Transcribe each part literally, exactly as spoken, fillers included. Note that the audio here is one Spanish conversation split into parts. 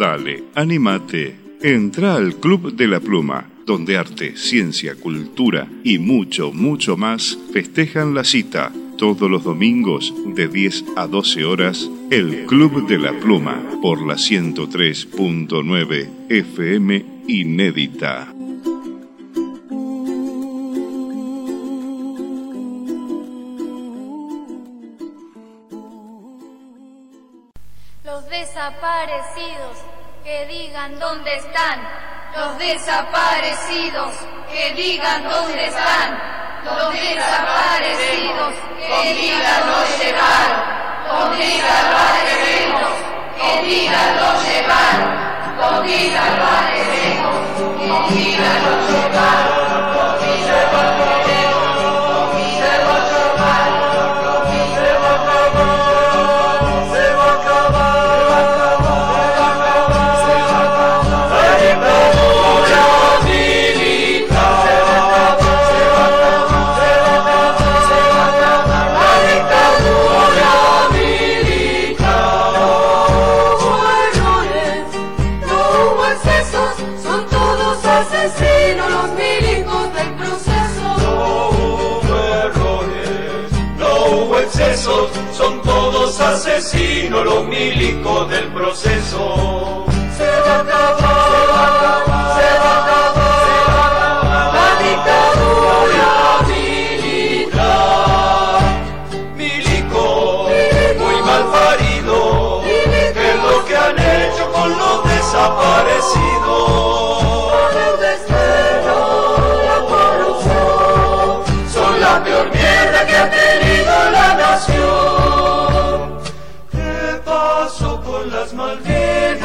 Dale, animate, entra al Club de la Pluma, donde arte, ciencia, cultura y mucho, mucho más festejan la cita. Todos los domingos de diez a doce horas, el Club de la Pluma, por la ciento tres punto nueve F M Inédita. Los desaparecidos, que digan dónde están. Los desaparecidos, que digan dónde están. Los desaparecidos, que digan los llevaron. Los desaparecidos, que digan los llevaron. Los desaparecidos, que digan los llevaron. Los desaparecidos, se va a acabar. Se va a acabar. Se va a acabar. Se va a acabar. La dictadura militar. Se va a acabar. Se va a acabar. Se va a acabar. La dictadura militar. No hubo errores, no hubo excesos, son todos asesinos los milicos del proceso. No hubo errores, no hubo excesos, son todos asesinos los milicos del proceso. Se va a acabar, se va a acabar, se va a acabar, se va a acabar la dictadura militar. Milico, muy mal parido, ¿qué es lo que han hecho con los desaparecidos? El destino, la corrupción, Son la peor mierda que ha tenido la nación. ¿Qué pasó con las Malvinas?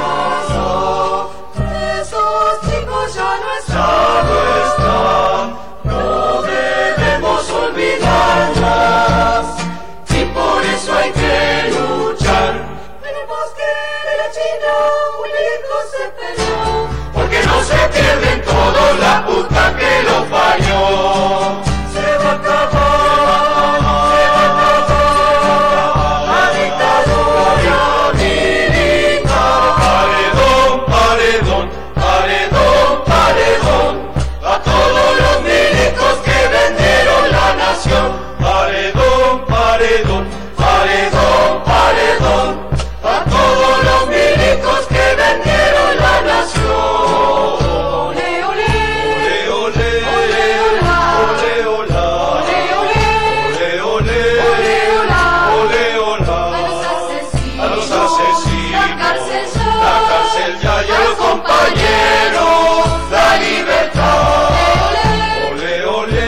esos chicos ya no Ya no están. están, no debemos olvidarlas, y por eso hay que luchar, En el bosque de la China un milico se peleó. porque no se pierden todos la puta que lo parió. Se va a acabar, se va a acabar la dictadura militar. Paredón, paredón, paredón, paredón, a todos los milicos que vendieron la nación. Paredón, paredón, paredón, paredón, a todos los milicos que vendieron la nación. Ole, ole, Ole, ole, ole, ole, ola, ole, ole, ole, ole, ole, ola. ole, ola. A los asesinos, A los asesinos, la cárcel ya, la cárcel ya y a los compañeros, la libertad. Ole, ole,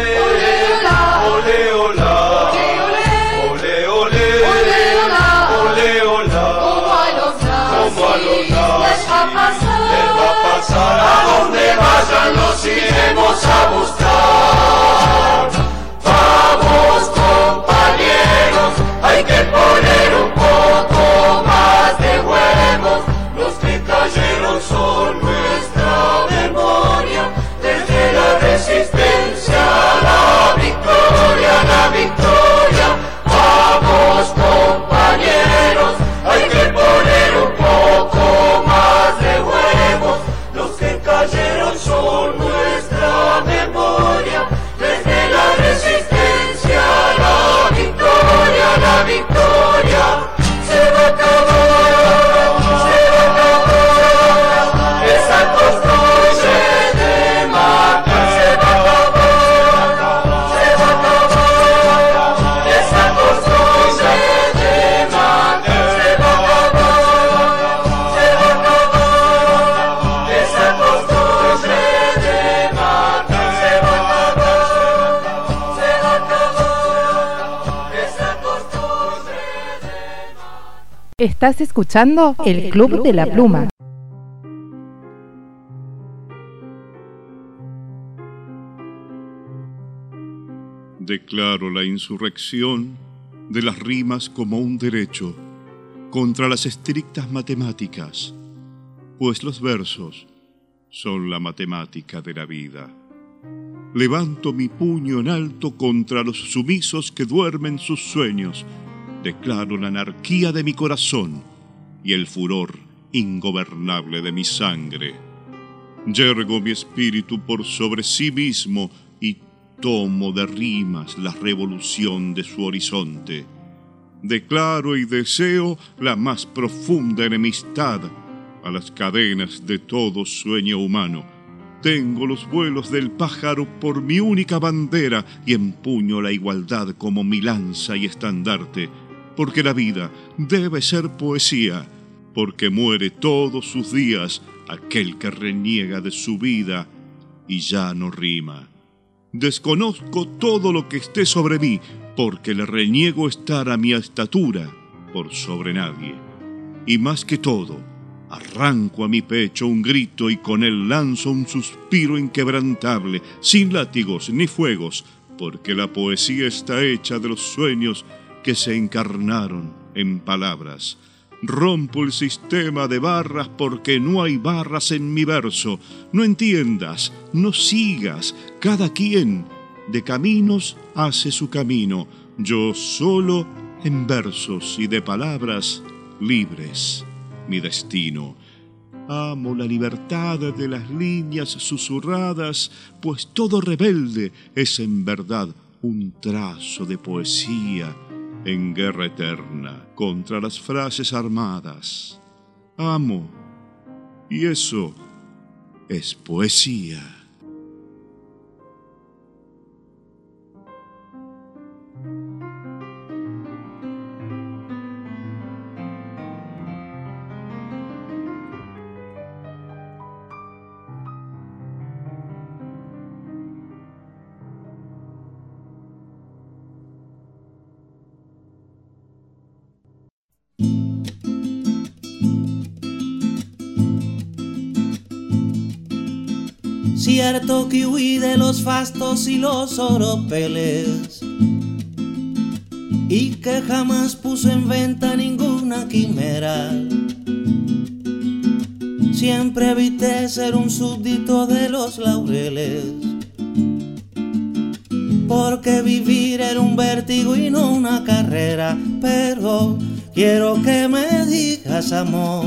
ole, ola, ole, ole, ole, ola. como a los Como a los nazis, les va a pasar, les va a pasar, a donde vayan los iremos a buscar. Vamos compañeros, hay que poner un poco más de huevos. Los que cayeron son nuestra memoria, desde la resistencia a la victoria, la victoria. Vamos compañeros, hay que poner un poco más de huevos. Los que cayeron son nuestra memoria, desde la resistencia a la victoria, la victoria. Se va a acabar, se va a acabar esa costumbre de matar. Se va a acabar, se va a acabar esa costumbre de matar. Se va a acabar, se va a acabar esa costumbre de matar. Se va a acabar, se va a acabar esa costumbre de matar. Estás escuchando El Club de la Pluma. Declaro la insurrección de las rimas como un derecho contra las estrictas matemáticas, pues los versos son la matemática de la vida. Levanto mi puño en alto contra los sumisos que duermen sus sueños. Declaro la anarquía de mi corazón y el furor ingobernable de mi sangre. Yergo mi espíritu por sobre sí mismo y tomo de rimas la revolución de su horizonte. Declaro y deseo la más profunda enemistad a las cadenas de todo sueño humano. Tengo los vuelos del pájaro por mi única bandera y empuño la igualdad como mi lanza y estandarte, porque la vida debe ser poesía, porque muere todos sus días aquel que reniega de su vida y ya no rima. Desconozco todo lo que esté sobre mí, porque le reniego estar a mi estatura por sobre nadie. Y más que todo, arranco a mi pecho un grito y con él lanzo un suspiro inquebrantable, sin látigos ni fuegos, porque la poesía está hecha de los sueños que se encarnaron en palabras. Rompo el sistema de barras porque no hay barras en mi verso. No entiendas, no sigas, cada quien de caminos hace su camino. Yo solo en versos y de palabras libres mi destino. Amo la libertad de las líneas susurradas, pues todo rebelde es en verdad un trazo de poesía en guerra eterna contra las frases armadas. Amo, y eso es poesía. Cierto que huí de los fastos y los oropeles, y que jamás puse en venta ninguna quimera. Siempre evité ser un súbdito de los laureles, porque vivir era un vértigo y no una carrera. Pero quiero que me digas, amor,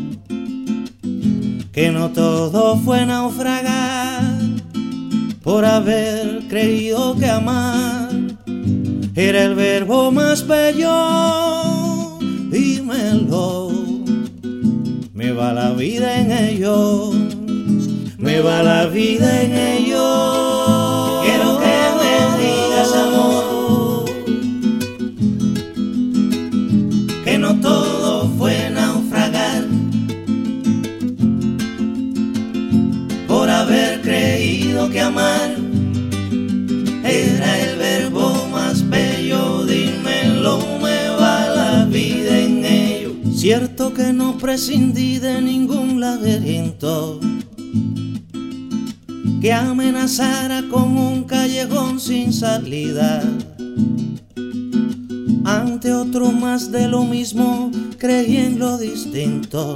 que no todo fue naufragar por haber creído que amar era el verbo más bello. Dímelo, me va la vida en ello, me va la vida en ello. Quiero que me digas, amor, que no todo fue naufragar por haber creído que amar era el verbo más bello. Dímelo, me va la vida en ello. Cierto que no prescindí de ningún laberinto que amenazara con un callejón sin salida. Ante otro más de lo mismo creí en lo distinto,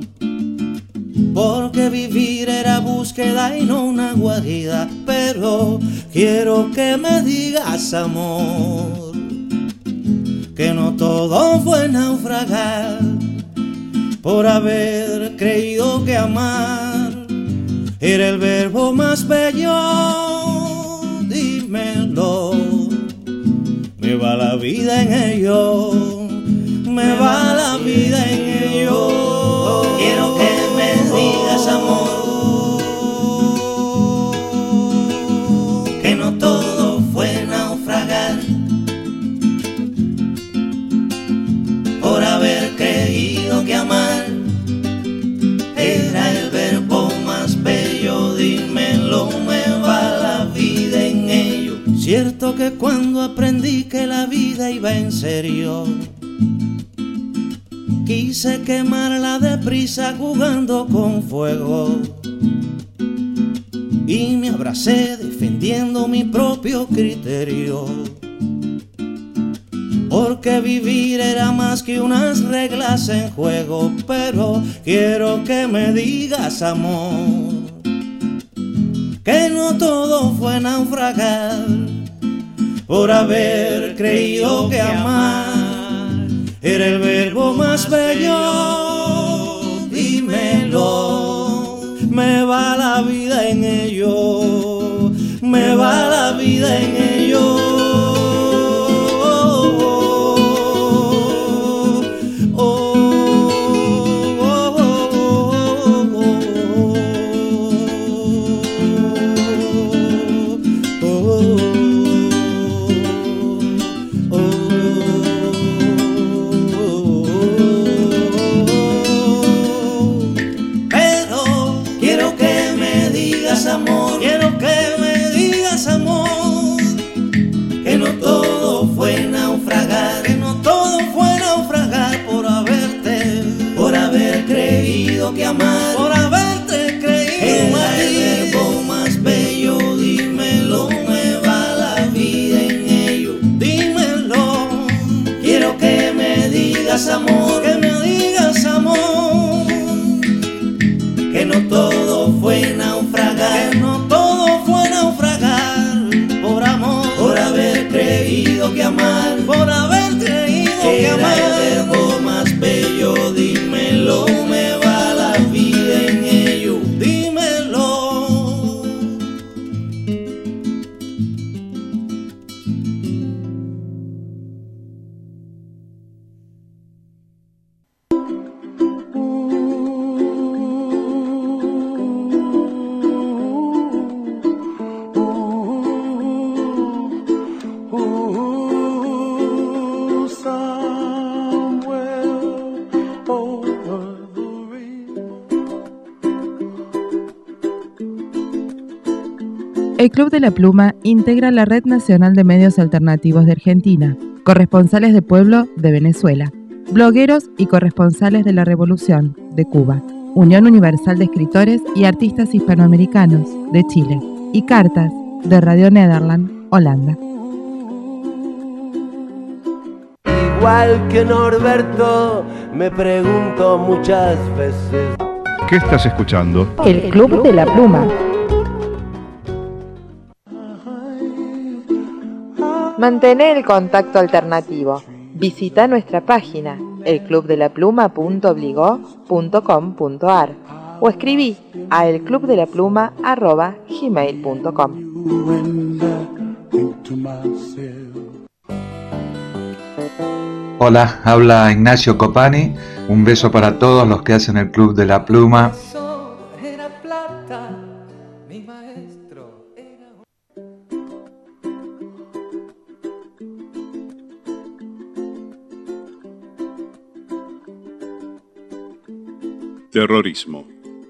porque vivir era búsqueda y no una guarida. Pero quiero que me digas, amor, que no todo fue naufragar por haber creído que amar era el verbo más bello. Dímelo, me va la vida en ello, me va la vida en ello. Quiero que me digas, amor, que no todo fue naufragar por haber creído que amar era el verbo más bello. Dímelo, me va la vida en ello. Cierto que cuando aprendí que la vida iba en serio, quise quemarla deprisa jugando con fuego, y me abracé defendiendo mi propio criterio, porque vivir era más que unas reglas en juego. Pero quiero que me digas, amor, que no todo fue naufragar por haber creído que amar era el verbo más bello. vida en ello, me va la vida en ello. Amor, quiero que me digas amor, que no todo fue naufragar, que no todo fue naufragar por haberte, por haber creído que amar, por haberte creído era el verbo más bello. Dímelo, me va la vida en ello, dímelo. Quiero que me digas amor, que me digas amor, que no todo fue naufragar, que no todo fue naufragar por amor, por haber creído que amar, por haber creído que amar era el verbo más bello. Dímelo, me va la vida en ello, dímelo. El Club de la Pluma integra la Red Nacional de Medios Alternativos de Argentina, corresponsales de pueblo de Venezuela, blogueros y corresponsales de la Revolución de Cuba, Unión Universal de Escritores y Artistas Hispanoamericanos de Chile y Cartas de Radio Nederland, Holanda. Igual que Norberto, me pregunto muchas veces. ¿Qué estás escuchando? El Club de la Pluma. Mantén el contacto alternativo. Visita nuestra página el club de la pluma punto obligó punto com punto ar o escribí a el club de la pluma arroba gmail punto com. Hola, habla Ignacio Copani. Un beso para todos los que hacen el Club de la Pluma. Terrorismo.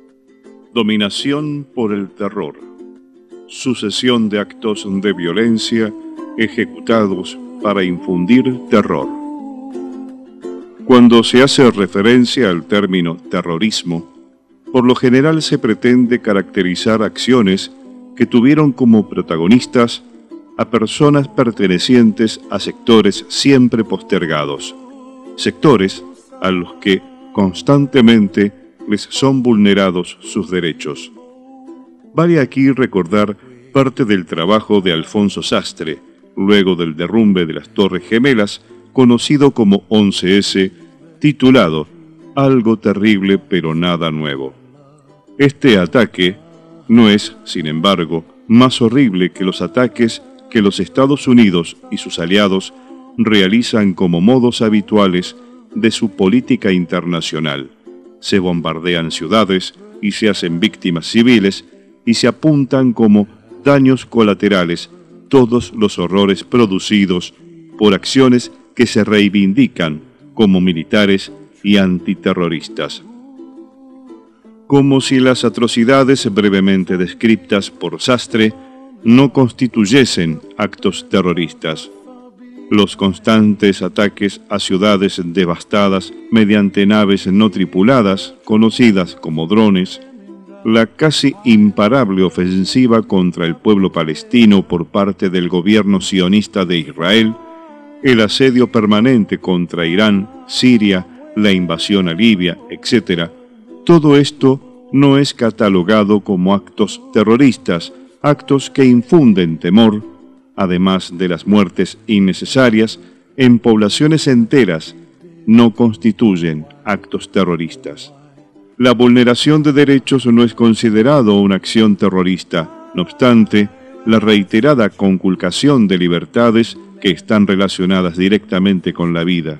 Dominación por el terror. Sucesión de actos de violencia ejecutados para infundir terror. Cuando se hace referencia al término terrorismo, por lo general se pretende caracterizar acciones que tuvieron como protagonistas a personas pertenecientes a sectores siempre postergados, sectores a los que constantemente les son vulnerados sus derechos. Vale aquí recordar parte del trabajo de Alfonso Sastre, luego del derrumbe de las Torres Gemelas, conocido como once ese, titulado Algo terrible pero nada nuevo. Este ataque no es, sin embargo, más horrible que los ataques que los Estados Unidos y sus aliados realizan como modos habituales de su política internacional. Se bombardean ciudades y se hacen víctimas civiles y se apuntan como daños colaterales todos los horrores producidos por acciones que se reivindican como militares y antiterroristas. Como si las atrocidades brevemente descritas por Sastre no constituyesen actos terroristas. Los constantes ataques a ciudades devastadas mediante naves no tripuladas, conocidas como drones, la casi imparable ofensiva contra el pueblo palestino por parte del gobierno sionista de Israel, el asedio permanente contra Irán, Siria, la invasión a Libia, etcétera, todo esto no es catalogado como actos terroristas, actos que infunden temor, además de las muertes innecesarias en poblaciones enteras, no constituyen actos terroristas. La vulneración de derechos no es considerado una acción terrorista. No obstante, la reiterada conculcación de libertades que están relacionadas directamente con la vida.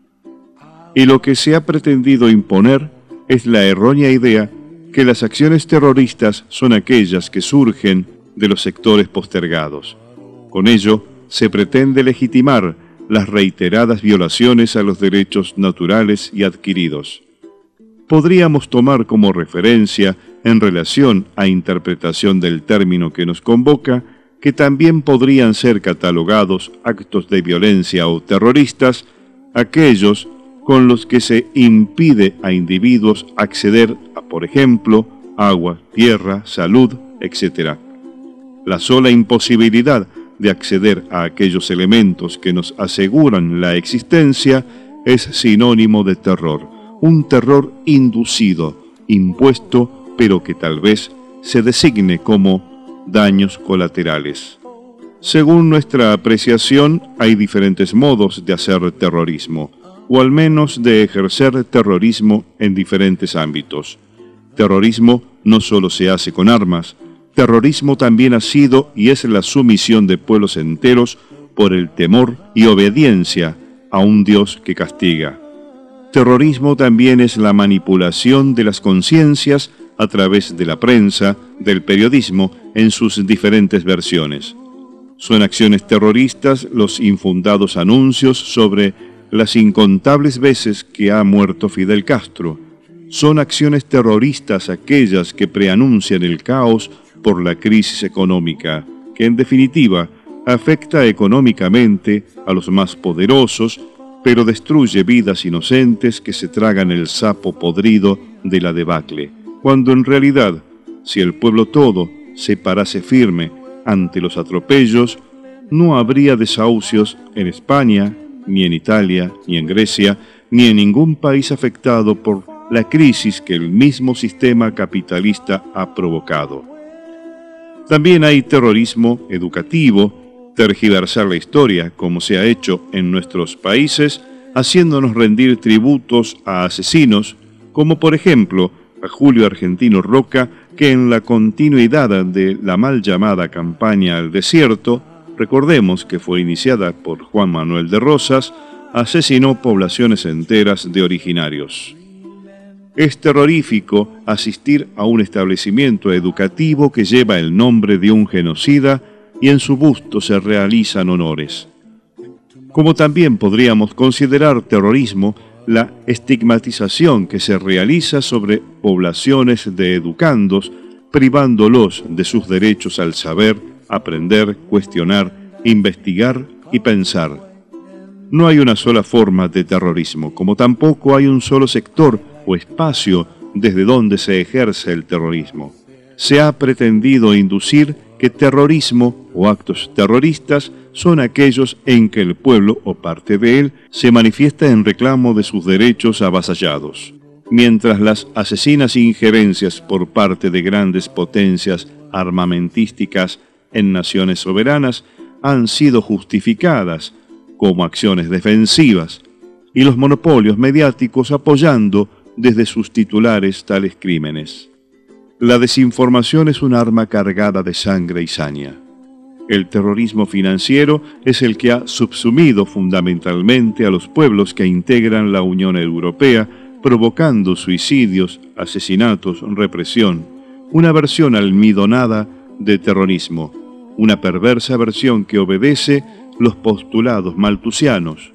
Y lo que se ha pretendido imponer es la errónea idea que las acciones terroristas son aquellas que surgen de los sectores postergados. Con ello, se pretende legitimar las reiteradas violaciones a los derechos naturales y adquiridos. Podríamos tomar como referencia, en relación a interpretación del término que nos convoca, que también podrían ser catalogados actos de violencia o terroristas aquellos con los que se impide a individuos acceder a, por ejemplo, agua, tierra, salud, etcétera. La sola imposibilidad de acceder a aquellos elementos que nos aseguran la existencia es sinónimo de terror, un terror inducido, impuesto, pero que tal vez se designe como daños colaterales. Según nuestra apreciación, hay diferentes modos de hacer terrorismo, o al menos de ejercer terrorismo en diferentes ámbitos. Terrorismo no solo se hace con armas, terrorismo también ha sido y es la sumisión de pueblos enteros por el temor y obediencia a un Dios que castiga. Terrorismo también es la manipulación de las conciencias a través de la prensa, del periodismo, en sus diferentes versiones. Son acciones terroristas los infundados anuncios sobre las incontables veces que ha muerto Fidel Castro. Son acciones terroristas aquellas que preanuncian el caos por la crisis económica, que en definitiva afecta económicamente a los más poderosos, pero destruye vidas inocentes que se tragan el sapo podrido de la debacle, cuando en realidad, si el pueblo todo se parase firme ante los atropellos, no habría desahucios en España, ni en Italia, ni en Grecia, ni en ningún país afectado por la crisis que el mismo sistema capitalista ha provocado. También hay terrorismo educativo, tergiversar la historia, como se ha hecho en nuestros países, haciéndonos rendir tributos a asesinos, como por ejemplo a Julio Argentino Roca, que en la continuidad de la mal llamada campaña al desierto, recordemos que fue iniciada por Juan Manuel de Rosas, asesinó poblaciones enteras de originarios. Es terrorífico asistir a un establecimiento educativo que lleva el nombre de un genocida y en su busto se realizan honores. Como también podríamos considerar terrorismo la estigmatización que se realiza sobre poblaciones de educandos, privándolos de sus derechos al saber, aprender, cuestionar, investigar y pensar. No hay una sola forma de terrorismo, como tampoco hay un solo sector o espacio desde donde se ejerce el terrorismo. Se ha pretendido inducir que terrorismo o actos terroristas son aquellos en que el pueblo o parte de él se manifiesta en reclamo de sus derechos avasallados, mientras las asesinas injerencias por parte de grandes potencias armamentísticas en naciones soberanas han sido justificadas como acciones defensivas y los monopolios mediáticos apoyando desde sus titulares tales crímenes. La desinformación es un arma cargada de sangre y saña. El terrorismo financiero es el que ha subsumido fundamentalmente a los pueblos que integran la Unión Europea, provocando suicidios, asesinatos, represión, una versión almidonada de terrorismo, una perversa versión que obedece los postulados maltusianos.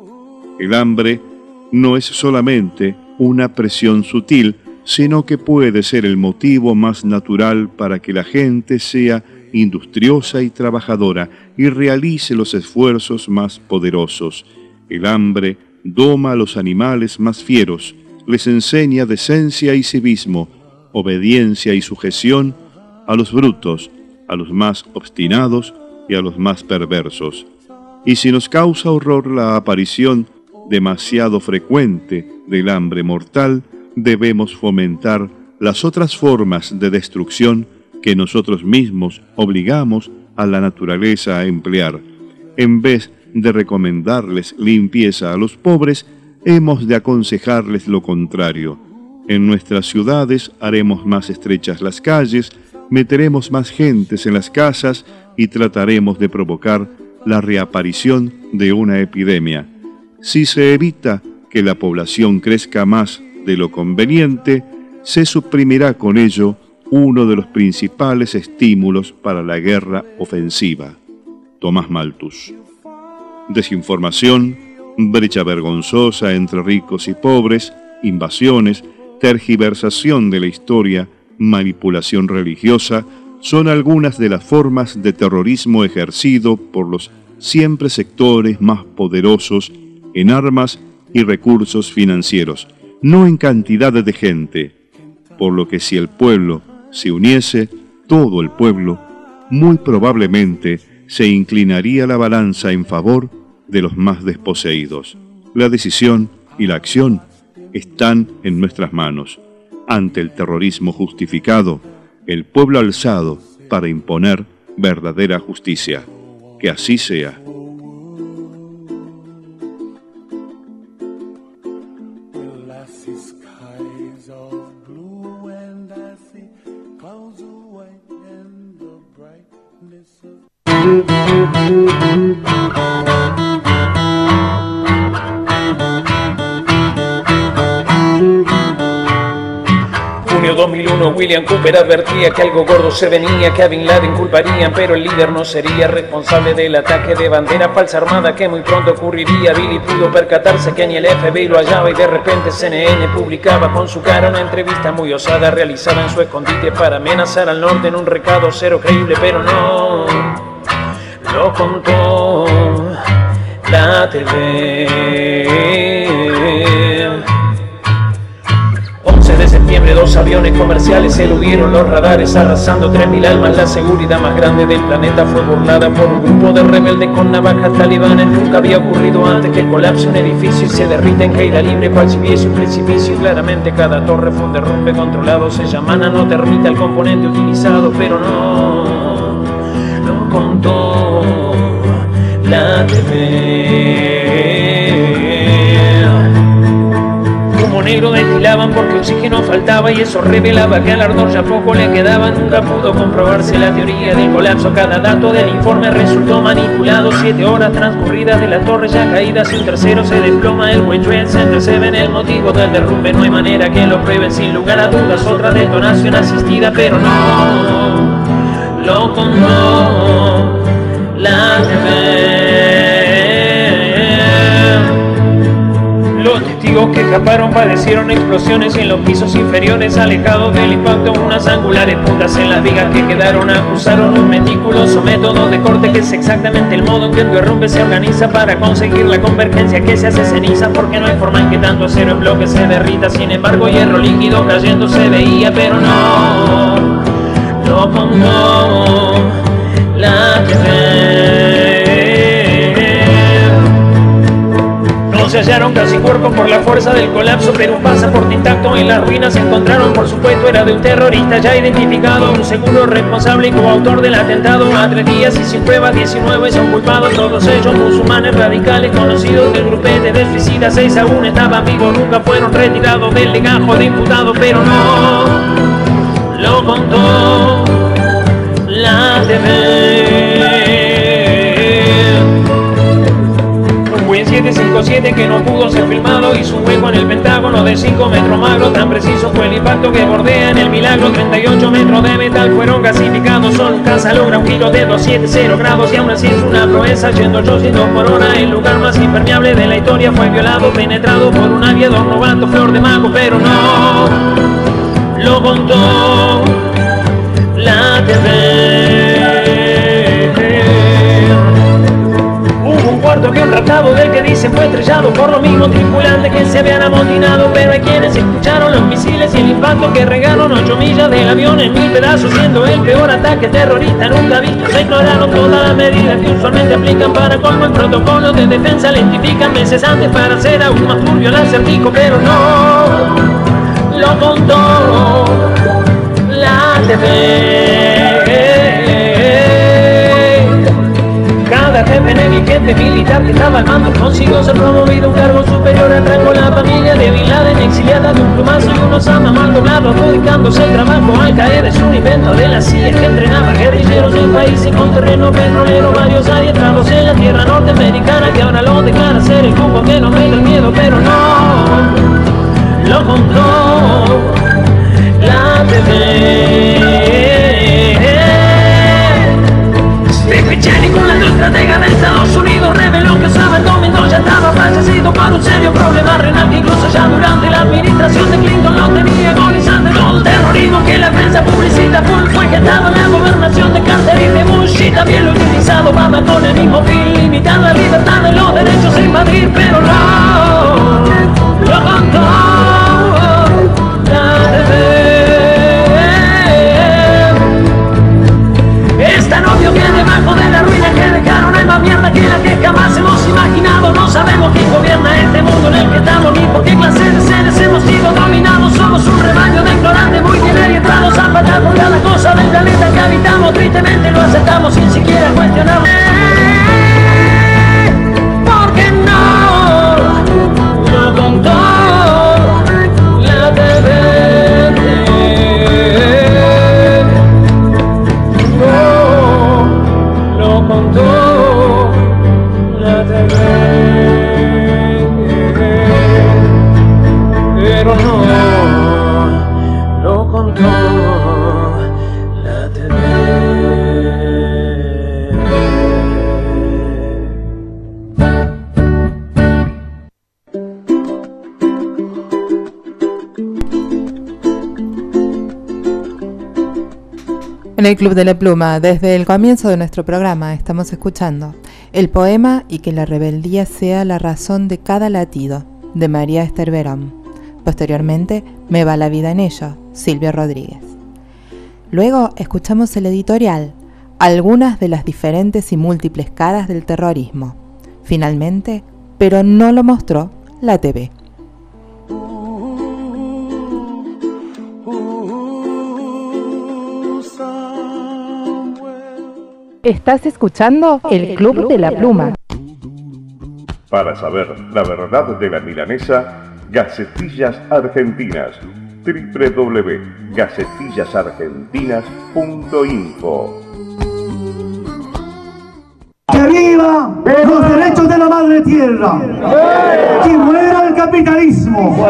El hambre no es solamente una presión sutil, sino que puede ser el motivo más natural para que la gente sea industriosa y trabajadora y realice los esfuerzos más poderosos. El hambre doma a los animales más fieros, les enseña decencia y civismo, obediencia y sujeción a los brutos, a los más obstinados y a los más perversos. Y si nos causa horror la aparición demasiado frecuente del hambre mortal, debemos fomentar las otras formas de destrucción que nosotros mismos obligamos a la naturaleza a emplear. En vez de recomendarles limpieza a los pobres, hemos de aconsejarles lo contrario. En nuestras ciudades haremos más estrechas las calles, meteremos más gentes en las casas y trataremos de provocar la reaparición de una epidemia. Si se evita que la población crezca más de lo conveniente, se suprimirá con ello uno de los principales estímulos para la guerra ofensiva. Tomás Malthus. Desinformación, brecha vergonzosa entre ricos y pobres, invasiones, tergiversación de la historia, manipulación religiosa, son algunas de las formas de terrorismo ejercido por los siempre sectores más poderosos en armas y recursos financieros, no en cantidades de gente, por lo que si el pueblo se uniese, todo el pueblo, muy probablemente se inclinaría la balanza en favor de los más desposeídos. La decisión y la acción están en nuestras manos. Ante el terrorismo justificado, el pueblo alzado para imponer verdadera justicia. Que así sea. Junio dos mil uno, William Cooper advertía que algo gordo se venía, que a Bin Laden culparían, pero el líder no sería responsable del ataque de bandera falsa armada que muy pronto ocurriría. Billy pudo percatarse que ni el F B I lo hallaba y de repente C N N publicaba con su cara una entrevista muy osada realizada en su escondite para amenazar al norte en un recado cero creíble, pero no lo contó la T V. once de septiembre, dos aviones comerciales eludieron los radares, arrasando tres mil almas. La seguridad más grande del planeta fue burlada por un grupo de rebeldes con navajas talibanes. Nunca había ocurrido antes que colapse un edificio y se derrita en caída libre cual si viese un precipicio. Claramente cada torre fue un derrumbe controlado. Se llama nanotermita el componente utilizado, pero no lo contó la T V. Humo negro destilaban porque oxígeno faltaba y eso revelaba que al ardor ya poco le quedaba. Nunca pudo comprobarse la teoría del colapso. Cada dato del informe resultó manipulado. Siete horas transcurridas de la torre ya caída, si un tercero se desploma el World Trade Center se ven el motivo del derrumbe. No hay manera que lo prueben, sin lugar a dudas otra detonación asistida, pero no lo contó la T V. Los testigos que escaparon padecieron explosiones en los pisos inferiores, alejados del impacto. Unas angulares puntas en las vigas que quedaron acusaron un meticuloso método de corte que es exactamente el modo en que el derrumbe se organiza para conseguir la convergencia que se hace ceniza, porque no hay forma en que tanto acero en bloque se derrita. Sin embargo, hierro líquido cayendo se veía, pero no lo contó la T V. No se hallaron casi cuerpos por la fuerza del colapso, pero un pasaporte intacto en las ruinas se encontraron. Por supuesto era de un terrorista ya identificado, un seguro responsable y coautor del atentado. A tres días y sin pruebas, diecinueve son culpados, todos ellos musulmanes radicales conocidos del grupete de suicidas. Seis aún estaban vivos, nunca fueron retirados del legajo de imputado, pero no lo contó la T V. Un siete cinco siete que no pudo ser filmado hizo un hueco en el Pentágono de cinco metros magro. Tan preciso fue el impacto que bordea en el milagro. Treinta y ocho metros de metal fueron gasificados. Solo un caza logra un giro de doscientos setenta grados y aún así es una proeza. Yendo ochocientos por hora, el lugar más impermeable de la historia fue violado, penetrado por un aviador novato, flor de mago, pero no lo contó la T V. Un cuarto avión raptado del que dicen fue estrellado por los mismos tripulantes que se habían amotinado, pero hay quienes escucharon los misiles y el impacto que regaron ocho millas del avión en mil pedazos, siendo el peor ataque terrorista nunca visto. Se ignoraron todas las medidas que usualmente aplican para colmo el protocolo de defensa, lentifican meses antes para hacer aún más turbio el acertijo, pero no lo contó la T V. Cada jefe negligente militar que estaba al mando consiguió ser promovido a un cargo superior al rango. La familia de Bin Laden exiliada de un plumazo y un nos ama mal doblado, adjudicándose el trabajo al caer. Es un invento de la C I A que entrenaba guerrilleros en países con terreno petrolero, varios adiestrados en la tierra norteamericana, que ahora lo declara ser el grupo que nos mete el miedo, pero no lo contó la T V. Steve Cheney, un alto estratega de Estados Unidos, reveló que Osama el domingo ya estaba fallecido por un serio problema renal, que incluso ya durante la administración de Clinton lo tenía agonizante. Todo el terrorismo que la prensa publicita full fue gestado en la gobernación de Carter y de Bush, y también lo utilizado Obama con el mismo fin, limitar la libertad de los derechos en Madrid, pero no lo contó la T V. Es tan obvio que debajo de la ruina que dejaron hay más mierda que la que jamás hemos imaginado. No sabemos quién gobierna este mundo en el que estamos, ni por qué clase de seres hemos sido dominados. Somos un rebaño de ignorantes muy bien orientados a pagar por cada cosa del planeta que habitamos. Tristemente lo aceptamos sin siquiera cuestionarlo. Porque no lo contó la T V. Contó la T V, pero no lo contó la T V. En el Club de la Pluma, desde el comienzo de nuestro programa, estamos escuchando el poema Y que la rebeldía sea la razón de cada latido, de María Esther Verón. Posteriormente, Me va la vida en ello, Silvio Rodríguez. Luego escuchamos el editorial, Algunas de las diferentes y múltiples caras del terrorismo. Finalmente, pero no lo mostró la T V. Estás escuchando el Club de la Pluma. Para saber la verdad de la milanesa, Gacetillas Argentinas. doble u doble u doble u punto gacetillas argentinas punto info. ¡Que viva los derechos de la madre tierra! ¡Que muera el capitalismo!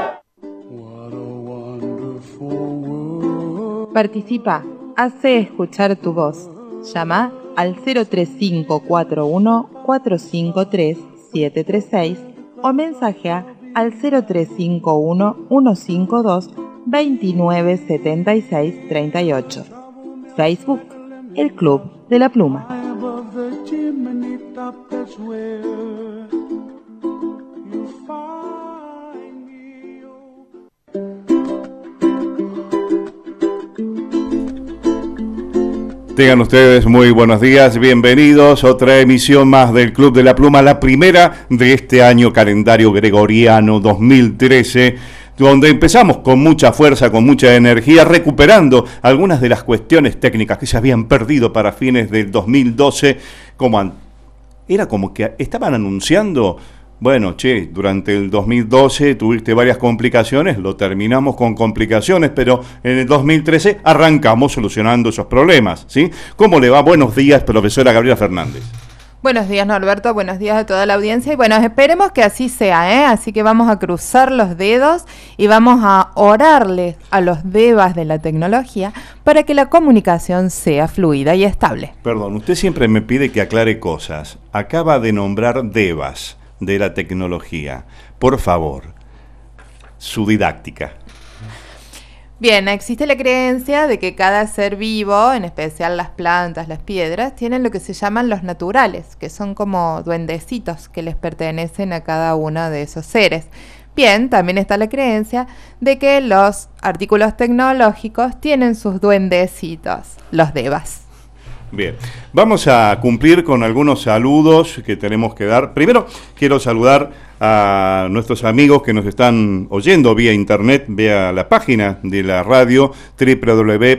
Participa, hace escuchar tu voz. Llama al cero tres cinco cuatro uno cuatro cinco tres siete tres seis o mensajea al cero tres cinco uno uno cinco dos dos nueve siete seis tres ocho. Facebook, El Club de la Pluma. Tengan ustedes muy buenos días, bienvenidos a otra emisión más del Club de la Pluma, la primera de este año calendario gregoriano dos mil trece, donde empezamos con mucha fuerza, con mucha energía, recuperando algunas de las cuestiones técnicas que se habían perdido para fines del dos mil doce, como an- era como que estaban anunciando. Bueno, che, durante el dos mil doce tuviste varias complicaciones, lo terminamos con complicaciones, pero en el dos mil trece arrancamos solucionando esos problemas, ¿sí? ¿Cómo le va? Buenos días, profesora Gabriela Fernández. Buenos días, Norberto, buenos días a toda la audiencia y bueno, esperemos que así sea, ¿eh? Así que vamos a cruzar los dedos y vamos a orarles a los devas de la tecnología para que la comunicación sea fluida y estable. Perdón, usted siempre me pide que aclare cosas. Acaba de nombrar devas de la tecnología. Por favor, su didáctica. Bien, existe la creencia de que cada ser vivo, en especial las plantas, las piedras, tienen lo que se llaman los naturales, que son como duendecitos que les pertenecen a cada uno de esos seres. Bien, también está la creencia de que los artículos tecnológicos tienen sus duendecitos, los devas. Bien, vamos a cumplir con algunos saludos que tenemos que dar. Primero, quiero saludar a nuestros amigos que nos están oyendo vía internet, vía la página de la radio doble u doble u doble u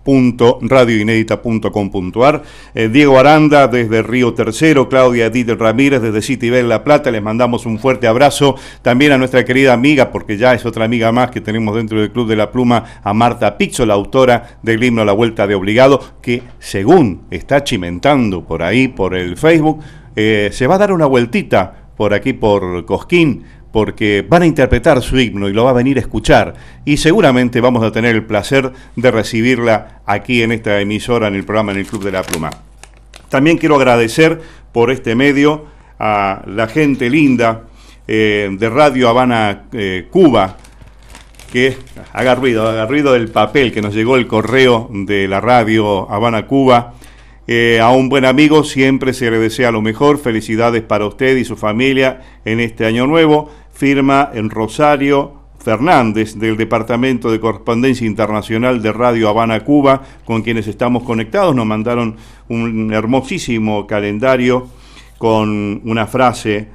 punto radio inédita punto com punto ar. Eh, Diego Aranda desde Río Tercero, Claudia Edith Ramírez desde Citibel La Plata, les mandamos un fuerte abrazo. También a nuestra querida amiga, porque ya es otra amiga más que tenemos dentro del Club de la Pluma, a Marta Pizzo, la autora del himno La Vuelta de Obligado, que según está chimentando por ahí, por el Facebook, eh, se va a dar una vueltita por aquí, por Cosquín, porque van a interpretar su himno y lo va a venir a escuchar, y seguramente vamos a tener el placer de recibirla aquí en esta emisora, en el programa, en el Club de la Pluma. También quiero agradecer por este medio a la gente linda eh, de Radio Habana eh, Cuba, que haga ruido, haga ruido del papel que nos llegó el correo de la Radio Habana Cuba. Eh, a un buen amigo siempre se le desea lo mejor, felicidades para usted y su familia en este año nuevo. Firma en Rosario Fernández del Departamento de Correspondencia Internacional de Radio Habana Cuba, con quienes estamos conectados. Nos mandaron un hermosísimo calendario con una frase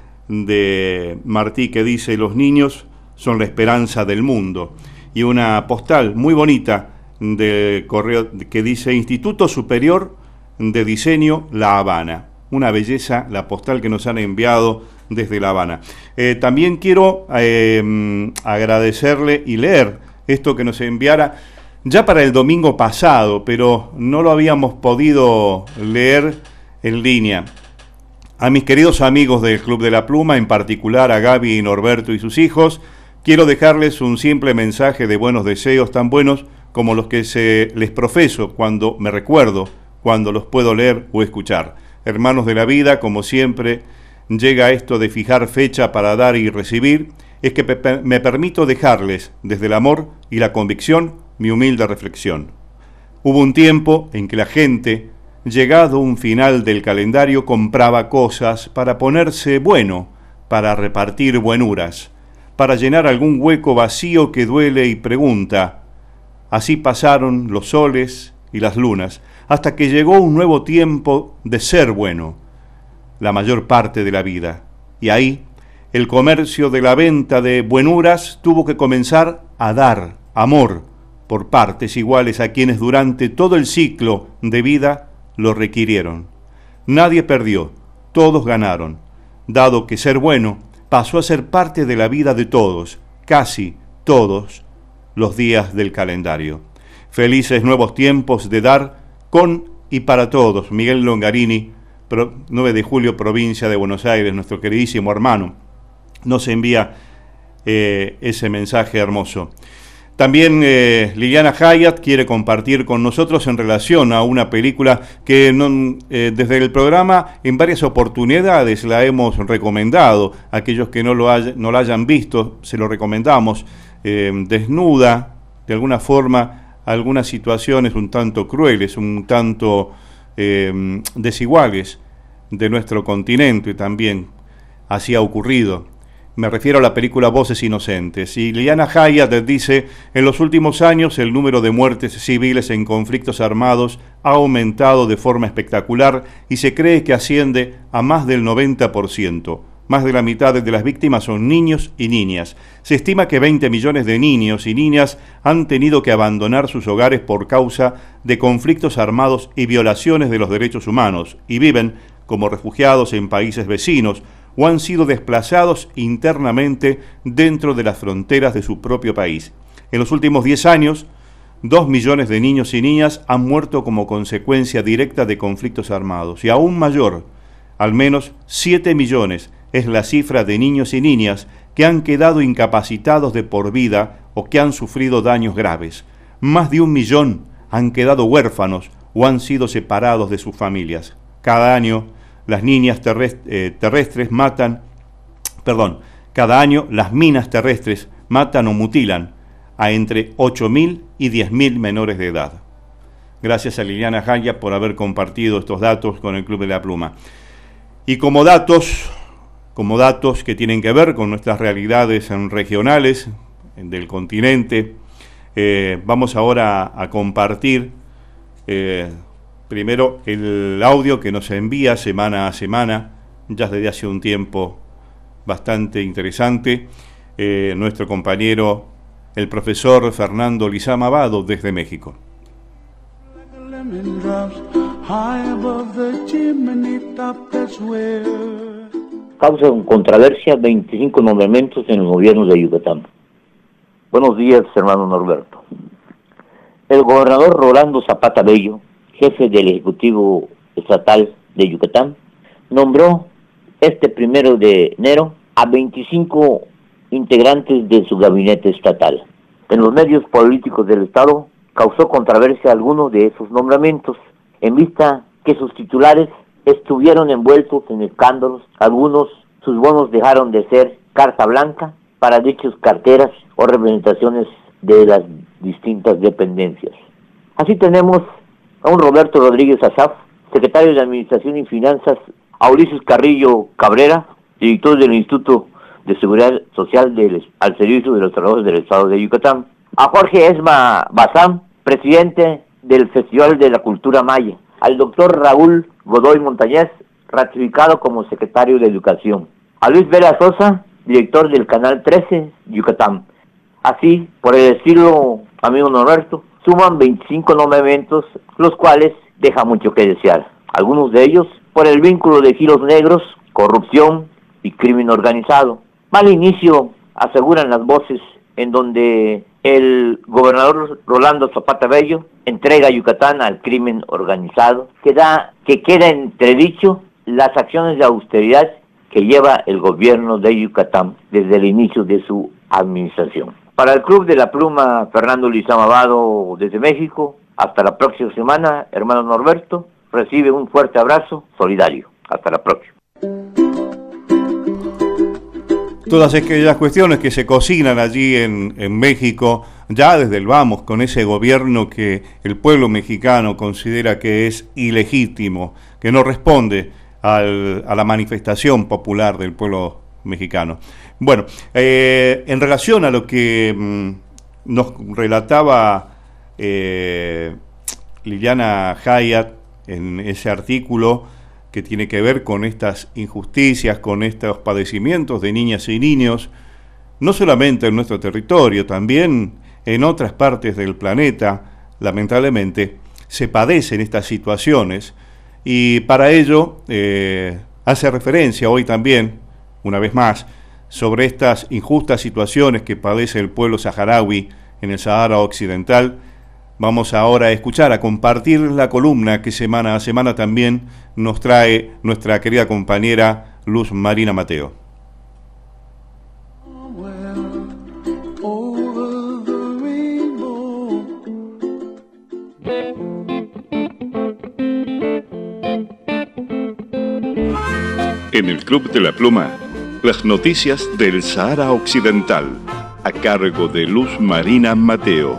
de Martí que dice: los niños son la esperanza del mundo, y una postal muy bonita de correo que dice: Instituto Superior de Diseño La Habana. Una belleza la postal que nos han enviado desde La Habana. Eh, también quiero eh, agradecerle y leer esto que nos enviara ya para el domingo pasado, pero no lo habíamos podido leer en línea. A mis queridos amigos del Club de la Pluma, en particular a Gaby y Norberto y sus hijos, quiero dejarles un simple mensaje de buenos deseos, tan buenos como los que se les profeso cuando me recuerdo, cuando los puedo leer o escuchar. Hermanos de la vida, como siempre, llega esto de fijar fecha para dar y recibir, es que me permito dejarles, desde el amor y la convicción, mi humilde reflexión. Hubo un tiempo en que la gente, llegado un final del calendario, compraba cosas para ponerse bueno, para repartir buenuras, para llenar algún hueco vacío que duele y pregunta. Así pasaron los soles y las lunas, hasta que llegó un nuevo tiempo de ser bueno, la mayor parte de la vida. Y ahí, el comercio de la venta de buenuras tuvo que comenzar a dar amor por partes iguales a quienes durante todo el ciclo de vida lo requirieron. Nadie perdió, todos ganaron, dado que ser bueno pasó a ser parte de la vida de todos, casi todos los días del calendario. Felices nuevos tiempos de dar con y para todos. Miguel Longarini, nueve de julio, provincia de Buenos Aires, nuestro queridísimo hermano, nos envía eh, ese mensaje hermoso. También eh, Liliana Hayat quiere compartir con nosotros en relación a una película que no, eh, desde el programa en varias oportunidades la hemos recomendado. Aquellos que no lo, hay, no lo hayan visto, se lo recomendamos. Eh, desnuda, de alguna forma, algunas situaciones un tanto crueles, un tanto eh, desiguales de nuestro continente también. Así ha ocurrido. Me refiero a la película Voces Inocentes. Y Liliana Hayat dice: en los últimos años el número de muertes civiles en conflictos armados ha aumentado de forma espectacular y se cree que asciende a más del noventa por ciento. Más de la mitad de las víctimas son niños y niñas. Se estima que veinte millones de niños y niñas han tenido que abandonar sus hogares por causa de conflictos armados y violaciones de los derechos humanos, y viven como refugiados en países vecinos o han sido desplazados internamente dentro de las fronteras de su propio país. En los últimos diez años, dos millones de niños y niñas han muerto como consecuencia directa de conflictos armados, y aún mayor, al menos siete millones es la cifra de niños y niñas que han quedado incapacitados de por vida o que han sufrido daños graves. Más de un millón han quedado huérfanos o han sido separados de sus familias. Cada año las niñas terrestres, eh, terrestres matan, perdón, cada año las minas terrestres matan o mutilan a entre ocho mil y diez mil menores de edad. Gracias a Liliana Hayat por haber compartido estos datos con el Club de la Pluma. Y como datos, como datos que tienen que ver con nuestras realidades regionales del continente, eh, vamos ahora a, a compartir eh, primero el audio que nos envía semana a semana, ya desde hace un tiempo bastante interesante, eh, nuestro compañero, el profesor Fernando Lizama Abado, desde México. Causan controversia veinticinco nombramientos en el gobierno de Yucatán. Buenos días, hermano Norberto. El gobernador Rolando Zapata Bello, jefe del Ejecutivo Estatal de Yucatán, nombró este primero de enero a veinticinco integrantes de su gabinete estatal. En los medios políticos del Estado causó controversia alguno de esos nombramientos, en vista que sus titulares estuvieron envueltos en escándalos. Algunos, sus bonos dejaron de ser carta blanca para dichas carteras o representaciones de las distintas dependencias. Así tenemos a un Roberto Rodríguez Azaf, secretario de Administración y Finanzas, a Ulises Carrillo Cabrera, director del Instituto de Seguridad Social del, al servicio de los trabajadores del Estado de Yucatán, a Jorge Esma Bazán, presidente del Festival de la Cultura Maya, al doctor Raúl Godoy Montañez, ratificado como secretario de Educación, a Luis Vera Sosa, director del Canal trece Yucatán. Así, por el estilo, amigo Norberto, suman veinticinco nombramientos, los cuales dejan mucho que desear. Algunos de ellos por el vínculo de giros negros, corrupción y crimen organizado. Mal inicio, aseguran las voces, en donde el gobernador Rolando Zapata Bello entrega Yucatán al crimen organizado, que, da, que queda entredicho las acciones de austeridad que lleva el gobierno de Yucatán desde el inicio de su administración. Para el Club de la Pluma, Fernando Lizama Vado desde México, hasta la próxima semana, hermano Norberto, recibe un fuerte abrazo solidario. Hasta la próxima. Todas aquellas cuestiones que se cocinan allí en, en México, ya desde el vamos, con ese gobierno que el pueblo mexicano considera que es ilegítimo, que no responde al, a la manifestación popular del pueblo mexicano. Bueno, eh, en relación a lo que mmm, nos relataba eh, Liliana Hayat en ese artículo que tiene que ver con estas injusticias, con estos padecimientos de niñas y niños, no solamente en nuestro territorio, también en otras partes del planeta, lamentablemente, se padecen estas situaciones, y para ello eh, hace referencia hoy también, una vez más, sobre estas injustas situaciones que padece el pueblo saharaui en el Sahara Occidental. Vamos ahora a escuchar, a compartir la columna que semana a semana también nos trae nuestra querida compañera Luz Marina Mateo. En el Club de la Pluma, las noticias del Sahara Occidental, a cargo de Luz Marina Mateo.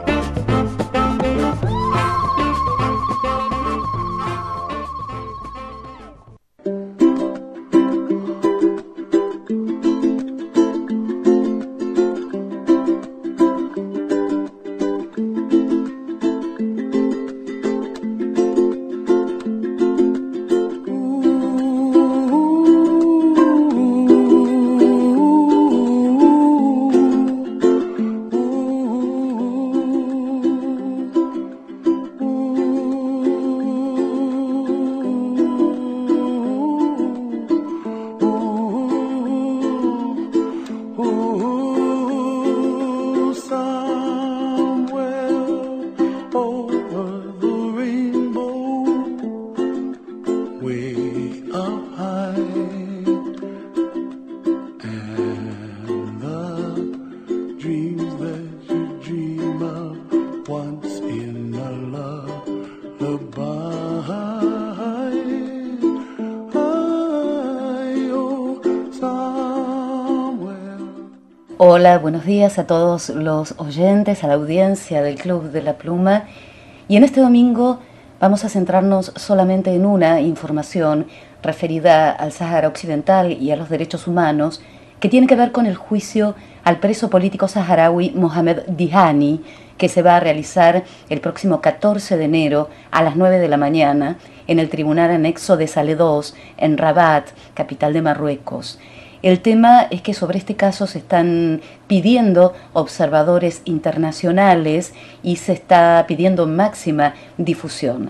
Hola, buenos días a todos los oyentes, a la audiencia del Club de la Pluma. Y en este domingo vamos a centrarnos solamente en una información referida al Sáhara Occidental y a los derechos humanos, que tiene que ver con el juicio al preso político saharaui Mohamed Dihani, que se va a realizar el próximo catorce de enero a las nueve de la mañana en el Tribunal Anexo de Salé dos, en Rabat, capital de Marruecos. El tema es que sobre este caso se están pidiendo observadores internacionales y se está pidiendo máxima difusión.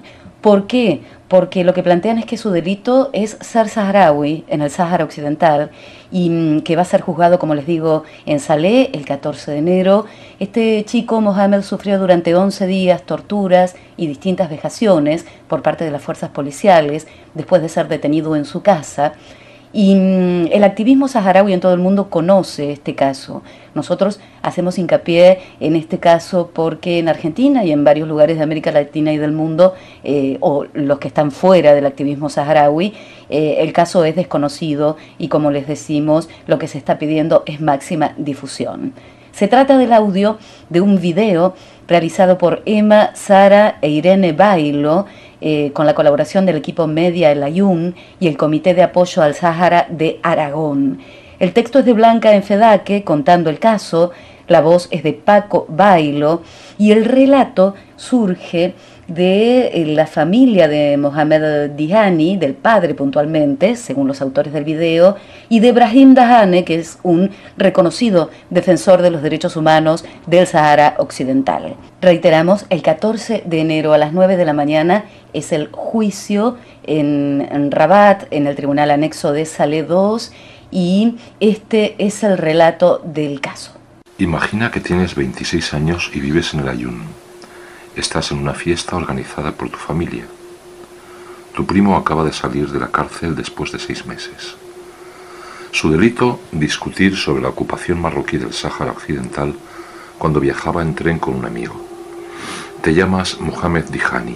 ¿Por qué? Porque lo que plantean es que su delito es ser saharaui en el Sáhara Occidental y mmm, que va a ser juzgado, como les digo, en Salé el catorce de enero. Este chico, Mohamed, sufrió durante once días torturas y distintas vejaciones por parte de las fuerzas policiales después de ser detenido en su casa. Y mmm, el activismo saharaui en todo el mundo conoce este caso. Nosotros hacemos hincapié en este caso porque en Argentina y en varios lugares de América Latina y del mundo, eh, o los que están fuera del activismo saharaui, eh, el caso es desconocido y, como les decimos, lo que se está pidiendo es máxima difusión. Se trata del audio de un video realizado por Emma, Sara e Irene Bailo, eh, con la colaboración del equipo Media El Ayun y el Comité de Apoyo al Sáhara de Aragón. El texto es de Blanca Enfedaque contando el caso, la voz es de Paco Bailo y el relato surge de eh, la familia de Mohamed Dihani, del padre puntualmente, según los autores del video, y de Brahim Dahane, que es un reconocido defensor de los derechos humanos del Sahara Occidental. Reiteramos, el catorce de enero a las nueve de la mañana es el juicio en, en Rabat, en el Tribunal Anexo de Salé dos, y este es el relato del caso. Imagina que tienes veintiséis años y vives en el Ayun. Estás en una fiesta organizada por tu familia. Tu primo acaba de salir de la cárcel después de seis meses. Su delito, discutir sobre la ocupación marroquí del Sáhara Occidental cuando viajaba en tren con un amigo. Te llamas Mohamed Dihani.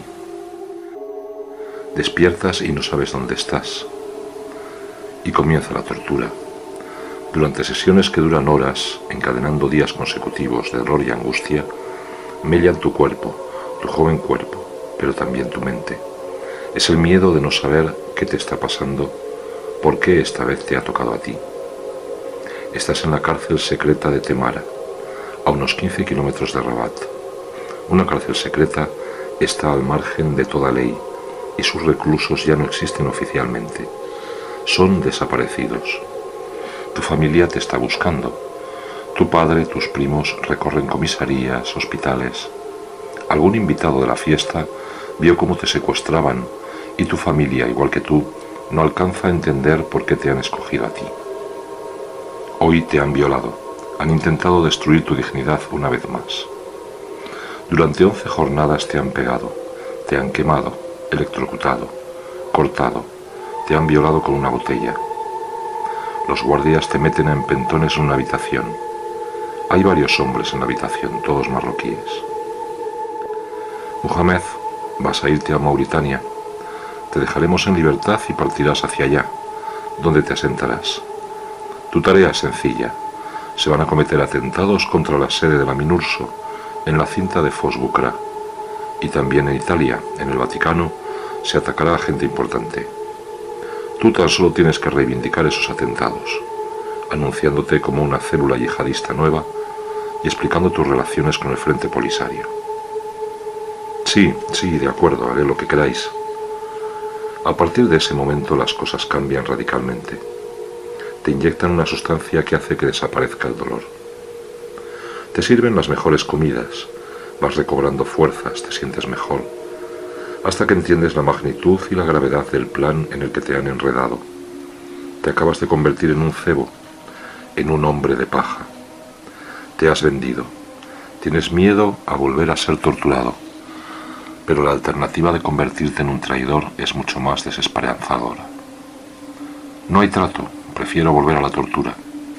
Despiertas y no sabes dónde estás. Y comienza la tortura. Durante sesiones que duran horas, encadenando días consecutivos de dolor y angustia, mellan tu cuerpo, tu joven cuerpo, pero también tu mente. Es el miedo de no saber qué te está pasando, por qué esta vez te ha tocado a ti. Estás en la cárcel secreta de Temara, a unos quince kilómetros de Rabat. Una cárcel secreta está al margen de toda ley y sus reclusos ya no existen oficialmente. Son desaparecidos. Tu familia te está buscando. Tu padre, tus primos recorren comisarías, hospitales. Algún invitado de la fiesta vio cómo te secuestraban y tu familia, igual que tú, no alcanza a entender por qué te han escogido a ti. Hoy te han violado, han intentado destruir tu dignidad una vez más. Durante once jornadas te han pegado, te han quemado, electrocutado, cortado, te han violado con una botella. Los guardias te meten en pentones en una habitación. Hay varios hombres en la habitación, todos marroquíes. Mohamed, vas a irte a Mauritania. Te dejaremos en libertad y partirás hacia allá, donde te asentarás. Tu tarea es sencilla. Se van a cometer atentados contra la sede de la MINURSO, en la cinta de Fos-Bucra. Y también en Italia, en el Vaticano, se atacará a gente importante. Tú tan solo tienes que reivindicar esos atentados, anunciándote como una célula yihadista nueva y explicando tus relaciones con el Frente Polisario. Sí, sí, de acuerdo, haré lo que queráis. A partir de ese momento las cosas cambian radicalmente. Te inyectan una sustancia que hace que desaparezca el dolor. Te sirven las mejores comidas, vas recobrando fuerzas, te sientes mejor, hasta que entiendes la magnitud y la gravedad del plan en el que te han enredado. Te acabas de convertir en un cebo, en un hombre de paja. Te has vendido. Tienes miedo a volver a ser torturado. Pero la alternativa de convertirte en un traidor es mucho más desesperanzadora. No hay trato, prefiero volver a la tortura.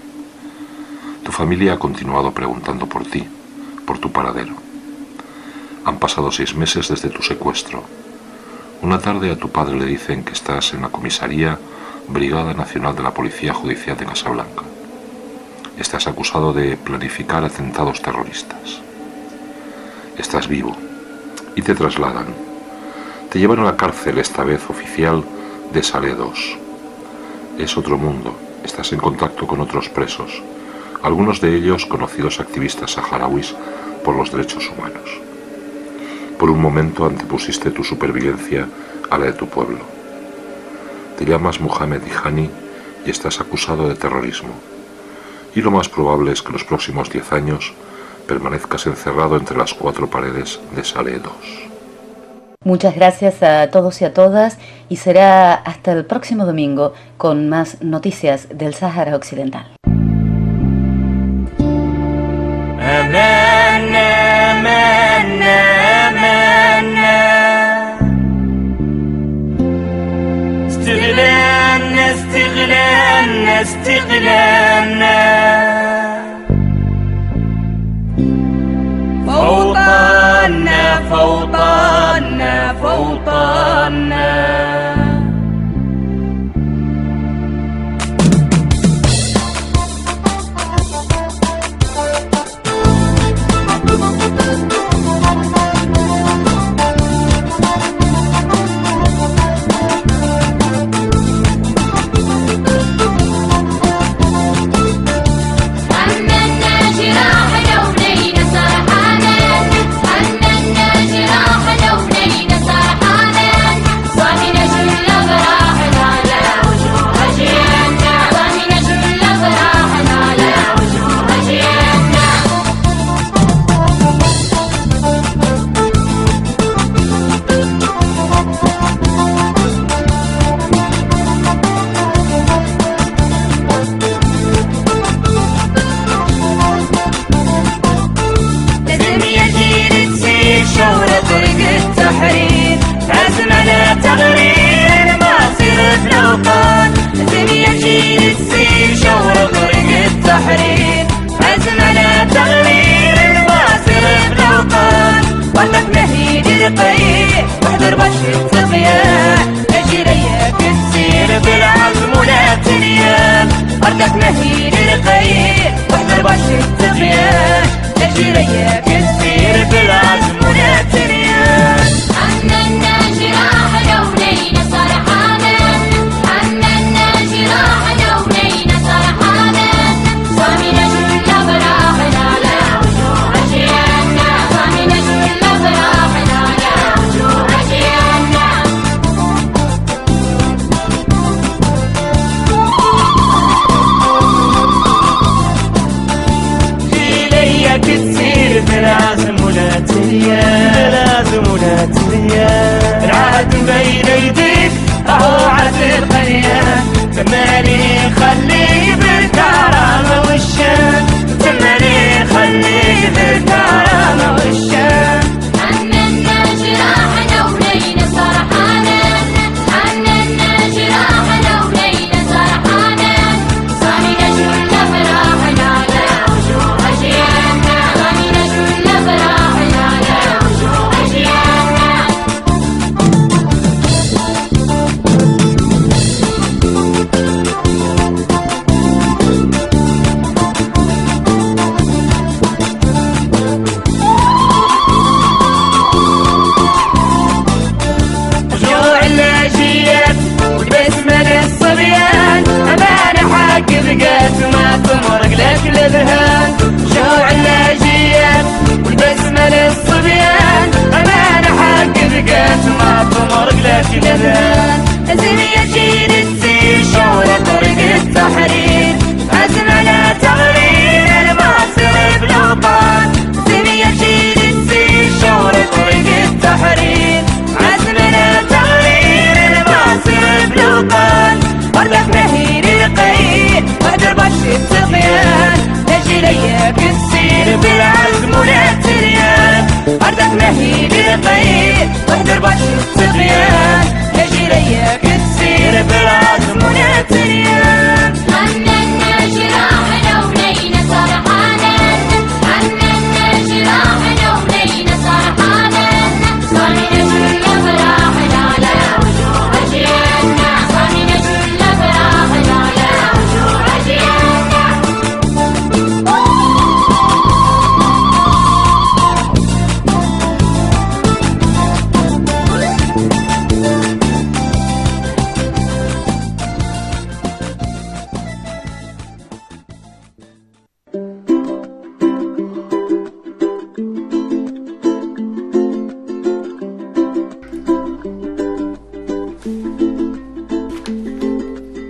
Tu familia ha continuado preguntando por ti, por tu paradero. Han pasado seis meses desde tu secuestro. Una tarde a tu padre le dicen que estás en la comisaría Brigada Nacional de la Policía Judicial de Casablanca. Estás acusado de planificar atentados terroristas. Estás vivo y te trasladan. Te llevan a la cárcel, esta vez oficial, de Salé dos. Es otro mundo. Estás en contacto con otros presos, algunos de ellos conocidos activistas saharauis por los derechos humanos. Por un momento antepusiste tu supervivencia a la de tu pueblo. Te llamas Mohamed Dihani y estás acusado de terrorismo. Y lo más probable es que los próximos diez años permanezcas encerrado entre las cuatro paredes de Salé dos. Muchas gracias a todos y a todas y será hasta el próximo domingo con más noticias del Sáhara Occidental. استغلالنا استغلالنا استغلالنا فوطنا فوطنا فوطنا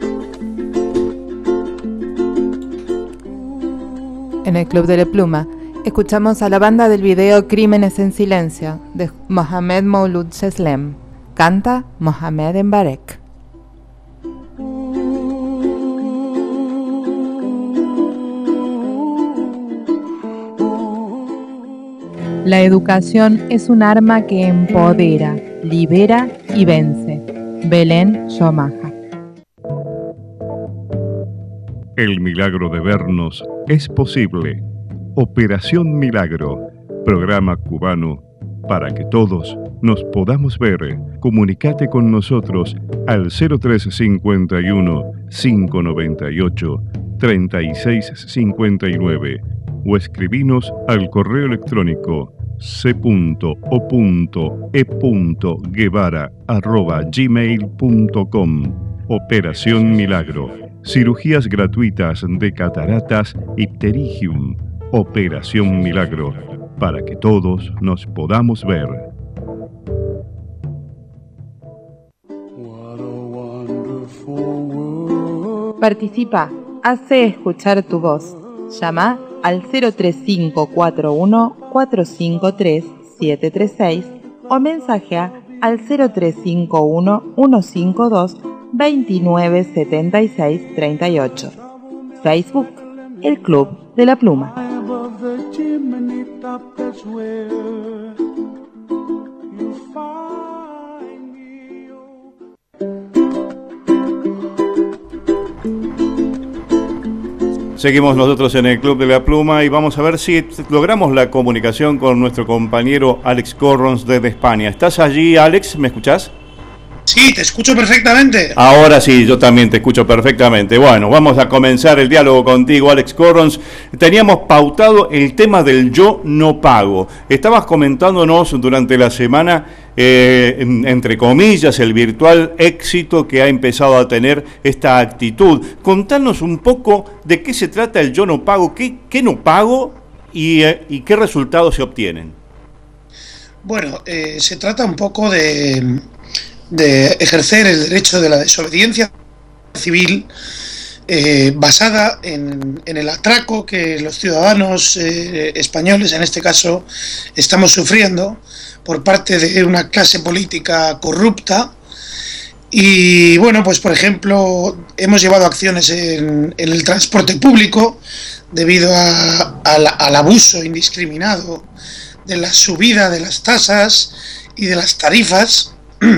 En el Club de la Pluma Escuchamos a la banda del video Crímenes en Silencio, de Mohamed Maulud Cheslem. Canta Mohamed Embarek. La educación es un arma que empodera, libera y vence. Belén Shomaja. El milagro de vernos es posible. Operación Milagro, programa cubano para que todos nos podamos ver. Comunicate con nosotros al cero tres cincuenta y uno, quinientos noventa y ocho, treinta y seis cincuenta y nueve o escribinos al correo electrónico c punto o punto e punto guevara arroba gmail punto com. Operación Milagro. Cirugías gratuitas de cataratas y pterigium. Operación Milagro, para que todos nos podamos ver. Participa, hace escuchar tu voz. Llama al cero tres cinco cuatro uno, cuatro cinco tres, siete tres seis o mensajea al cero tres cinco uno, uno cinco dos, dos nueve siete seis tres ocho. Facebook, El Club de la Pluma. Seguimos nosotros en el Club de la Pluma y vamos a ver si logramos la comunicación con nuestro compañero Alex Corrons desde España. ¿Estás allí, Alex? ¿Me escuchás? Sí, te escucho perfectamente. Ahora sí, yo también te escucho perfectamente. Bueno, vamos a comenzar el diálogo contigo, Alex Corrons. Teníamos pautado el tema del yo no pago. Estabas comentándonos durante la semana, eh, entre comillas, el virtual éxito que ha empezado a tener esta actitud. Contanos un poco de qué se trata el yo no pago, qué, qué no pago y, eh, y qué resultados se obtienen. Bueno, eh, se trata un poco de... de ejercer el derecho de la desobediencia civil eh, basada en, en el atraco que los ciudadanos eh, españoles, en este caso, estamos sufriendo por parte de una clase política corrupta. Y bueno, pues por ejemplo, hemos llevado acciones en, en el transporte público debido a, a la, al abuso indiscriminado de la subida de las tasas y de las tarifas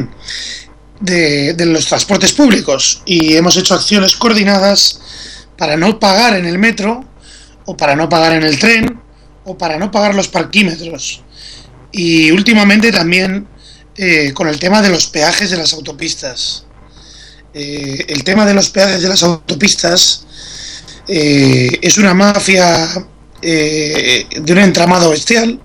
De, de los transportes públicos, y hemos hecho acciones coordinadas para no pagar en el metro o para no pagar en el tren o para no pagar los parquímetros, y últimamente también eh, con el tema de los peajes de las autopistas. Eh, el tema de los peajes de las autopistas eh, es una mafia eh, de un entramado bestial.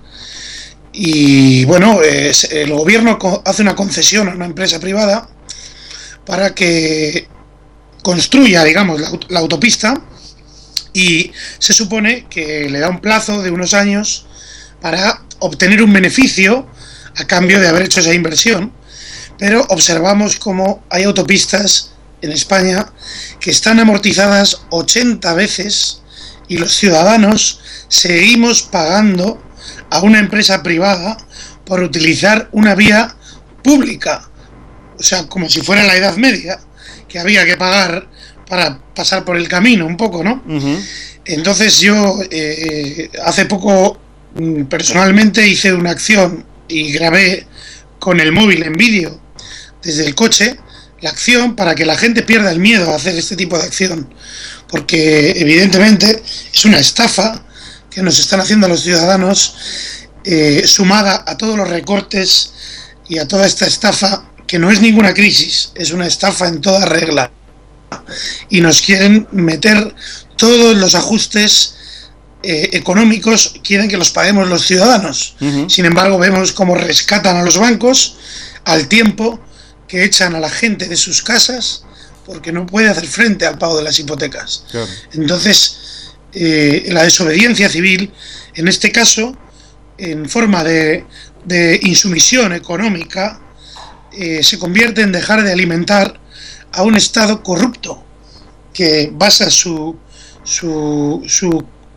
Y bueno, eh, el gobierno hace una concesión a una empresa privada para que construya, digamos, la, la autopista, y se supone que le da un plazo de unos años para obtener un beneficio a cambio de haber hecho esa inversión. Pero observamos cómo hay autopistas en España que están amortizadas ochenta veces y los ciudadanos seguimos pagando a una empresa privada por utilizar una vía pública, o sea, como si fuera la Edad Media, que había que pagar para pasar por el camino un poco, ¿no? Uh-huh. Entonces yo eh, hace poco personalmente hice una acción y grabé con el móvil en vídeo desde el coche la acción para que la gente pierda el miedo a hacer este tipo de acción, porque evidentemente es una estafa que nos están haciendo los ciudadanos, eh, sumada a todos los recortes y a toda esta estafa, que no es ninguna crisis, es una estafa en toda regla. Y nos quieren meter todos los ajustes eh, económicos, quieren que los paguemos los ciudadanos. Uh-huh. Sin embargo, vemos cómo rescatan a los bancos al tiempo que echan a la gente de sus casas porque no puede hacer frente al pago de las hipotecas. Claro. Entonces, Eh, la desobediencia civil, en este caso, en forma de, de insumisión económica, eh, se convierte en dejar de alimentar a un Estado corrupto que basa su, su, su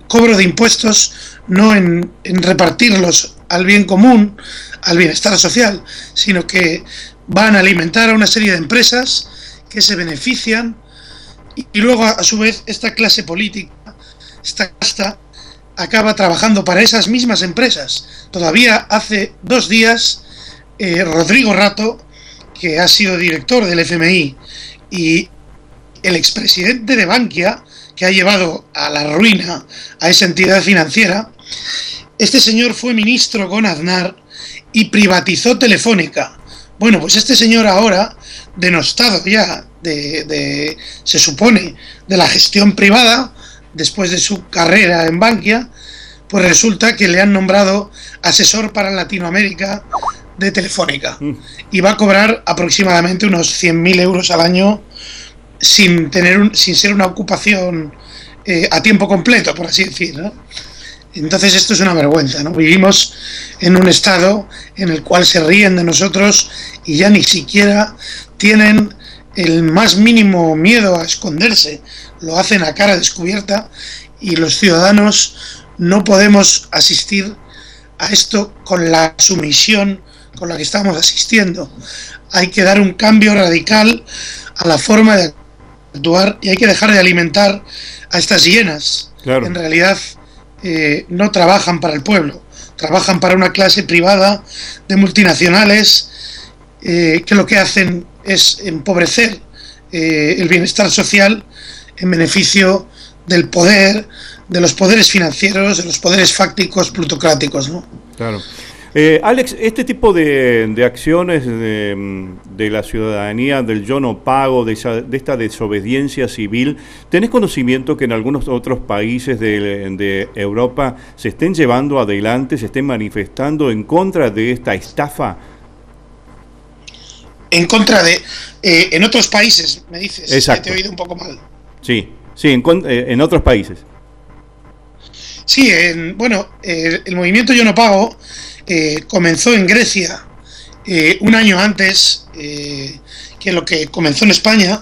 cobro de impuestos, no en, en repartirlos al bien común, al bienestar social, sino que van a alimentar a una serie de empresas que se benefician, y, y luego a, a su vez esta clase política, esta casta, acaba trabajando para esas mismas empresas. Todavía hace dos días eh, Rodrigo Rato, que ha sido director del F M I, y el expresidente de Bankia, que ha llevado a la ruina a esa entidad financiera, este señor fue ministro con Aznar y privatizó Telefónica. Bueno, pues este señor ahora, denostado ya de, de se supone, de la gestión privada, después de su carrera en Bankia, pues resulta que le han nombrado asesor para Latinoamérica de Telefónica, mm. y va a cobrar aproximadamente unos cien mil euros al año sin tener un, sin ser una ocupación eh, a tiempo completo, por así decir, ¿no? Entonces esto es una vergüenza, ¿no? Vivimos en un estado en el cual se ríen de nosotros y ya ni siquiera tienen el más mínimo miedo a esconderse, lo hacen a cara descubierta, y los ciudadanos no podemos asistir a esto con la sumisión con la que estamos asistiendo. Hay que dar un cambio radical a la forma de actuar y hay que dejar de alimentar a estas hienas. Claro. En realidad eh, no trabajan para el pueblo, trabajan para una clase privada de multinacionales eh, que lo que hacen es empobrecer eh, el bienestar social en beneficio del poder, de los poderes financieros, de los poderes fácticos plutocráticos, ¿no? Claro. Eh, Alex, este tipo de, de acciones de, de la ciudadanía, del yo no pago, de, esa, de esta desobediencia civil, ¿tenés conocimiento que en algunos otros países de, de Europa se estén llevando adelante, se estén manifestando en contra de esta estafa? En contra de... Eh, en otros países, me dices. Exacto. Que te he oído un poco mal. Sí, sí, en, en otros países. Sí, en, bueno, eh, el movimiento Yo No Pago eh, comenzó en Grecia eh, un año antes eh, que lo que comenzó en España,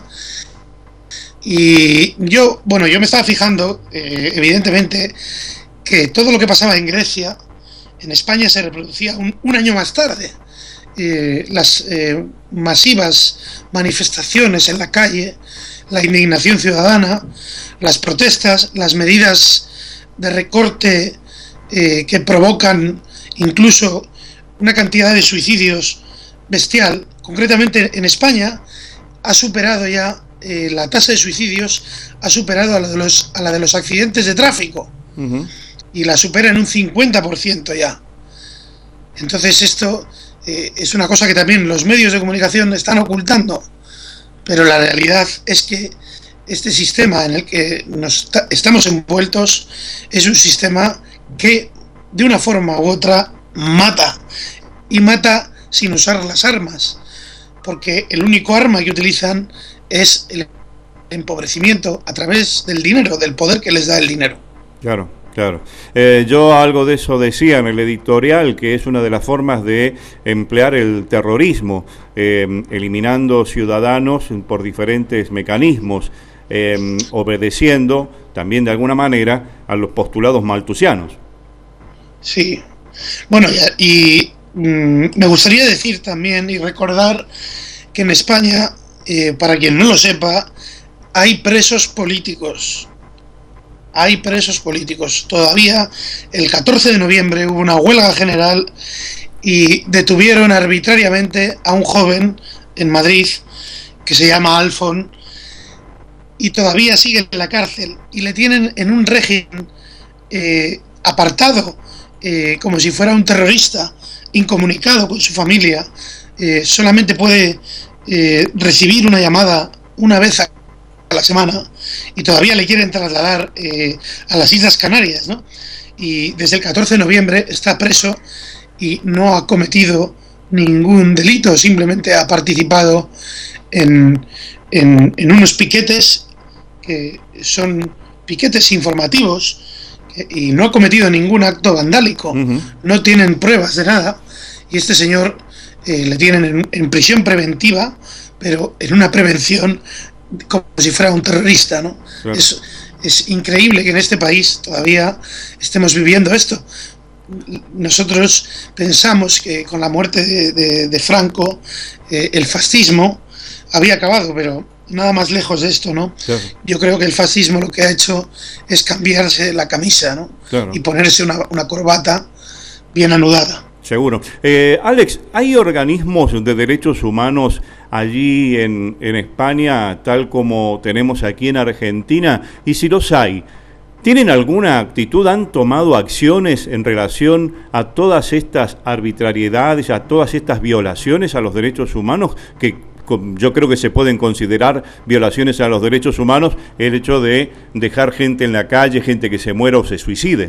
y yo, bueno, yo me estaba fijando, eh, evidentemente, que todo lo que pasaba en Grecia, en España se reproducía un, un año más tarde. Eh, las eh, masivas manifestaciones en la calle, la indignación ciudadana, las protestas, las medidas de recorte eh, que provocan incluso una cantidad de suicidios bestial. Concretamente en España ha superado ya eh, la tasa de suicidios ha superado a la de los, a la de los accidentes de tráfico. Uh-huh. Y la supera en un cincuenta por ciento ya. Entonces esto eh, es una cosa que también los medios de comunicación están ocultando, pero la realidad es que este sistema en el que nos estamos envueltos es un sistema que de una forma u otra mata, y mata sin usar las armas, porque el único arma que utilizan es el empobrecimiento a través del dinero, del poder que les da el dinero. Claro, claro. Eh, yo algo de eso decía en el editorial, que es una de las formas de emplear el terrorismo, eh, eliminando ciudadanos por diferentes mecanismos, eh, obedeciendo también de alguna manera a los postulados maltusianos. Sí. Bueno, y, y mm, me gustaría decir también y recordar que en España, eh, para quien no lo sepa, hay presos políticos. Hay presos políticos. Todavía el catorce de noviembre hubo una huelga general y detuvieron arbitrariamente a un joven en Madrid que se llama Alfon, y todavía sigue en la cárcel y le tienen en un régimen eh, apartado, eh, como si fuera un terrorista, incomunicado con su familia. Eh, solamente puede eh, recibir una llamada una vez a la semana, y todavía le quieren trasladar eh, a las Islas Canarias, ¿no? Y desde el catorce de noviembre está preso y no ha cometido ningún delito, simplemente ha participado en, en, en unos piquetes que son piquetes informativos, que, y no ha cometido ningún acto vandálico. Uh-huh. No tienen pruebas de nada, y este señor eh, le tienen en, en prisión preventiva, pero en una prevención como si fuera un terrorista, ¿no? Claro. Es, es increíble que en este país todavía estemos viviendo esto. Nosotros pensamos que con la muerte de, de, de Franco eh, el fascismo había acabado, pero nada más lejos de esto, ¿no? Claro. Yo creo que el fascismo lo que ha hecho es cambiarse la camisa, ¿no? Claro. Y ponerse una, una corbata bien anudada. Seguro. Eh, Alex, ¿hay organismos de derechos humanos allí en, en España, tal como tenemos aquí en Argentina? Y si los hay, ¿tienen alguna actitud? ¿Han tomado acciones en relación a todas estas arbitrariedades, a todas estas violaciones a los derechos humanos que yo creo que se pueden considerar violaciones a los derechos humanos, el hecho de dejar gente en la calle, gente que se muera o se suicide?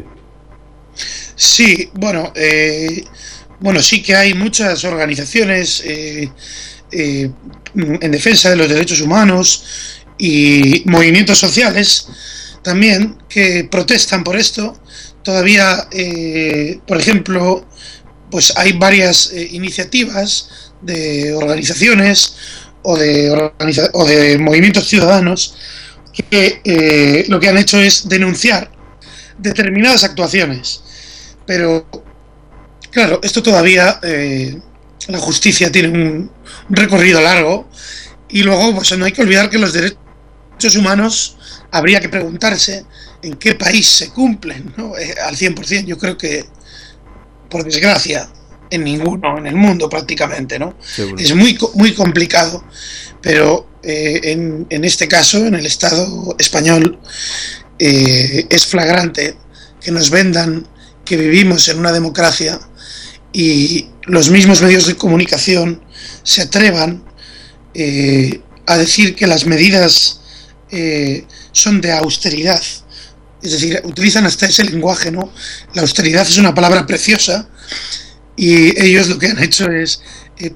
Sí, bueno, eh, bueno, sí que hay muchas organizaciones eh, eh, en defensa de los derechos humanos y movimientos sociales también que protestan por esto. Todavía, eh, por ejemplo, pues hay varias eh, iniciativas de organizaciones o de, organiza o de movimientos ciudadanos que eh, lo que han hecho es denunciar determinadas actuaciones. Pero, claro, esto todavía, eh, la justicia tiene un, un recorrido largo y luego pues no hay que olvidar que los derechos humanos habría que preguntarse en qué país se cumplen, ¿no? Eh, al cien por cien. Yo creo que, por desgracia, en ninguno en el mundo prácticamente, ¿no? Seguro. Es muy muy complicado, pero eh, en, en este caso, en el Estado español, eh, es flagrante que nos vendan que vivimos en una democracia y los mismos medios de comunicación se atrevan eh, a decir que las medidas eh, son de austeridad. Es decir, utilizan hasta ese lenguaje, ¿no? La austeridad es una palabra preciosa y ellos lo que han hecho es eh,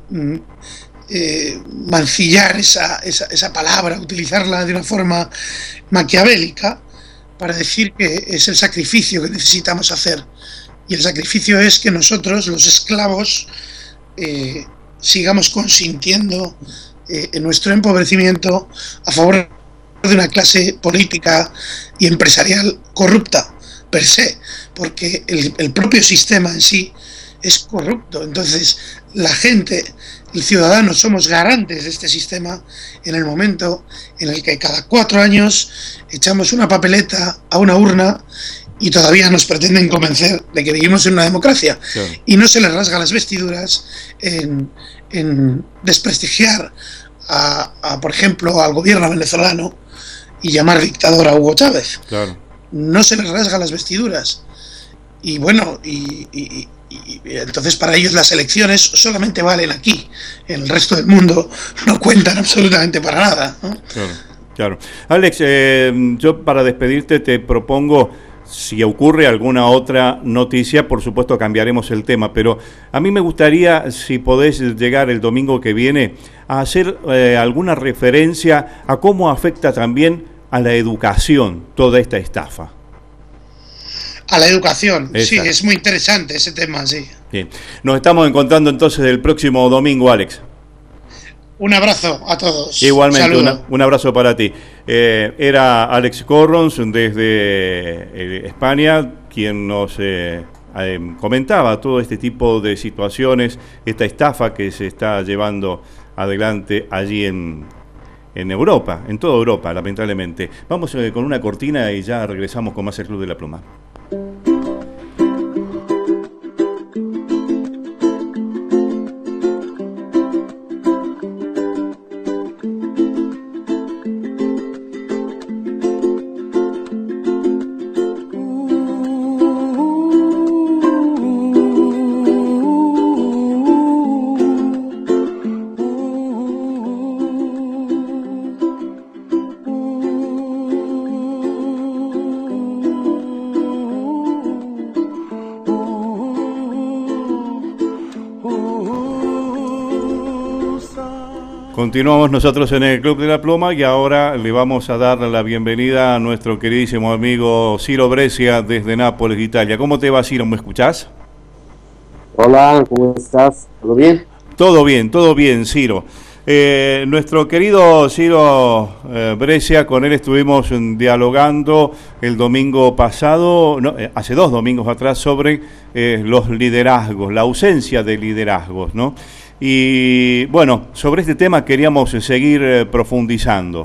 eh, mancillar esa, esa, esa palabra, utilizarla de una forma maquiavélica para decir que es el sacrificio que necesitamos hacer. Y el sacrificio es que nosotros, los esclavos, eh, sigamos consintiendo eh, en nuestro empobrecimiento a favor de una clase política y empresarial corrupta, per se, porque el, el propio sistema en sí es corrupto. Entonces la gente, el ciudadano, somos garantes de este sistema en el momento en el que cada cuatro años echamos una papeleta a una urna y todavía nos pretenden convencer de que vivimos en una democracia. Claro. Y no se les rasga las vestiduras en, en desprestigiar a, a, por ejemplo, al gobierno venezolano y llamar dictador a Hugo Chávez. Claro. No se les rasga las vestiduras. Y bueno, y, y, y, y entonces para ellos las elecciones solamente valen aquí. En el resto del mundo no cuentan absolutamente para nada, ¿no? Claro, claro. Alex, eh, yo para despedirte te propongo, si ocurre alguna otra noticia, por supuesto cambiaremos el tema, pero a mí me gustaría, si podés llegar el domingo que viene, a hacer eh, alguna referencia a cómo afecta también a la educación toda esta estafa. A la educación, exacto. Sí, es muy interesante ese tema, sí. Bien. Nos estamos encontrando entonces el próximo domingo, Alex. Un abrazo a todos. Igualmente, una, un abrazo para ti. Eh, era Alex Corrons desde eh, España, quien nos eh, eh, comentaba todo este tipo de situaciones, esta estafa que se está llevando adelante allí en, en Europa, en toda Europa, lamentablemente. Vamos eh, con una cortina y ya regresamos con más el Club de la Pluma. Continuamos nosotros en el Club de la Pluma y ahora le vamos a dar la bienvenida a nuestro queridísimo amigo Ciro Brescia desde Nápoles, Italia. ¿Cómo te va, Ciro? ¿Me escuchás? Hola, ¿cómo estás? ¿Todo bien? Todo bien, todo bien, Ciro. Eh, nuestro querido Ciro eh, Brescia, con él estuvimos dialogando el domingo pasado, no, eh, hace dos domingos atrás, sobre eh, los liderazgos, la ausencia de liderazgos, ¿no? Y bueno, sobre este tema queríamos seguir eh, profundizando.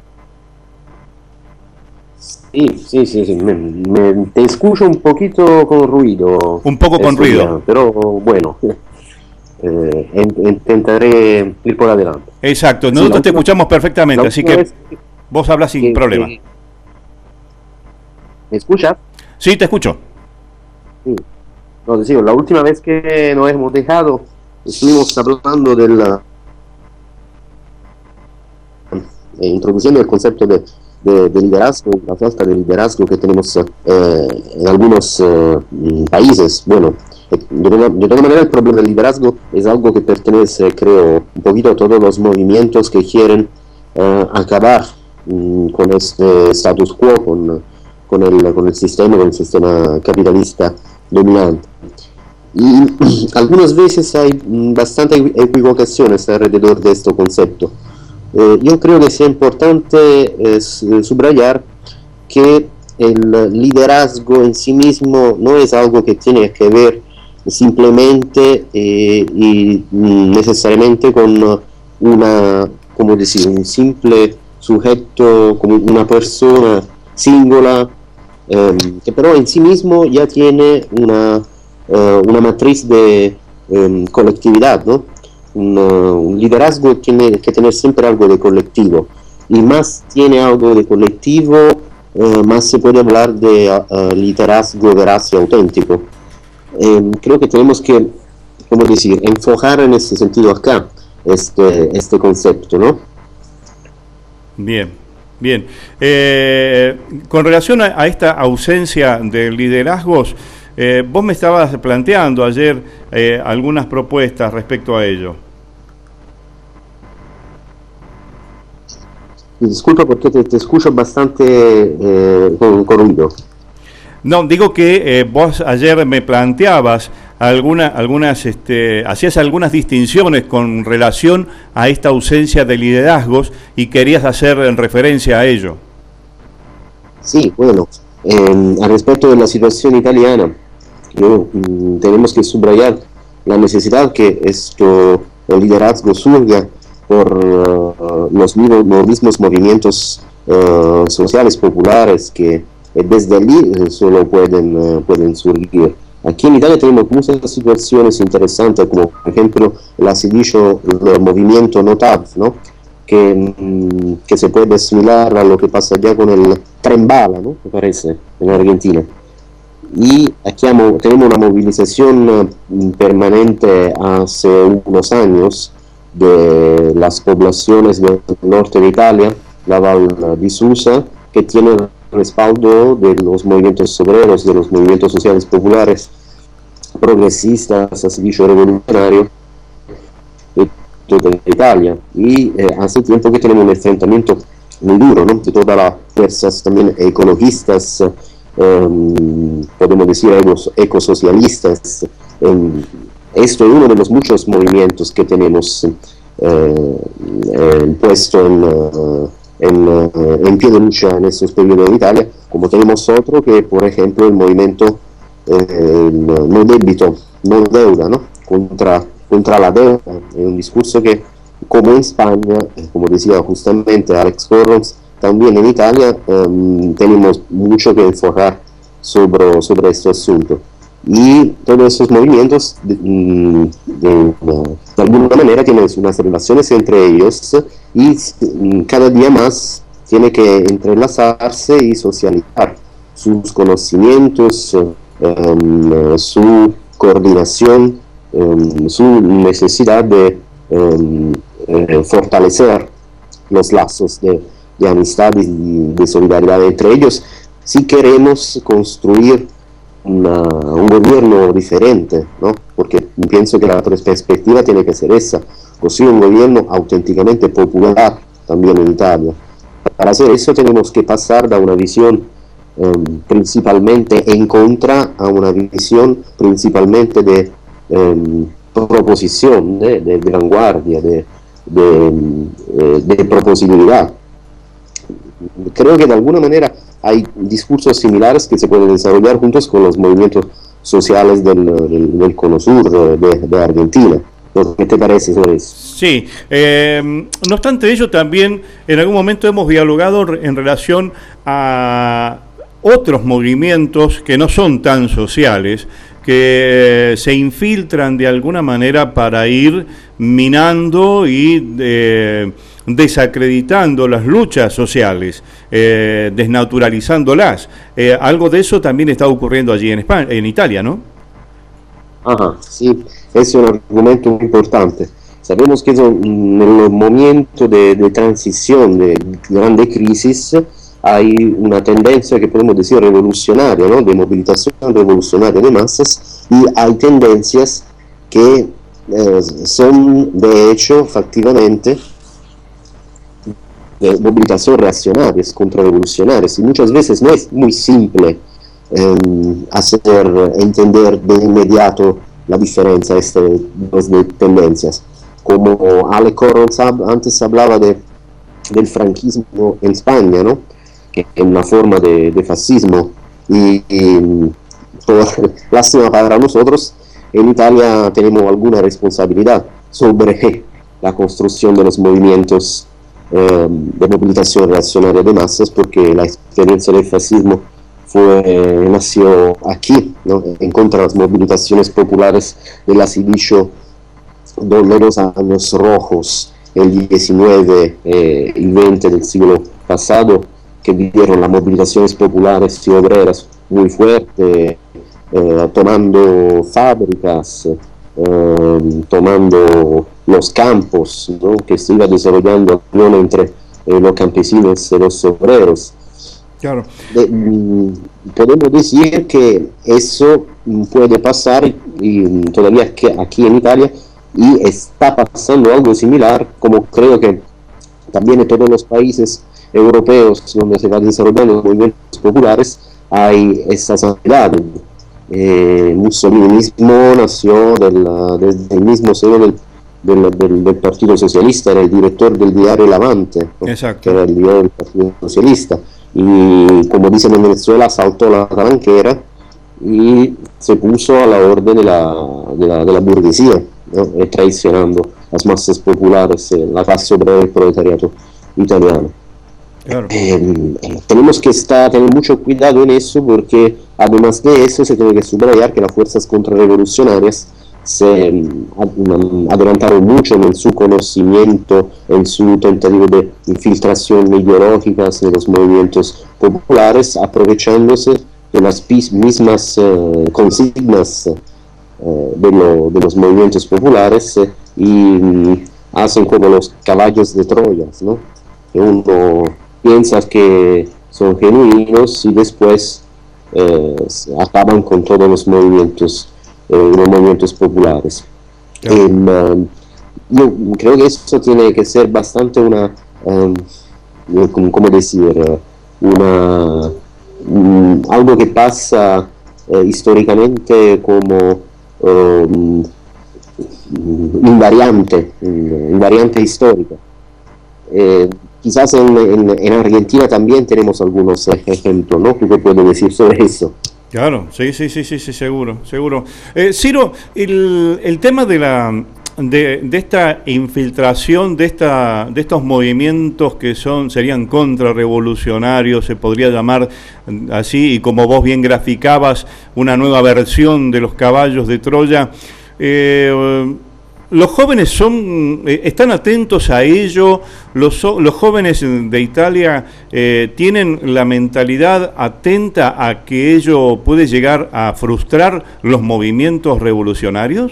Sí, sí, sí, sí. Me, me, te escucho un poquito con ruido. Un poco con ruido. Día, pero bueno, eh, intentaré ir por adelante. Exacto, nosotros sí, te última, escuchamos perfectamente, así que que vos hablas sin que, problema. Que, ¿Me escuchas? Sí, te escucho. Sí. No, decía, la última vez que nos hemos dejado, estuvimos hablando de la eh, introduciendo el concepto de De, de liderazgo, la falta de liderazgo que tenemos eh, en algunos eh, países. Bueno, de, de toda manera el problema del liderazgo es algo que pertenece, creo, un poquito a todos los movimientos que quieren eh, acabar mm, con este status quo, con, con, el, con el sistema, con el sistema capitalista dominante. Y algunas veces hay bastante equivocaciones alrededor de este concepto. Eh, yo creo que sea importante eh, subrayar que el liderazgo en sí mismo no es algo que tiene que ver simplemente eh, y necesariamente con una, como decir, un simple sujeto, como una persona singular, eh, que pero en sí mismo ya tiene una, uh, una matriz de um, colectividad, ¿no? Un, uh, un liderazgo tiene que tener siempre algo de colectivo, y más tiene algo de colectivo, uh, más se puede hablar de uh, liderazgo veraz y auténtico. Eh, creo que tenemos que, como decir, enfocar en ese sentido acá este, este concepto, ¿no? Bien, bien. Eh, con relación a, a esta ausencia de liderazgos, Eh, vos me estabas planteando ayer eh, algunas propuestas respecto a ello. Disculpa porque te, te escucho bastante eh, con, con ruido. No, digo que eh, vos ayer me planteabas alguna, algunas, este, hacías algunas distinciones con relación a esta ausencia de liderazgos y querías hacer en referencia a ello. Sí, bueno, eh, al respecto de la situación italiana, no, mm, tenemos que subrayar la necesidad que esto, el liderazgo surja por uh, los, mismos, los mismos movimientos uh, sociales populares que desde allí uh, solo pueden, uh, pueden surgir. Aquí en Italia tenemos muchas situaciones interesantes, como por ejemplo el así dicho el movimiento Notav, ¿no? que, mm, que se puede asimilar a lo que pasa allá con el tren bala, ¿no? Me parece, en Argentina. Y aquí tenemos una movilización uh, permanente hace unos años de las poblaciones del norte de Italia, la Val di Susa, que tiene el respaldo de los movimientos obreros, de los movimientos sociales populares, progresistas, así dicho, revolucionarios de toda Italia. Y eh, hace tiempo que tenemos un enfrentamiento muy duro, ¿no? De todas las fuerzas también ecologistas, Um, podemos decir ecosocialistas. Um, esto es uno de los muchos movimientos que tenemos uh, eh, puesto en, uh, en, uh, en pie de lucha en estos periodos en Italia, como tenemos otro que, por ejemplo, el movimiento eh, no débito, no deuda, ¿no? Contra, contra la deuda. Es un discurso que, como en España, como decía justamente Alex Corrons, también en Italia um, tenemos mucho que enfocar sobre, sobre este asunto. Y todos estos movimientos, de, de, de, de alguna manera, tienen unas relaciones entre ellos y cada día más tiene que entrelazarse y socializar sus conocimientos, um, su coordinación, um, su necesidad de um, eh, fortalecer los lazos de de amistad y de solidaridad entre ellos, si queremos construir una, un gobierno diferente, ¿no? Porque pienso que la perspectiva tiene que ser esa, construir un gobierno auténticamente popular también en Italia. Para hacer eso tenemos que pasar de una visión um, principalmente en contra a una visión principalmente de um, proposición, de, de, de vanguardia, de de, de proposibilidad. Creo que de alguna manera hay discursos similares que se pueden desarrollar juntos con los movimientos sociales del, del, del Cono Sur de, de Argentina. ¿Qué te parece sobre eso? Sí, eh, no obstante ello, también en algún momento hemos dialogado en relación a otros movimientos que no son tan sociales, que se infiltran de alguna manera para ir minando y eh, desacreditando las luchas sociales, eh, desnaturalizándolas. Eh, algo de eso también está ocurriendo allí en España, en Italia, ¿no? Ajá, sí, es un argumento muy importante. Sabemos que en el momento de, de transición, de grande crisis, hay una tendencia que podemos decir revolucionaria, ¿no? De movilización revolucionaria de masas, y hay tendencias que eh, son de hecho efectivamente de movilización reaccionarias, contrarrevolucionarias, y muchas veces no es muy simple eh, hacer entender de inmediato la diferencia de estas dos tendencias. Como Ale Corrons antes hablaba de, del franquismo en España, ¿no? Que es una forma de, de fascismo, y, y lástima para nosotros, en Italia tenemos alguna responsabilidad sobre la construcción de los movimientos eh, de movilización reaccionaria de masas, porque la experiencia del fascismo fue, eh, nació aquí, ¿no? En contra de las movilizaciones populares del así dicho dolorosos años rojos, el diecinueve eh, y veinte del siglo pasado, que vivieron las movilizaciones populares y obreras muy fuertes, eh, tomando fábricas, eh, tomando los campos, ¿no? Que se iba desarrollando entre eh, los campesinos y los obreros. Claro. De, mm, podemos decir que eso puede pasar y todavía aquí, aquí en Italia, y está pasando algo similar, como creo que también en todos los países europeos donde se van desarrollando los movimientos populares hay esas realidades. Eh, Mussolini mismo nació del, desde el mismo seno del, del, del, del Partido Socialista, era el director del diario Levante, ¿no? Que era el diario del Partido Socialista, y como dicen en Venezuela saltó la talanquera y se puso a la orden de la, de la, de la burguesía, ¿no? Eh, traicionando las masas populares, eh, la clase obrera del proletariato italiano. Claro. Eh, tenemos que estar, tener mucho cuidado en eso, porque además de eso se tiene que subrayar que las fuerzas contrarrevolucionarias se um, adelantaron mucho en su conocimiento, en su tentativa de infiltración ideológica en los movimientos populares, aprovechándose de las mismas uh, consignas uh, de, lo, de los movimientos populares, uh, y um, hacen como los caballos de Troya, ¿no? Que uno piensa que son genuinos y después eh, acaban con todos los movimientos, eh, los movimientos populares. Eh, um, yo creo que eso tiene que ser bastante una, um, ¿cómo decir? Una, um, algo que pasa eh, históricamente como um, invariante, invariante histórica. Eh, Quizás en, en, en Argentina también tenemos algunos ejemplos, ¿no? ¿Qué puedes decir sobre eso? Claro, sí, sí, sí, sí, sí, seguro, seguro. Eh, Ciro, el, el tema de la de, de esta infiltración, de esta de estos movimientos que son serían contrarrevolucionarios, se podría llamar así, y como vos bien graficabas, una nueva versión de los caballos de Troya. Eh, Los jóvenes son eh, están atentos a ello, los, los jóvenes de Italia eh, tienen la mentalidad atenta a que ello puede llegar a frustrar los movimientos revolucionarios.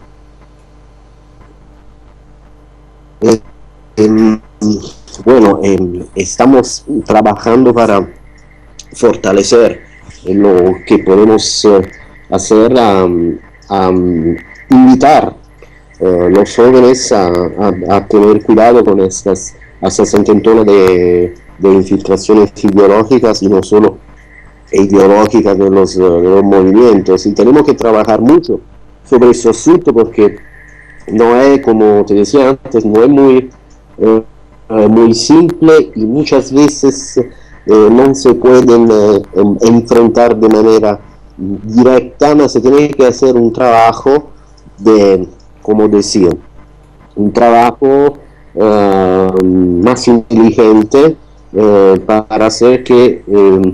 Eh, eh, bueno, eh, estamos trabajando para fortalecer lo que podemos eh, hacer, a, a invitar Uh, los jóvenes a, a, a tener cuidado con estas, estas intentonas de, de infiltraciones ideológicas, y no solo ideológicas de los, de los movimientos. Y tenemos que trabajar mucho sobre ese asunto, porque no es, como te decía antes, no es muy, eh, muy simple y muchas veces eh, no se pueden eh, enfrentar de manera directa, pero se tiene que hacer un trabajo de, como decía, un trabajo uh, más inteligente uh, para hacer que uh,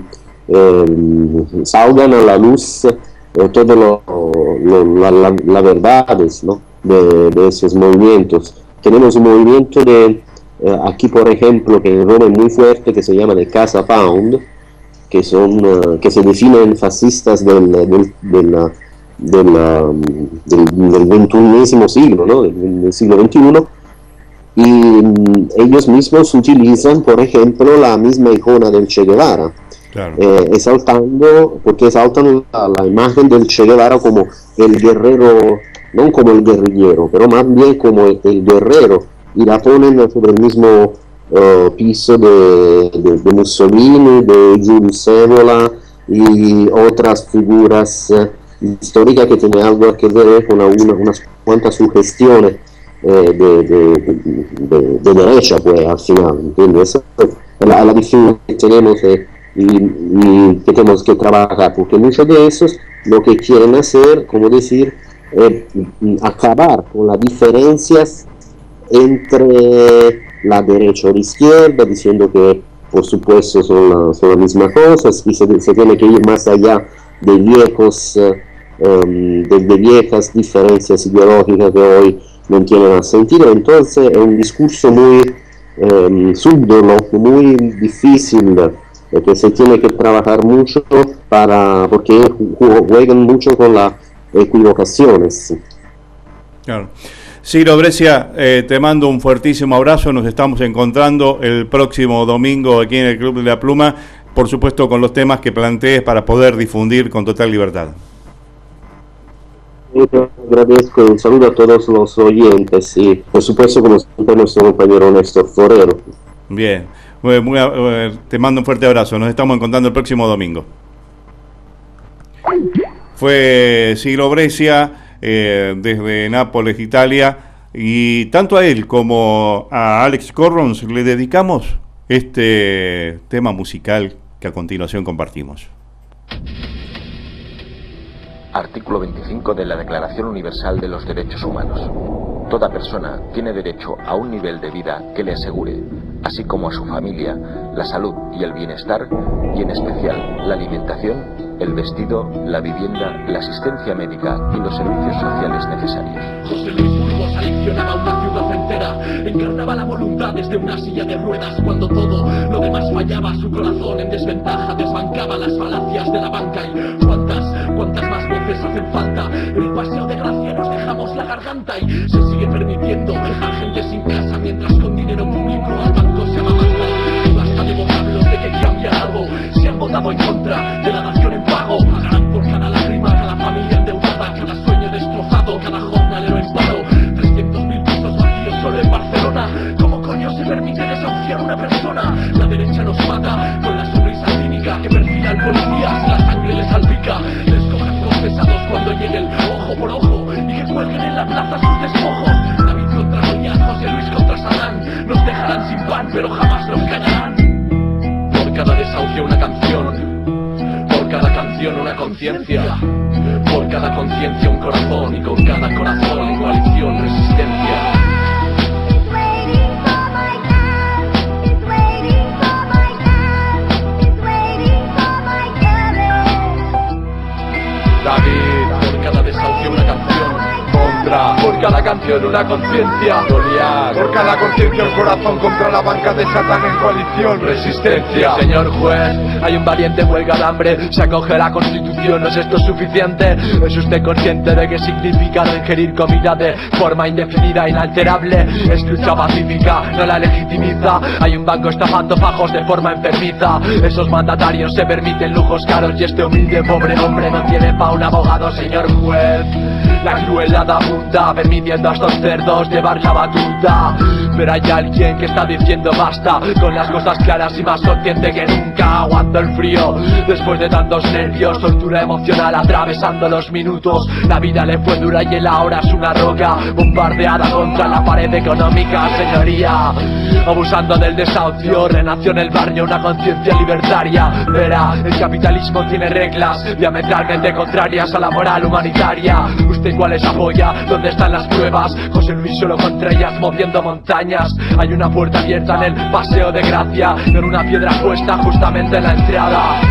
uh, salgan a la luz uh, todas las la, la verdades, ¿no? de, de esos movimientos. Tenemos un movimiento de, uh, aquí por ejemplo, que en Roma es muy fuerte, que se llama de Casa Pound, que, son, uh, que se definen fascistas del, del, del Del, del, del veintiuno siglo, ¿no? del, del siglo veintiuno, y um, ellos mismos utilizan, por ejemplo, la misma icona del Che Guevara, claro. eh, exaltando, porque exaltan la, la imagen del Che Guevara como el guerrero, no como el guerrillero, pero más bien como el, el guerrero, y la ponen sobre el mismo uh, piso de, de, de Mussolini, de Julius Evola y otras figuras uh, histórica que tiene algo que ver con una, unas cuantas sugestiones eh, de, de, de, de derecha, pues al final, ¿entiendes? La, la visión que tenemos eh, y, y que tenemos que trabajar, porque muchos de esos lo que quieren hacer, como decir, es eh, acabar con las diferencias entre la derecha o la izquierda, diciendo que por supuesto son la, son la misma cosa, y se, se tiene que ir más allá de viejos eh, Um, de, de viejas diferencias ideológicas que hoy no tienen más sentido. Entonces es un discurso muy um, subdolo, muy difícil, eh, que se tiene que trabajar mucho para, porque juegan mucho con las equivocaciones. Claro. Ciro Brescia, eh, te mando un fuertísimo abrazo, nos estamos encontrando el próximo domingo aquí en el Club de la Pluma, por supuesto con los temas que plantees para poder difundir con total libertad. Yo te agradezco, un saludo a todos los oyentes y por supuesto como siempre nuestro compañero Néstor Forero. Bien, muy, muy, te mando un fuerte abrazo, nos estamos encontrando el próximo domingo. Fue Ciro Brescia eh, desde Nápoles, Italia, y tanto a él como a Alex Corrons le dedicamos este tema musical que a continuación compartimos. Artículo veinticinco de la Declaración Universal de los Derechos Humanos. Toda persona tiene derecho a un nivel de vida que le asegure, así como a su familia, la salud y el bienestar, y en especial la alimentación, el vestido, la vivienda, la asistencia médica y los servicios sociales necesarios. José Luis Burgos aleccionaba una ciudad entera, encarnaba la voluntad desde una silla de ruedas. Cuando todo lo demás fallaba, su corazón en desventaja desbancaba las falacias de la banca. Y cuántas, cuántas más voces hacen falta. En el paseo de Gracia nos dejamos la garganta y se sigue permitiendo dejar gente sin casa mientras con dinero público al banco se amamanta. Y basta de vocablos de que cambia algo. Si han votado en contra de la nación en pago, pagarán por cada lágrima, cada familia endeudada, cada sueño destrozado, cada jornalero en paro. trescientos mil pisos vacíos solo en Barcelona. ¿Cómo coño se permite desahuciar a una persona? La derecha nos mata con la sonrisa cínica que perfilan policías, la sangre les salpica. Les cogen procesados cuando lleguen ojo por ojo y que cuelguen en la plaza sus despojos. David contra Goliat, José Luis contra Satán. Nos dejarán sin pan pero jamás nos callarán. Por cada desahucio una canción, por cada canción una conciencia, por cada conciencia un corazón, y con cada corazón en coalición resistencia. David, por cada desahucio una canción, contra, por cada canción una conciencia, Goliat, por cada conciencia un corazón, contra la banca de Satán en coalición, resistencia. Señor juez, hay un valiente huelga de hambre, se acoge a la Constitución, ¿no es esto suficiente? ¿Es usted consciente de qué significa no ingerir comida de forma indefinida, inalterable? Es lucha pacífica, no la legitimiza. Hay un banco estafando fajos de forma enfermiza. Esos mandatarios se permiten lujos caros y este humilde pobre hombre no tiene pa' un abogado, señor juez. La crueldad abunda, permitiendo a estos cerdos llevar la batuta. Pero hay alguien que está diciendo basta, con las cosas claras y más consciente que nunca. Aguanto el frío, después de tantos nervios, tortura emocional atravesando los minutos. La vida le fue dura y él ahora es una roca, bombardeada contra la pared económica, señoría. Abusando del desahucio, renació en el barrio una conciencia libertaria. Verá, el capitalismo tiene reglas diametralmente contrarias a la moral humanitaria. ¿Usted cuáles apoya? ¿Dónde están las pruebas? José Luis solo contra ellas moviendo montañas. Hay una puerta abierta en el Paseo de Gracia, con una piedra puesta justamente en la entrada.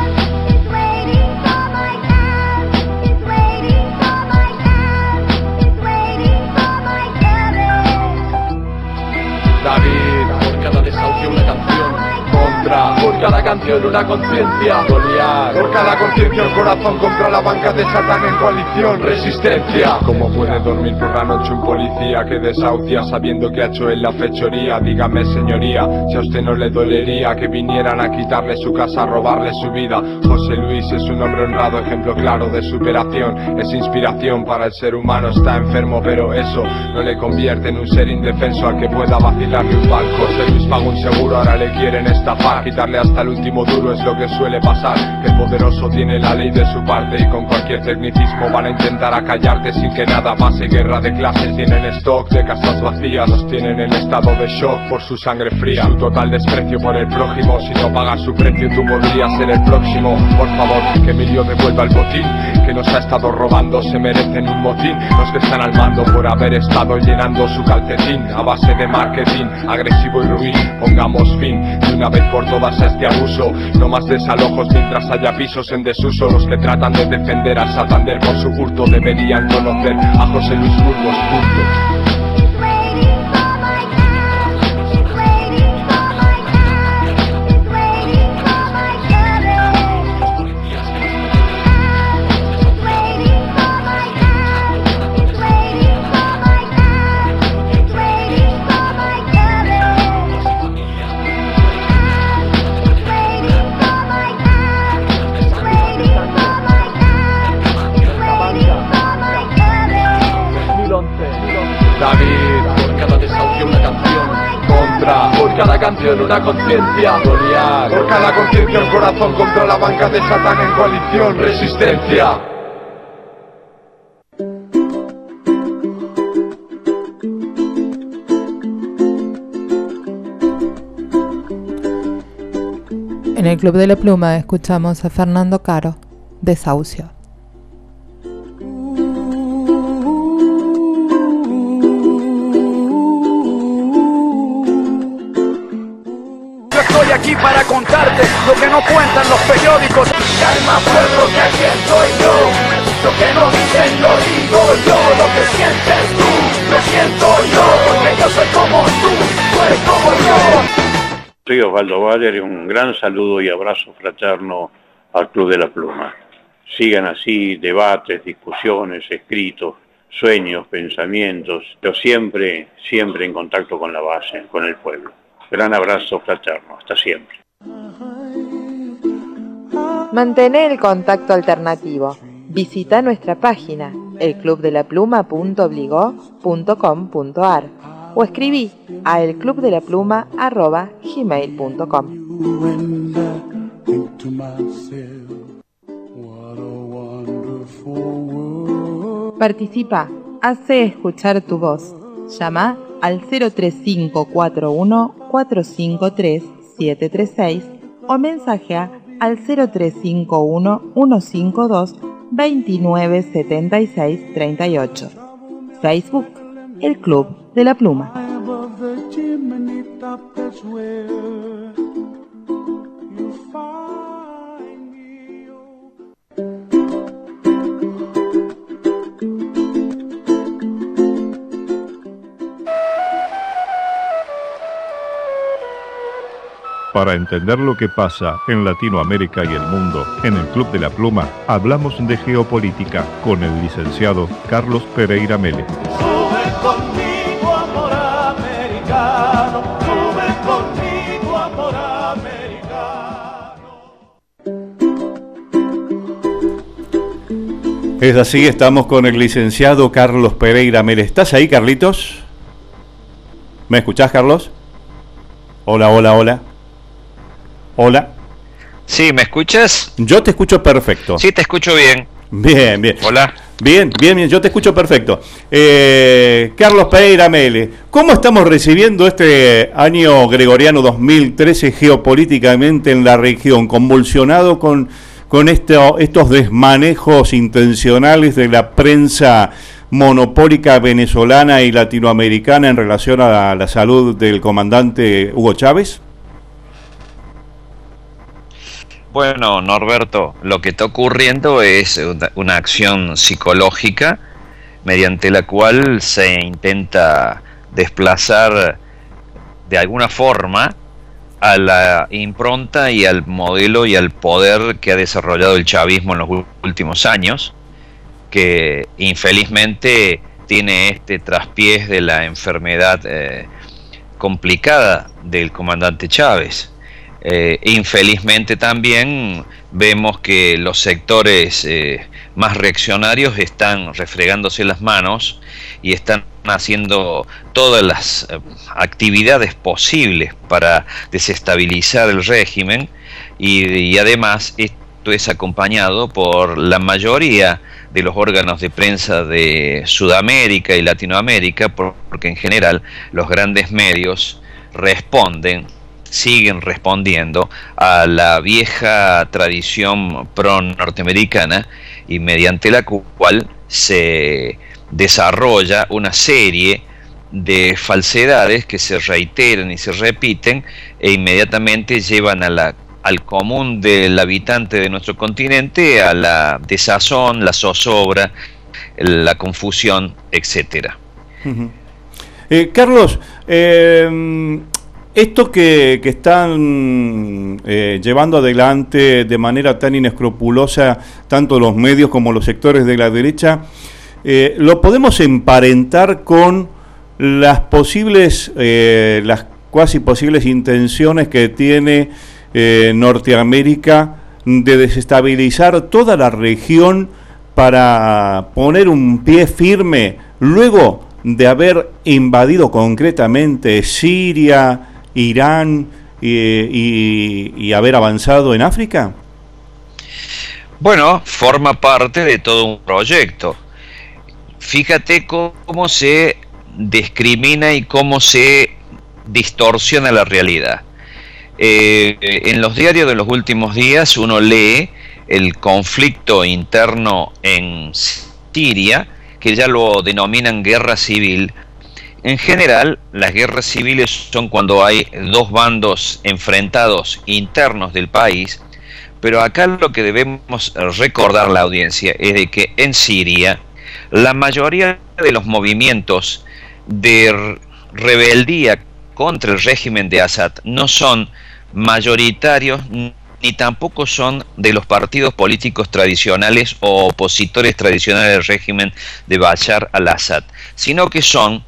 David, por cada desahucio una canción. Contra, por cada canción una conciencia. Goliat, por cada conciencia el corazón. Contra la banca de Satán en coalición. Resistencia. ¿Cómo puede dormir por la noche un policía que desahucia sabiendo que ha hecho él la fechoría? Dígame, señoría, si a usted no le dolería que vinieran a quitarle su casa, a robarle su vida. José Luis es un hombre honrado, ejemplo claro de superación. Es inspiración para el ser humano, está enfermo, pero eso no le convierte en un ser indefenso al que pueda vacilarle un banco. José Luis paga un seguro, ahora le quieren estafar, quitarle hasta el último duro, es lo que suele pasar. Que el poderoso tiene la ley de su parte y con cualquier tecnicismo van a intentar acallarte sin que nada pase. Guerra de clases, tienen stock de casas vacías, los tienen en estado de shock por su sangre fría. Su total desprecio por el prójimo, si no pagas su precio tú podrías ser el próximo. Por favor, que Emilio devuelva el botín que nos ha estado robando, se merecen un motín los que están al mando por haber estado llenando su calcetín a base de marketing agresivo y ruin. Pongamos fin de una vez por todas a este abuso, no más desalojos mientras haya pisos en desuso. Los que tratan de defender a Santander por su hurto deberían conocer a José Luis Burgos, punto. David, por cada desahucio una canción. Contra, por cada canción una conciencia. Goliat, por cada conciencia el corazón. Contra la banca de Satán en coalición. Resistencia. En el Club de la Pluma escuchamos a Fernando Caro, Desahucio. Estoy aquí para contarte lo que no cuentan los periódicos. Calma pueblo, que aquí estoy yo. Lo que no dicen lo digo yo. Lo que sientes tú, lo siento yo. Porque yo soy como tú, tú eres como yo. Soy Osvaldo Valer y un gran saludo y abrazo fraterno al Club de la Pluma. Sigan así debates, discusiones, escritos, sueños, pensamientos, pero siempre, siempre en contacto con la base, con el pueblo. Gran abrazo fraterno, hasta siempre. Mantén el contacto alternativo. Visita nuestra página el club de la pluma punto bligo punto com punto ar o escribí a elclubdelapluma arroba gmail punto com. Participa, hace escuchar tu voz. Llama al cero tres cinco cuatro uno cuatro cinco tres siete tres seis o mensajea al cero tres cinco uno uno cinco dos dos nueve siete seis tres ocho. Facebook, El Club de la Pluma. Para entender lo que pasa en Latinoamérica y el mundo, en el Club de la Pluma hablamos de geopolítica con el licenciado Carlos Pereira Mele. Sube conmigo, amor americano. Sube conmigo, amor americano. Es así, estamos con el licenciado Carlos Pereira Mele. ¿Estás ahí, Carlitos? ¿Me escuchás, Carlos? Hola, hola, hola. Hola. Sí, ¿me escuchas? Yo te escucho perfecto. Sí, te escucho bien. Bien, bien. Hola. Bien, bien, bien, yo te escucho perfecto. Eh, Carlos Pereira Mele, ¿cómo estamos recibiendo este año gregoriano dos mil trece geopolíticamente en la región, convulsionado con, con esto, estos desmanejos intencionales de la prensa monopólica venezolana y latinoamericana en relación a la salud del comandante Hugo Chávez? Bueno, Norberto, lo que está ocurriendo es una, una acción psicológica mediante la cual se intenta desplazar de alguna forma a la impronta y al modelo y al poder que ha desarrollado el chavismo en los últimos años, que infelizmente tiene este traspiés de la enfermedad eh, complicada del comandante Chávez. Eh, infelizmente también vemos que los sectores eh, más reaccionarios están refregándose las manos y están haciendo todas las eh, actividades posibles para desestabilizar el régimen y, y además esto es acompañado por la mayoría de los órganos de prensa de Sudamérica y Latinoamérica, porque en general los grandes medios responden siguen respondiendo a la vieja tradición pro-norteamericana y mediante la cual se desarrolla una serie de falsedades que se reiteran y se repiten e inmediatamente llevan a la, al común del habitante de nuestro continente a la desazón, la zozobra, la confusión, etcétera. Uh-huh. eh, Carlos, eh... Esto que, que están eh, llevando adelante de manera tan inescrupulosa tanto los medios como los sectores de la derecha, eh, lo podemos emparentar con las posibles, eh, las cuasi posibles intenciones que tiene eh, Norteamérica de desestabilizar toda la región para poner un pie firme luego de haber invadido concretamente Siria, Irán y, y, y haber avanzado en África? Bueno, forma parte de todo un proyecto. Fíjate cómo se discrimina y cómo se distorsiona la realidad. Eh, en los diarios de los últimos días uno lee el conflicto interno en Siria, que ya lo denominan guerra civil. En general, las guerras civiles son cuando hay dos bandos enfrentados internos del país, pero acá lo que debemos recordar la audiencia es de que en Siria la mayoría de los movimientos de rebeldía contra el régimen de Assad no son mayoritarios ni tampoco son de los partidos políticos tradicionales o opositores tradicionales del régimen de Bashar al-Assad, sino que son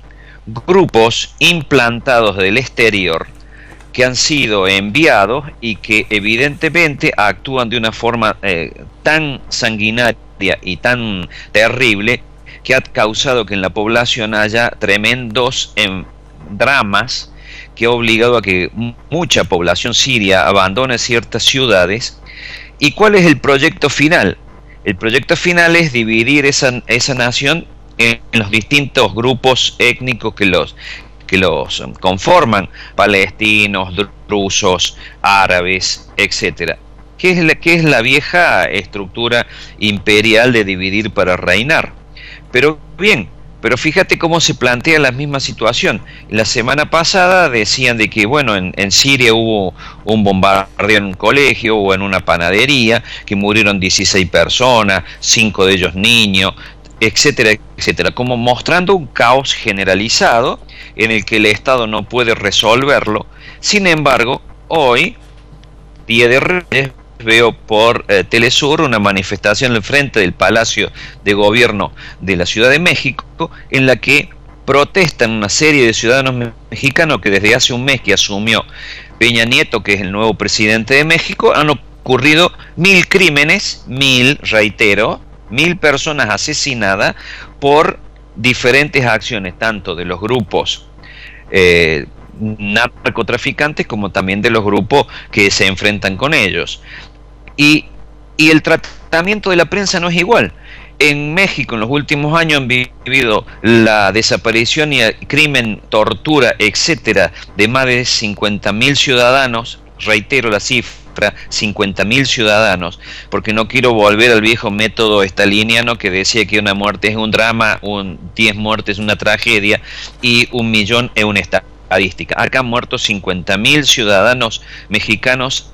grupos implantados del exterior que han sido enviados y que evidentemente actúan de una forma eh, tan sanguinaria y tan terrible que ha causado que en la población haya tremendos eh, dramas que ha obligado a que mucha población siria abandone ciertas ciudades. ¿Y cuál es el proyecto final? El proyecto final es dividir esa, esa nación en los distintos grupos étnicos que los, que los conforman, palestinos, drusos, árabes, etcétera. ¿Qué es la, qué es la vieja estructura imperial de dividir para reinar? Pero bien, pero fíjate cómo se plantea la misma situación. La semana pasada decían de que, bueno, en, en Siria hubo un bombardeo en un colegio o en una panadería, que murieron dieciséis personas, cinco de ellos niños, etcétera, etcétera, como mostrando un caos generalizado en el que el Estado no puede resolverlo. Sin embargo, hoy, Día de Reyes, veo por eh, Telesur una manifestación en frente del Palacio de Gobierno de la Ciudad de México, en la que protestan una serie de ciudadanos mexicanos que desde hace un mes que asumió Peña Nieto, que es el nuevo presidente de México, han ocurrido mil crímenes, mil, reitero, mil personas asesinadas por diferentes acciones, tanto de los grupos eh, narcotraficantes como también de los grupos que se enfrentan con ellos. Y, y el tratamiento de la prensa no es igual. En México en los últimos años han vivido la desaparición y el crimen, tortura, etcétera, de más de cincuenta mil ciudadanos. Reitero la cifra, cincuenta mil ciudadanos, porque no quiero volver al viejo método staliniano que decía que una muerte es un drama, un diez muertes es una tragedia y un millón es una estadística. Acá han muerto cincuenta mil ciudadanos mexicanos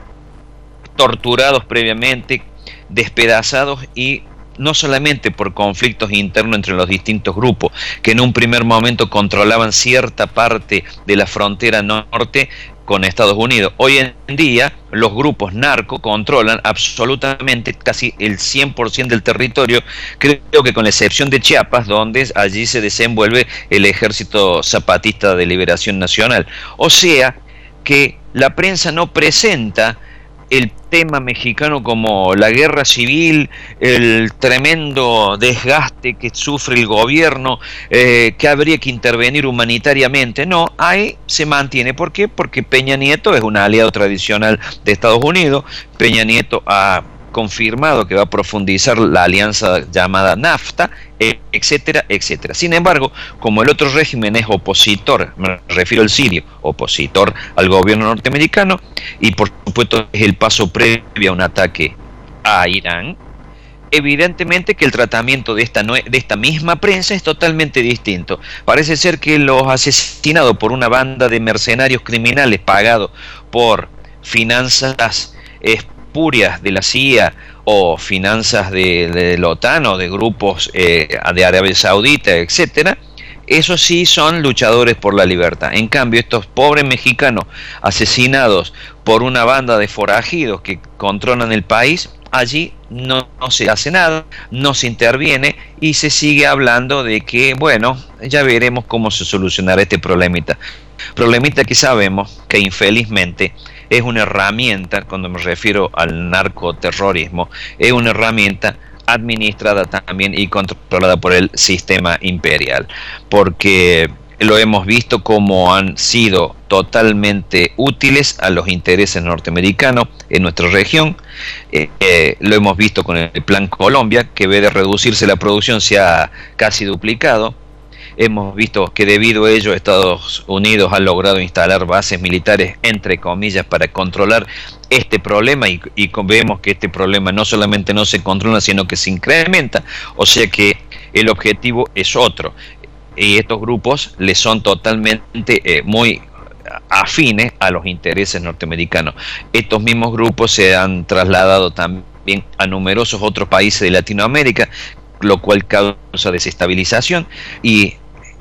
torturados previamente, despedazados, y no solamente por conflictos internos entre los distintos grupos, que en un primer momento controlaban cierta parte de la frontera norte con Estados Unidos. Hoy en día los grupos narco controlan absolutamente casi el cien por ciento del territorio, creo que con la excepción de Chiapas, donde allí se desenvuelve el Ejército Zapatista de Liberación Nacional. O sea que la prensa no presenta el tema mexicano como la guerra civil, el tremendo desgaste que sufre el gobierno, eh, que habría que intervenir humanitariamente. No, ahí se mantiene. ¿Por qué? Porque Peña Nieto es un aliado tradicional de Estados Unidos. Peña Nieto ha confirmado que va a profundizar la alianza llamada NAFTA, etcétera, etcétera. Sin embargo, como el otro régimen es opositor, me refiero al sirio, opositor al gobierno norteamericano, y por supuesto es el paso previo a un ataque a Irán, evidentemente que el tratamiento de esta, de esta misma prensa es totalmente distinto. Parece ser que los asesinados por una banda de mercenarios criminales pagados por finanzas espurias de la C I A o finanzas de, de la OTAN o de grupos eh, de Arabia Saudita, etcétera, esos sí son luchadores por la libertad. En cambio, estos pobres mexicanos asesinados por una banda de forajidos que controlan el país, allí no, no se hace nada, no se interviene y se sigue hablando de que, bueno, ya veremos cómo se solucionará este problemita. Problemita que sabemos que infelizmente es una herramienta, cuando me refiero al narcoterrorismo, es una herramienta administrada también y controlada por el sistema imperial, porque lo hemos visto como han sido totalmente útiles a los intereses norteamericanos en nuestra región. Eh, eh, lo hemos visto con el Plan Colombia, que en vez de reducirse la producción se ha casi duplicado. Hemos visto que debido a ello Estados Unidos ha logrado instalar bases militares, entre comillas, para controlar este problema, y, y vemos que este problema no solamente no se controla, sino que se incrementa. O sea que el objetivo es otro, y estos grupos le son totalmente eh, muy afines a los intereses norteamericanos. Estos mismos grupos se han trasladado también a numerosos otros países de Latinoamérica, lo cual causa desestabilización, y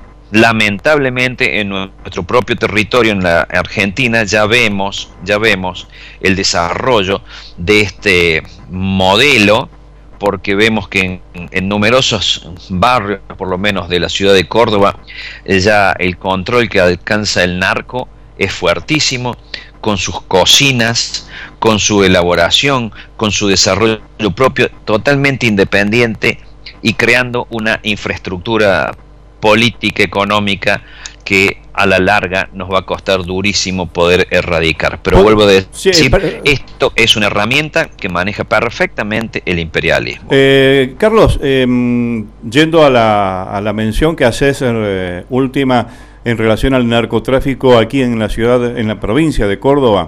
lamentablemente en nuestro propio territorio, en la Argentina, ya vemos, ya vemos el desarrollo de este modelo, porque vemos que en, en numerosos barrios, por lo menos de la ciudad de Córdoba, ya el control que alcanza el narco es fuertísimo, con sus cocinas, con su elaboración, con su desarrollo propio, totalmente independiente, y creando una infraestructura política, económica, que a la larga nos va a costar durísimo poder erradicar. Pero vuelvo a decir, sí, pero, esto es una herramienta que maneja perfectamente el imperialismo. Eh, Carlos, eh, yendo a la, a la mención que haces eh, última en relación al narcotráfico aquí en la ciudad, en la provincia de Córdoba,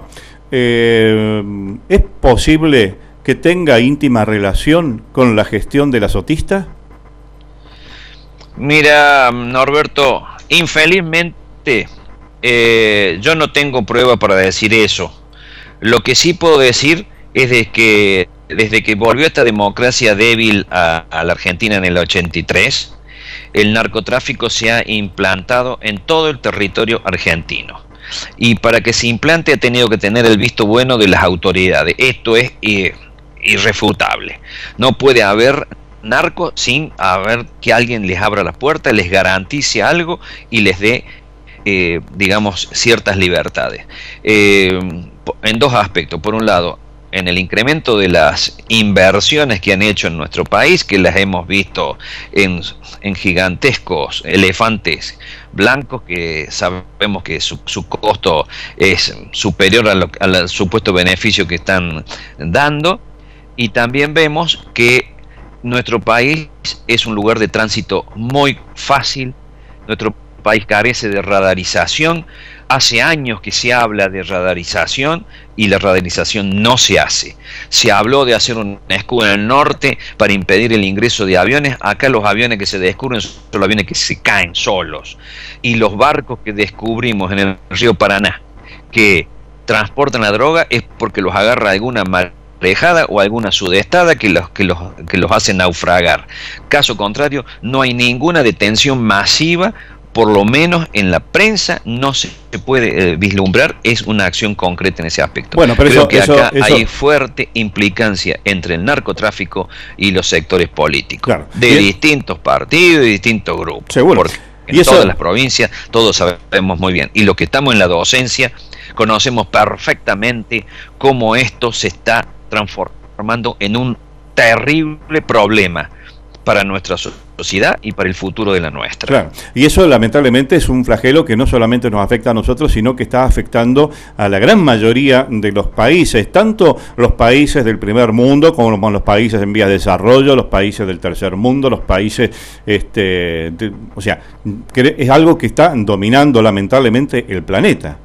eh, ¿es posible que tenga íntima relación con la gestión de la Sotista? Mira, Norberto, infelizmente eh, yo no tengo prueba para decir eso. Lo que sí puedo decir es de que desde que volvió esta democracia débil a, a la Argentina en el ochenta y tres, el narcotráfico se ha implantado en todo el territorio argentino. Y para que se implante ha tenido que tener el visto bueno de las autoridades. Esto es eh, irrefutable. No puede haber narco sin haber que alguien les abra la puerta, les garantice algo y les dé, eh, digamos, ciertas libertades. Eh, en dos aspectos. Por un lado, en el incremento de las inversiones que han hecho en nuestro país, que las hemos visto en, en gigantescos elefantes blancos, que sabemos que su, su costo es superior a lo, al supuesto beneficio que están dando, y también vemos que nuestro país es un lugar de tránsito muy fácil. Nuestro país carece de radarización. Hace años que se habla de radarización y la radarización no se hace. Se habló de hacer un escudo en el norte para impedir el ingreso de aviones. Acá los aviones que se descubren son los aviones que se caen solos. Y los barcos que descubrimos en el río Paraná que transportan la droga es porque los agarra alguna marejada o alguna sudestada que los, que los, que los hace naufragar. Caso contrario, no hay ninguna detención masiva. Por lo menos en la prensa no se puede eh, vislumbrar es una acción concreta en ese aspecto. Bueno, pero creo eso, que acá eso, eso... hay fuerte implicancia entre el narcotráfico y los sectores políticos, claro, de y distintos partidos y distintos grupos. Seguro. Porque en ¿Y eso? todas las provincias todos sabemos muy bien. Y los que estamos en la docencia conocemos perfectamente cómo esto se está transformando en un terrible problema para nuestra sociedad y para el futuro de la nuestra. Claro, y eso lamentablemente es un flagelo que no solamente nos afecta a nosotros, sino que está afectando a la gran mayoría de los países, tanto los países del primer mundo como los países en vías de desarrollo, los países del tercer mundo, los países, este, de, o sea, es algo que está dominando lamentablemente el planeta.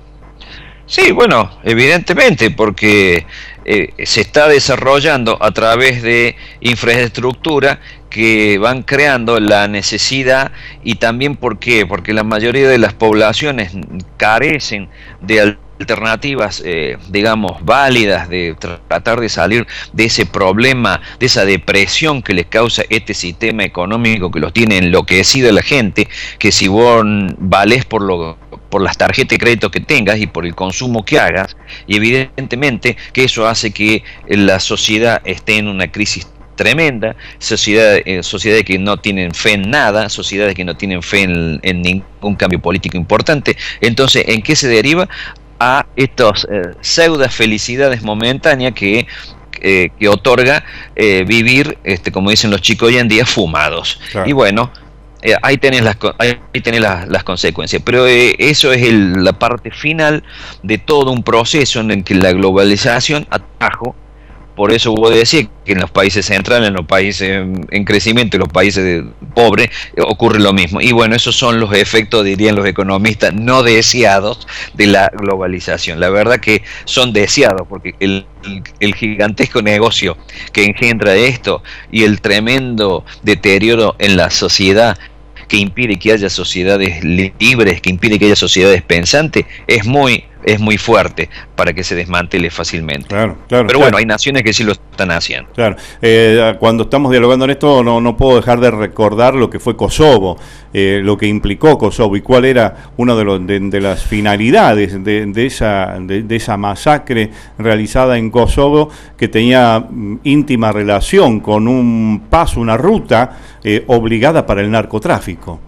Sí, bueno, evidentemente, porque eh, se está desarrollando a través de infraestructura que van creando la necesidad, y también ¿por qué? Porque la mayoría de las poblaciones carecen de alternativas, eh, digamos, válidas de tratar de salir de ese problema, de esa depresión que les causa este sistema económico que los tiene enloquecida la gente, que si vos valés por lo por las tarjetas de crédito que tengas y por el consumo que hagas, y evidentemente que eso hace que la sociedad esté en una crisis tremenda, sociedades, eh, sociedades que no tienen fe en nada, sociedades que no tienen fe en, en ningún cambio político importante. Entonces, ¿en qué se deriva? A estas eh, pseudo felicidades momentáneas que eh, que otorga eh, vivir, este, como dicen los chicos hoy en día, fumados. Claro. Y bueno, eh, ahí tenés las ahí tenés las, las consecuencias. Pero eh, eso es el, la parte final de todo un proceso en el que la globalización atrajo. Por eso hubo de decir que en los países centrales, en los países en crecimiento y los países de, pobres, eh, ocurre lo mismo. Y bueno, esos son los efectos, dirían los economistas, no deseados de la globalización. La verdad que son deseados, porque el, el, el gigantesco negocio que engendra esto y el tremendo deterioro en la sociedad que impide que haya sociedades libres, que impide que haya sociedades pensantes, es muy es muy fuerte para que se desmantele fácilmente. Claro, claro. Pero bueno, claro, hay naciones que sí lo están haciendo. Claro. Eh, cuando estamos dialogando en esto, no, no puedo dejar de recordar lo que fue Kosovo, eh, lo que implicó Kosovo y cuál era una de, los, de, de las finalidades de, de, esa, de, de esa masacre realizada en Kosovo, que tenía íntima relación con un paso, una ruta eh, obligada para el narcotráfico.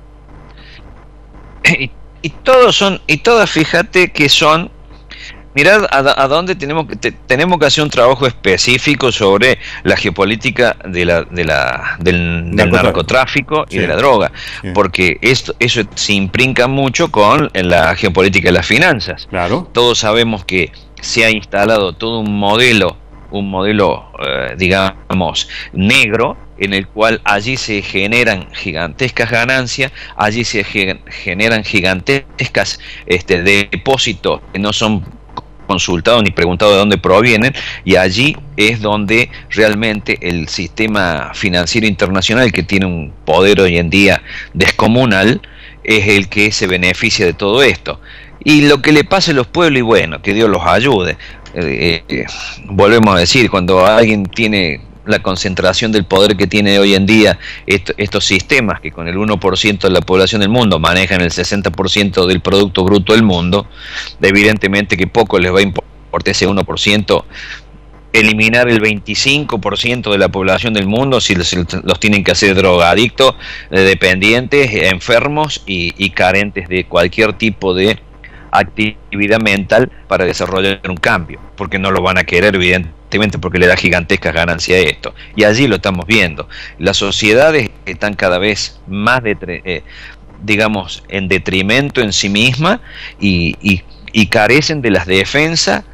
Y todos son, y todas, fíjate que son, mirad a, a dónde tenemos que te, tenemos que hacer un trabajo específico sobre la geopolítica de la, de la, del, del narcotráfico y sí, de la droga, sí, porque esto, eso se imprinca mucho con la geopolítica de las finanzas. Claro. Todos sabemos que se ha instalado todo un modelo, un modelo, eh, digamos, negro, en el cual allí se generan gigantescas ganancias, allí se generan gigantescas este, depósitos que no son consultados ni preguntados de dónde provienen, y allí es donde realmente el sistema financiero internacional, que tiene un poder hoy en día descomunal, es el que se beneficia de todo esto. Y lo que le pasa a los pueblos, y bueno, que Dios los ayude. Eh, eh, volvemos a decir, cuando alguien tiene la concentración del poder que tiene hoy en día esto, estos sistemas que con el uno por ciento de la población del mundo manejan el sesenta por ciento del Producto Bruto del mundo, evidentemente que poco les va a importar ese uno por ciento eliminar el veinticinco por ciento de la población del mundo si los, los tienen que hacer drogadictos, eh, dependientes, enfermos y, y carentes de cualquier tipo de actividad mental para desarrollar un cambio, porque no lo van a querer, evidentemente, porque le da gigantescas ganancias a esto. Y allí lo estamos viendo. Las sociedades están cada vez más, de, eh, digamos, en detrimento en sí misma y, y, y carecen de las defensas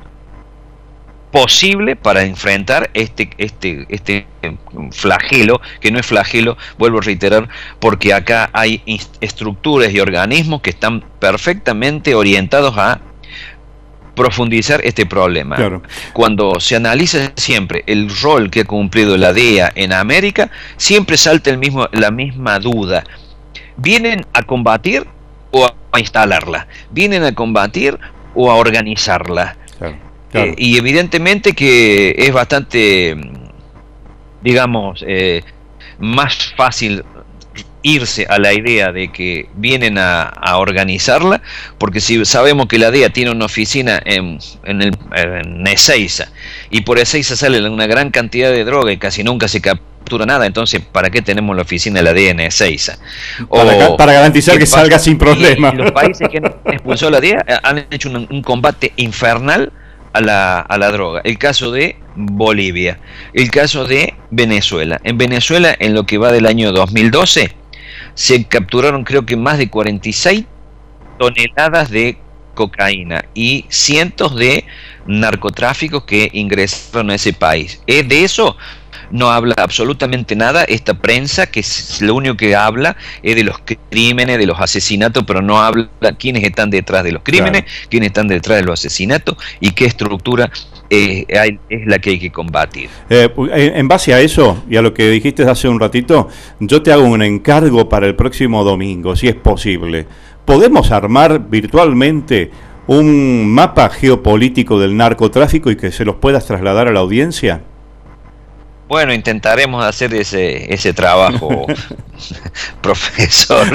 posible para enfrentar este, este, este flagelo, que no es flagelo, vuelvo a reiterar, porque acá hay estructuras y organismos que están perfectamente orientados a profundizar este problema. Claro. Cuando se analiza siempre el rol que ha cumplido la D E A en América, siempre salta el mismo, la misma duda. ¿Vienen a combatir o a instalarla? ¿Vienen a combatir o a organizarla? Claro. Claro. Eh, y evidentemente que es bastante, digamos, eh, más fácil irse a la idea de que vienen a, a organizarla, porque si sabemos que la D E A tiene una oficina en, en, el, en Ezeiza, y por Ezeiza sale una gran cantidad de droga y casi nunca se captura nada, entonces ¿para qué tenemos la oficina de la D E A en Ezeiza? O, para, para garantizar que, que salga sin problema. Y, y los países que han expulsado la D E A han hecho un, un combate infernal A la, a la droga. El caso de Bolivia, el caso de Venezuela. En Venezuela, en lo que va del año dos mil doce, se capturaron creo que más de cuarenta y seis toneladas de cocaína y cientos de narcotráficos que ingresaron a ese país. ¿Es de eso? No habla absolutamente nada esta prensa, que es lo único que habla es de los crímenes, de los asesinatos, pero no habla quiénes están detrás de los crímenes, claro, quiénes están detrás de los asesinatos y qué estructura eh, hay, es la que hay que combatir. Eh, en base a eso y a lo que dijiste hace un ratito, yo te hago un encargo para el próximo domingo, si es posible. ¿Podemos armar virtualmente un mapa geopolítico del narcotráfico y que se los puedas trasladar a la audiencia? Bueno, intentaremos hacer ese ese trabajo, profesor.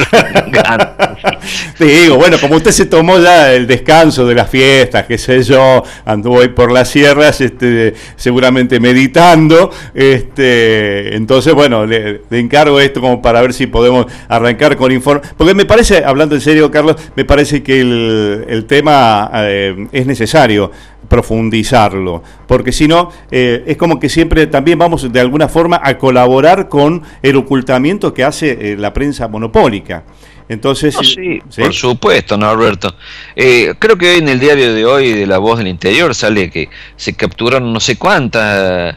Te digo, bueno, como usted se tomó ya el descanso de las fiestas, qué sé yo, anduvo ahí por las sierras, este, seguramente meditando, este, entonces, bueno, le, le encargo esto como para ver si podemos arrancar con informe, porque me parece, hablando en serio, Carlos, me parece que el, el tema eh, es necesario profundizarlo, porque si no, eh, es como que siempre también vamos de alguna forma a colaborar con el ocultamiento que hace eh, la prensa monopólica. Entonces, no, sí, ¿sí? Por supuesto, Norberto. Eh, creo que hoy en el diario de hoy de La Voz del Interior sale que se capturaron no sé cuántas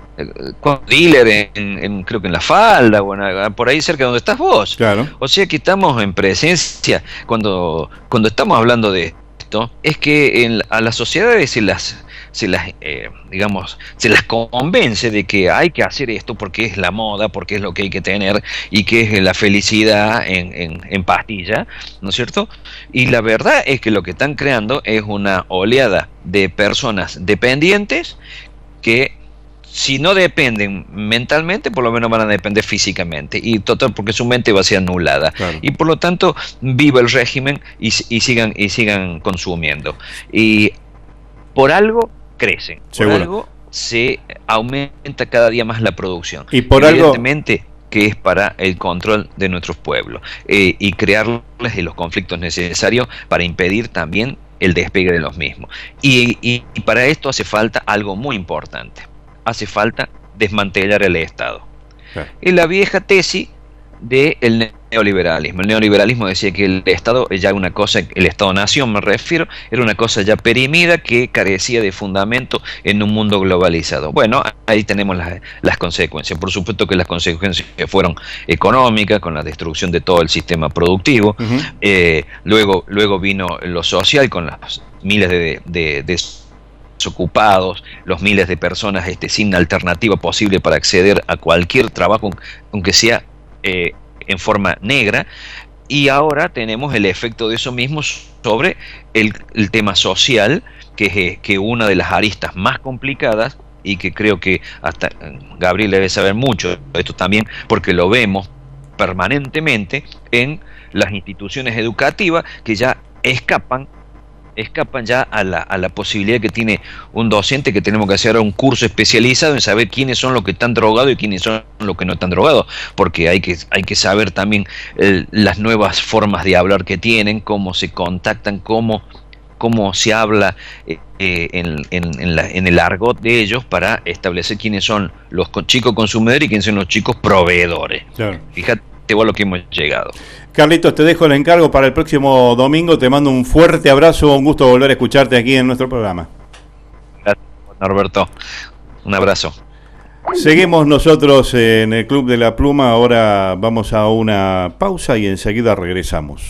dealers en, en, creo que en La Falda, bueno, por ahí cerca de donde estás vos. Claro. O sea que estamos en presencia, cuando, cuando estamos hablando de esto, es que en, a las sociedades se las se las eh, digamos se las convence de que hay que hacer esto porque es la moda, porque es lo que hay que tener y que es la felicidad en, en, en pastilla, ¿no es cierto? Y la verdad es que lo que están creando es una oleada de personas dependientes que, si no dependen mentalmente, por lo menos van a depender físicamente, y total, porque su mente va a ser anulada, claro, y por lo tanto viva el régimen y, y sigan y sigan consumiendo, y por algo crecen, Seguro. por algo se aumenta cada día más la producción, y por evidentemente algo que es para el control de nuestros pueblos eh, y crearles los conflictos necesarios para impedir también el despegue de los mismos, y, y, y para esto hace falta algo muy importante. Hace falta desmantelar el Estado. Claro. Es la vieja tesis del neoliberalismo. El neoliberalismo decía que el Estado es ya una cosa, el Estado-nación me refiero, era una cosa ya perimida que carecía de fundamento en un mundo globalizado. Bueno, ahí tenemos las, las consecuencias. Por supuesto que las consecuencias fueron económicas, con la destrucción de todo el sistema productivo. Uh-huh. eh, luego, luego vino lo social, con las miles de, de, de ocupados, los miles de personas este, sin alternativa posible para acceder a cualquier trabajo, aunque sea eh, en forma negra, y ahora tenemos el efecto de eso mismo sobre el, el tema social, que es que una de las aristas más complicadas, y que creo que hasta Gabriel debe saber mucho de esto también, porque lo vemos permanentemente en las instituciones educativas que ya escapan escapan ya a la, a la posibilidad que tiene un docente, que tenemos que hacer un curso especializado en saber quiénes son los que están drogados y quiénes son los que no están drogados, porque hay que, hay que saber también eh, las nuevas formas de hablar que tienen, cómo se contactan, cómo, cómo se habla eh, eh, en, en, en, la, en el argot de ellos, para establecer quiénes son los chicos consumidores y quiénes son los chicos proveedores. Claro. Fíjate vos lo que hemos llegado. Carlitos, te dejo el encargo para el próximo domingo. Te mando un fuerte abrazo. Un gusto volver a escucharte aquí en nuestro programa. Gracias, Norberto. Un abrazo. Seguimos nosotros en el Club de la Pluma. Ahora vamos a una pausa y enseguida regresamos.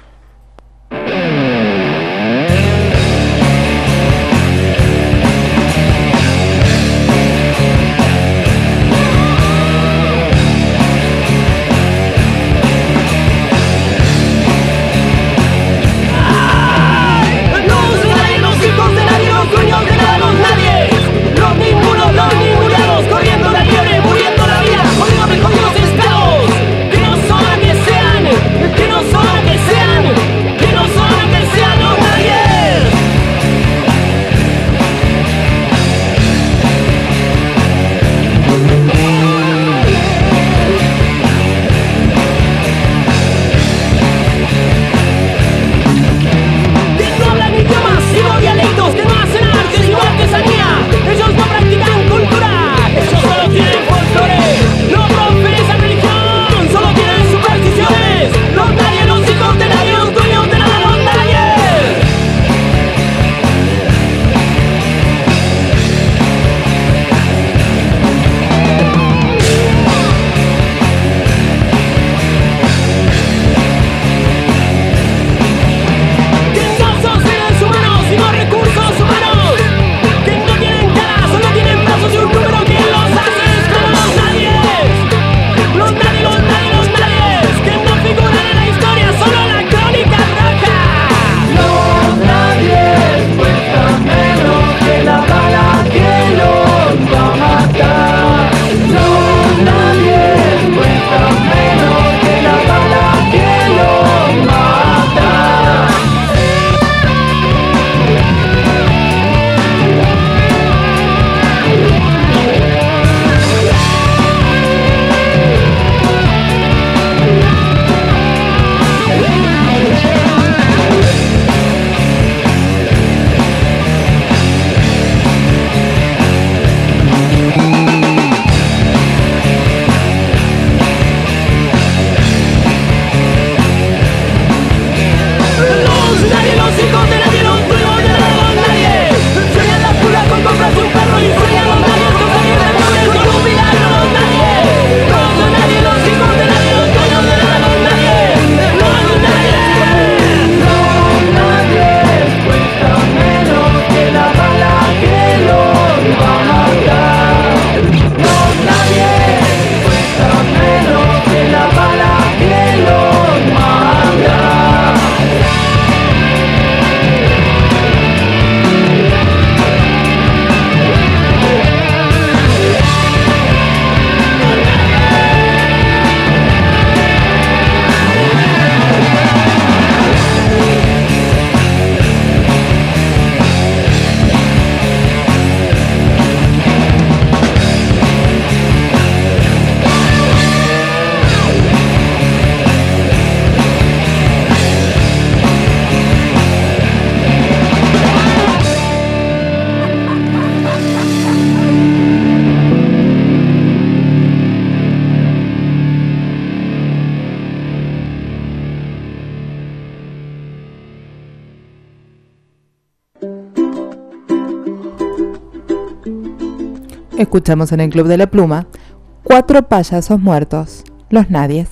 Escuchamos en el Club de la Pluma Cuatro payasos muertos, los nadies.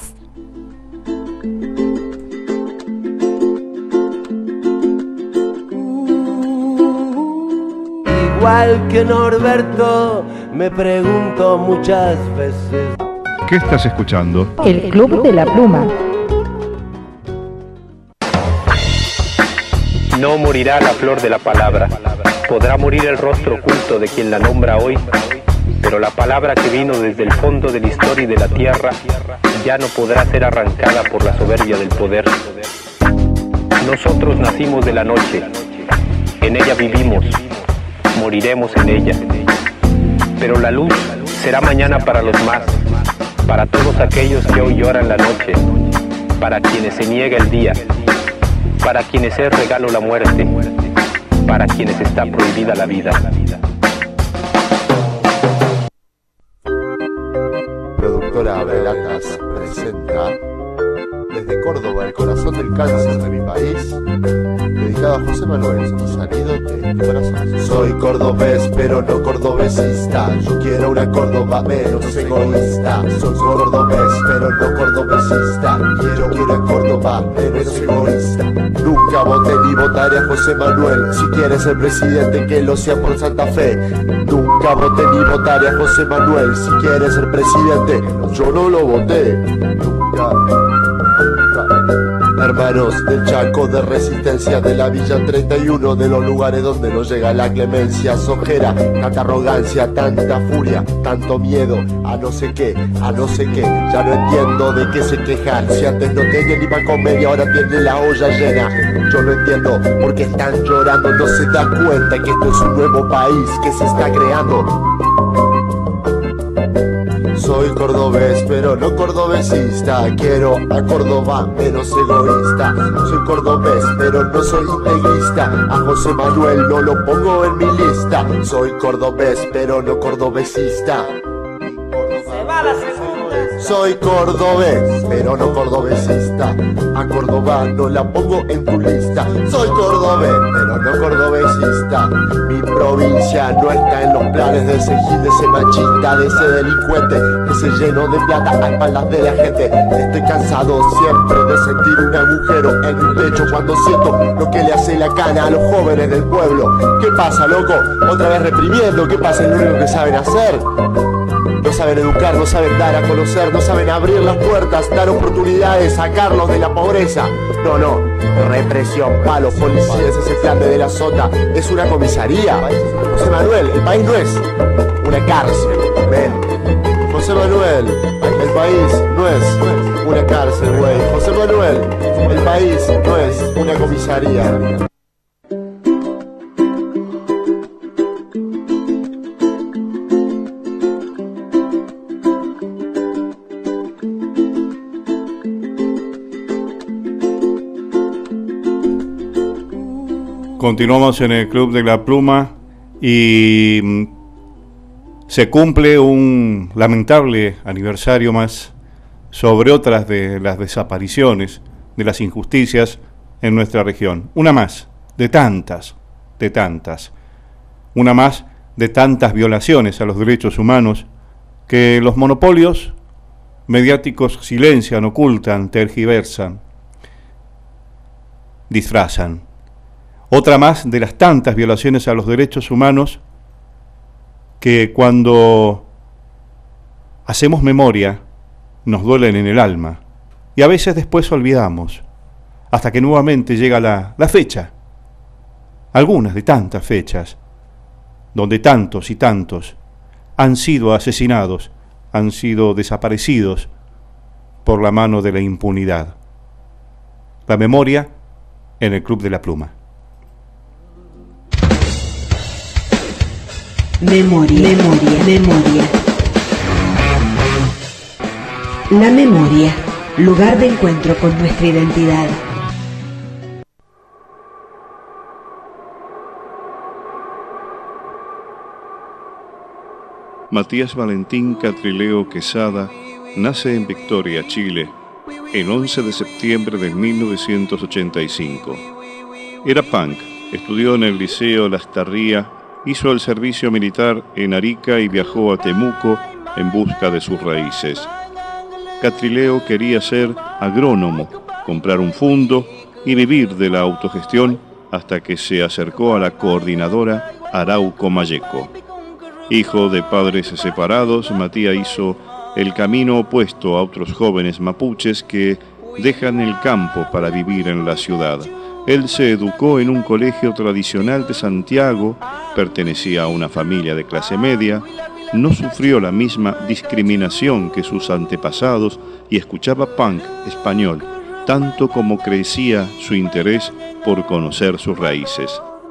Igual que Norberto, me pregunto muchas veces. ¿Qué estás escuchando? El Club de la Pluma. No morirá la flor de la palabra. Podrá morir el rostro oculto de quien la nombra hoy, pero la palabra que vino desde el fondo de la historia y de la tierra ya no podrá ser arrancada por la soberbia del poder. Nosotros nacimos de la noche, En ella vivimos, moriremos en ella. Pero la luz será mañana para los más, para todos aquellos que hoy lloran la noche, para quienes se niega el día, para quienes es regalo la muerte, para quienes está prohibida la vida. Productora Abelatas presenta desde Córdoba, el corazón del cáncer de mi país, dedicado a José Manuel, salido de mi corazón. Soy cordobés, pero no cordobesista. Yo quiero una Córdoba menos egoísta. Soy cordobés, pero no cordobesista. Quiero una Córdoba menos egoísta. Nunca voté ni votaré a José Manuel. Si quiere ser presidente, que lo sea por Santa Fe. Nunca voté ni votaré a José Manuel. Si quiere ser presidente, yo no lo voté. Nunca. Hermanos del Chaco, de Resistencia, de la Villa treinta y uno, de los lugares donde no llega la clemencia, sojera, tanta arrogancia, tanta furia, tanto miedo, a no sé qué, a no sé qué, ya no entiendo de qué se quejan, si antes no tenían ni para comer y ahora tienen la olla llena, yo no entiendo por qué están llorando, no se da cuenta que esto es un nuevo país que se está creando. Soy cordobés, pero no cordobesista. Quiero a Córdoba menos egoísta. Soy cordobés, pero no soy integrista. A José Manuel no lo pongo en mi lista. Soy cordobés, pero no cordobesista. Se va la segunda. Soy cordobés, pero no cordobesista. A Córdoba no la pongo en tu lista. Soy cordobés, pero no cordobesista. Mi provincia no está en los planes de ese gil, de ese machista, de ese delincuente, que se llenó de plata a espaldas de la gente. Estoy cansado siempre de sentir un agujero en mi pecho cuando siento lo que le hace la cana a los jóvenes del pueblo. ¿Qué pasa, loco? Otra vez reprimiendo. ¿Qué pasa? Es lo único que saben hacer. No saben educar, no saben dar a conocer, no saben abrir las puertas, dar oportunidades, sacarlos de la pobreza. No, no, represión, palos, policías, ese plan de, de la sota, es una comisaría. José Manuel, el país no es una cárcel, ven. José Manuel, el país no es una cárcel, güey. José Manuel, el país no es una comisaría. Continuamos en el Club de la Pluma y se cumple un lamentable aniversario más sobre otras de las desapariciones, de las injusticias en nuestra región. Una más, de tantas, de tantas. Una más de tantas violaciones a los derechos humanos que los monopolios mediáticos silencian, ocultan, tergiversan, disfrazan. Otra más de las tantas violaciones a los derechos humanos que cuando hacemos memoria nos duelen en el alma y a veces después olvidamos, hasta que nuevamente llega la, la fecha, algunas de tantas fechas, donde tantos y tantos han sido asesinados, han sido desaparecidos por la mano de la impunidad. La memoria en el Club de la Pluma. Memoria, memoria, memoria. La memoria, lugar de encuentro con nuestra identidad. Matías Valentín Catrileo Quesada nace en Victoria, Chile, el once de septiembre de mil novecientos ochenta y cinco. Era punk, estudió en el Liceo Lastarria, hizo el servicio militar en Arica y viajó a Temuco en busca de sus raíces. Catrileo quería ser agrónomo, comprar un fundo y vivir de la autogestión hasta que se acercó a la coordinadora Arauco Malleco. Hijo de padres separados, Matías hizo el camino opuesto a otros jóvenes mapuches que dejan el campo para vivir en la ciudad. Él se educó en un colegio tradicional de Santiago, pertenecía a una familia de clase media, no sufrió la misma discriminación que sus antepasados y escuchaba punk español, tanto como crecía su interés por conocer sus raíces.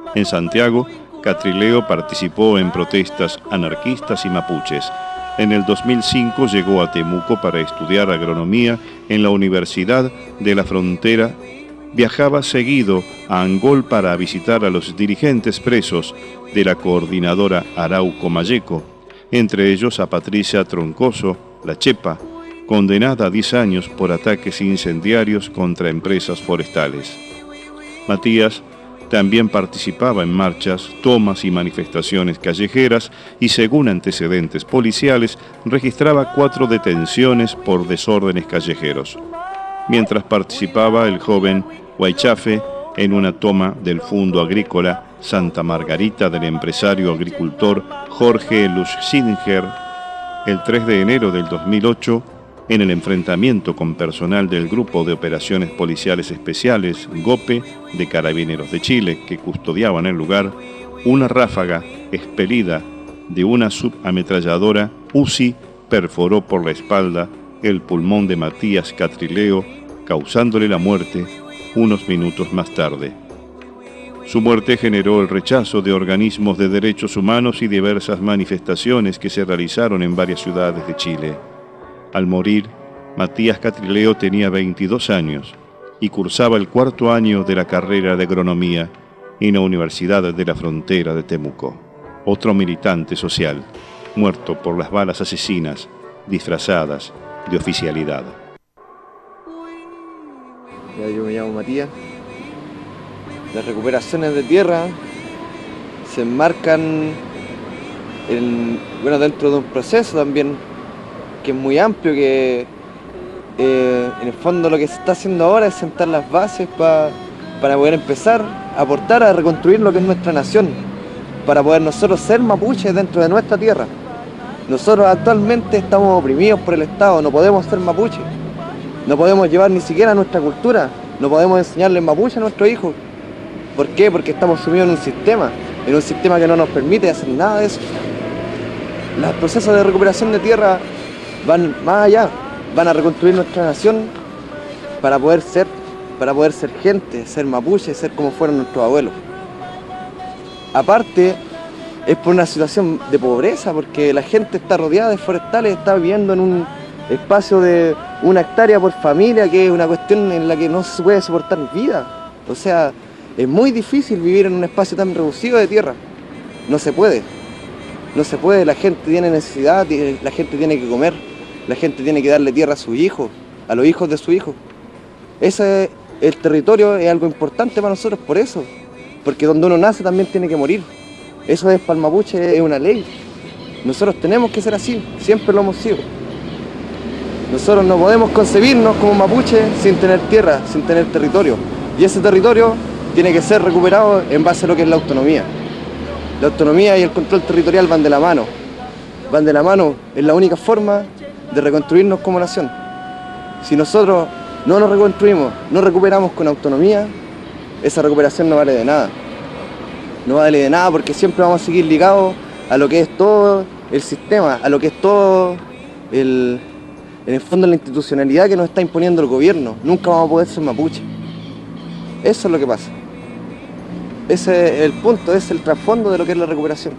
En Santiago, Catrileo participó en protestas anarquistas y mapuches. En el dos mil cinco llegó a Temuco para estudiar agronomía en la Universidad de la Frontera. Viajaba seguido a Angol para visitar a los dirigentes presos de la coordinadora Arauco Malleco, entre ellos a Patricia Troncoso, la Chepa, condenada a diez años por ataques incendiarios contra empresas forestales. Matías también participaba en marchas, tomas y manifestaciones callejeras y, según antecedentes policiales, registraba cuatro detenciones por desórdenes callejeros. Mientras participaba el joven Huaychafe en una toma del Fundo Agrícola Santa Margarita del empresario agricultor Jorge Lusinger el tres de enero del dos mil ocho, en el enfrentamiento con personal del Grupo de Operaciones Policiales Especiales, GOPE, de Carabineros de Chile, que custodiaban el lugar, una ráfaga expelida de una subametralladora U C I perforó por la espalda el pulmón de Matías Catrileo, causándole la muerte unos minutos más tarde. Su muerte generó el rechazo de organismos de derechos humanos y diversas manifestaciones que se realizaron en varias ciudades de Chile. Al morir, Matías Catrileo tenía veintidós años y cursaba el cuarto año de la carrera de agronomía en la Universidad de la Frontera de Temuco. Otro militante social, muerto por las balas asesinas disfrazadas de oficialidad. Ya, yo me llamo Matías. Las recuperaciones de tierra se enmarcan en, bueno, dentro de un proceso también que es muy amplio, que eh, en el fondo lo que se está haciendo ahora es sentar las bases pa, para poder empezar a aportar a reconstruir lo que es nuestra nación, para poder nosotros ser mapuches dentro de nuestra tierra. Nosotros actualmente estamos oprimidos por el Estado, no podemos ser mapuches, no podemos llevar ni siquiera nuestra cultura, no podemos enseñarles mapuche a nuestros hijos. ¿Por qué? Porque estamos sumidos en un sistema, en un sistema que no nos permite hacer nada de eso. Los procesos de recuperación de tierra van más allá, van a reconstruir nuestra nación para poder ser, para poder ser gente, ser mapuche, ser como fueron nuestros abuelos. Aparte, es por una situación de pobreza, porque la gente está rodeada de forestales, está viviendo en un espacio de una hectárea por familia, que es una cuestión en la que no se puede soportar vida. O sea, es muy difícil vivir en un espacio tan reducido de tierra. No se puede. No se puede, la gente tiene necesidad, la gente tiene que comer, la gente tiene que darle tierra a sus hijos, a los hijos de sus hijos. Ese, el territorio es algo importante para nosotros por eso, porque donde uno nace también tiene que morir. Eso es para el mapuche, es una ley. Nosotros tenemos que ser así, siempre lo hemos sido. Nosotros no podemos concebirnos como mapuche sin tener tierra, sin tener territorio. Y ese territorio tiene que ser recuperado en base a lo que es la autonomía. La autonomía y el control territorial van de la mano. Van de la mano, es la única forma de reconstruirnos como nación. Si nosotros no nos reconstruimos, no recuperamos con autonomía, esa recuperación no vale de nada. No vale de nada porque siempre vamos a seguir ligados a lo que es todo el sistema, a lo que es todo el, en el fondo la institucionalidad que nos está imponiendo el gobierno. Nunca vamos a poder ser mapuche. Eso es lo que pasa. Ese es el punto, ese es el trasfondo de lo que es la recuperación.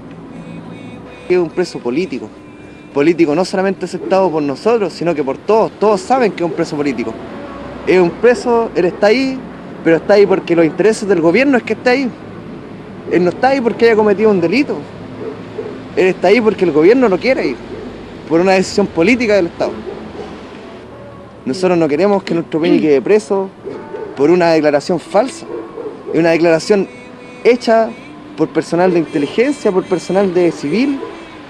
Es un preso político. Político no solamente aceptado por nosotros, sino que por todos. Todos saben que es un preso político. Es un preso, él está ahí, pero está ahí porque los intereses del gobierno es que está ahí. Él no está ahí porque haya cometido un delito. Él está ahí porque el gobierno no quiere ir, por una decisión política del Estado. Nosotros no queremos que nuestro Peñi quede preso por una declaración falsa. Es una declaración hecha por personal de inteligencia, por personal de civil,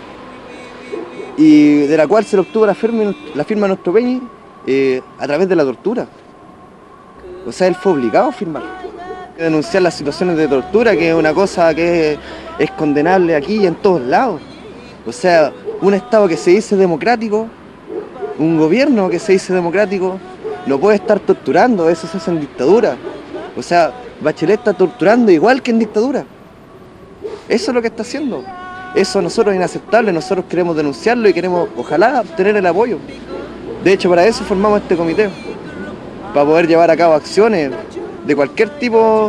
y de la cual se le obtuvo la firma, la firma de nuestro Peñi eh, a través de la tortura. O sea, él fue obligado a firmar. Denunciar las situaciones de tortura, que es una cosa que es, es condenable aquí y en todos lados. O sea, un Estado que se dice democrático, un gobierno que se dice democrático, no puede estar torturando, eso se hace en dictadura. O sea, Bachelet está torturando igual que en dictadura. Eso es lo que está haciendo. Eso a nosotros es inaceptable, nosotros queremos denunciarlo y queremos, ojalá, obtener el apoyo. De hecho, para eso formamos este comité, para poder llevar a cabo acciones de cualquier tipo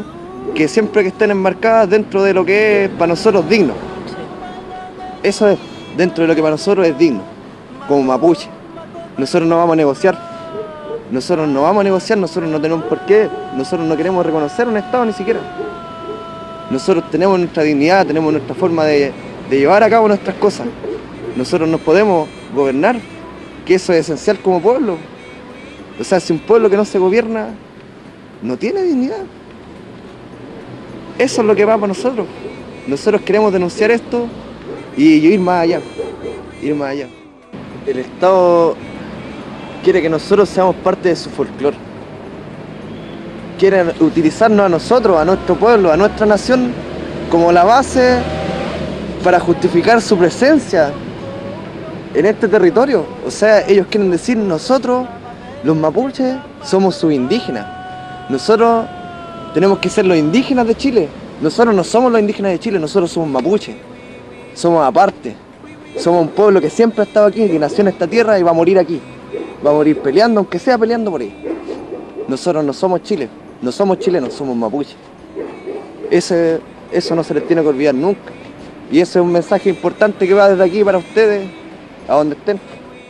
que siempre que estén enmarcadas dentro de lo que es para nosotros digno. Eso es, dentro de lo que para nosotros es digno, como mapuche. Nosotros no vamos a negociar. Nosotros no vamos a negociar, nosotros no tenemos por qué, nosotros no queremos reconocer un Estado ni siquiera. Nosotros tenemos nuestra dignidad, tenemos nuestra forma de, de llevar a cabo nuestras cosas. Nosotros nos podemos gobernar, que eso es esencial como pueblo. O sea, si un pueblo que no se gobierna, no tiene dignidad. Eso es lo que va para nosotros. Nosotros queremos denunciar esto y ir más allá, ir más allá. El Estado quiere que nosotros seamos parte de su folclore. Quieren utilizarnos a nosotros, a nuestro pueblo, a nuestra nación, como la base para justificar su presencia en este territorio. O sea, ellos quieren decir, nosotros, los mapuches, somos subindígenas. Nosotros tenemos que ser los indígenas de Chile. Nosotros no somos los indígenas de Chile, nosotros somos mapuches. Somos aparte. Somos un pueblo que siempre ha estado aquí, que nació en esta tierra y va a morir aquí. Va a morir peleando, aunque sea peleando por ahí. Nosotros no somos Chile, no somos chilenos, somos mapuches. Ese, eso no se les tiene que olvidar nunca. Y ese es un mensaje importante que va desde aquí para ustedes, a donde estén.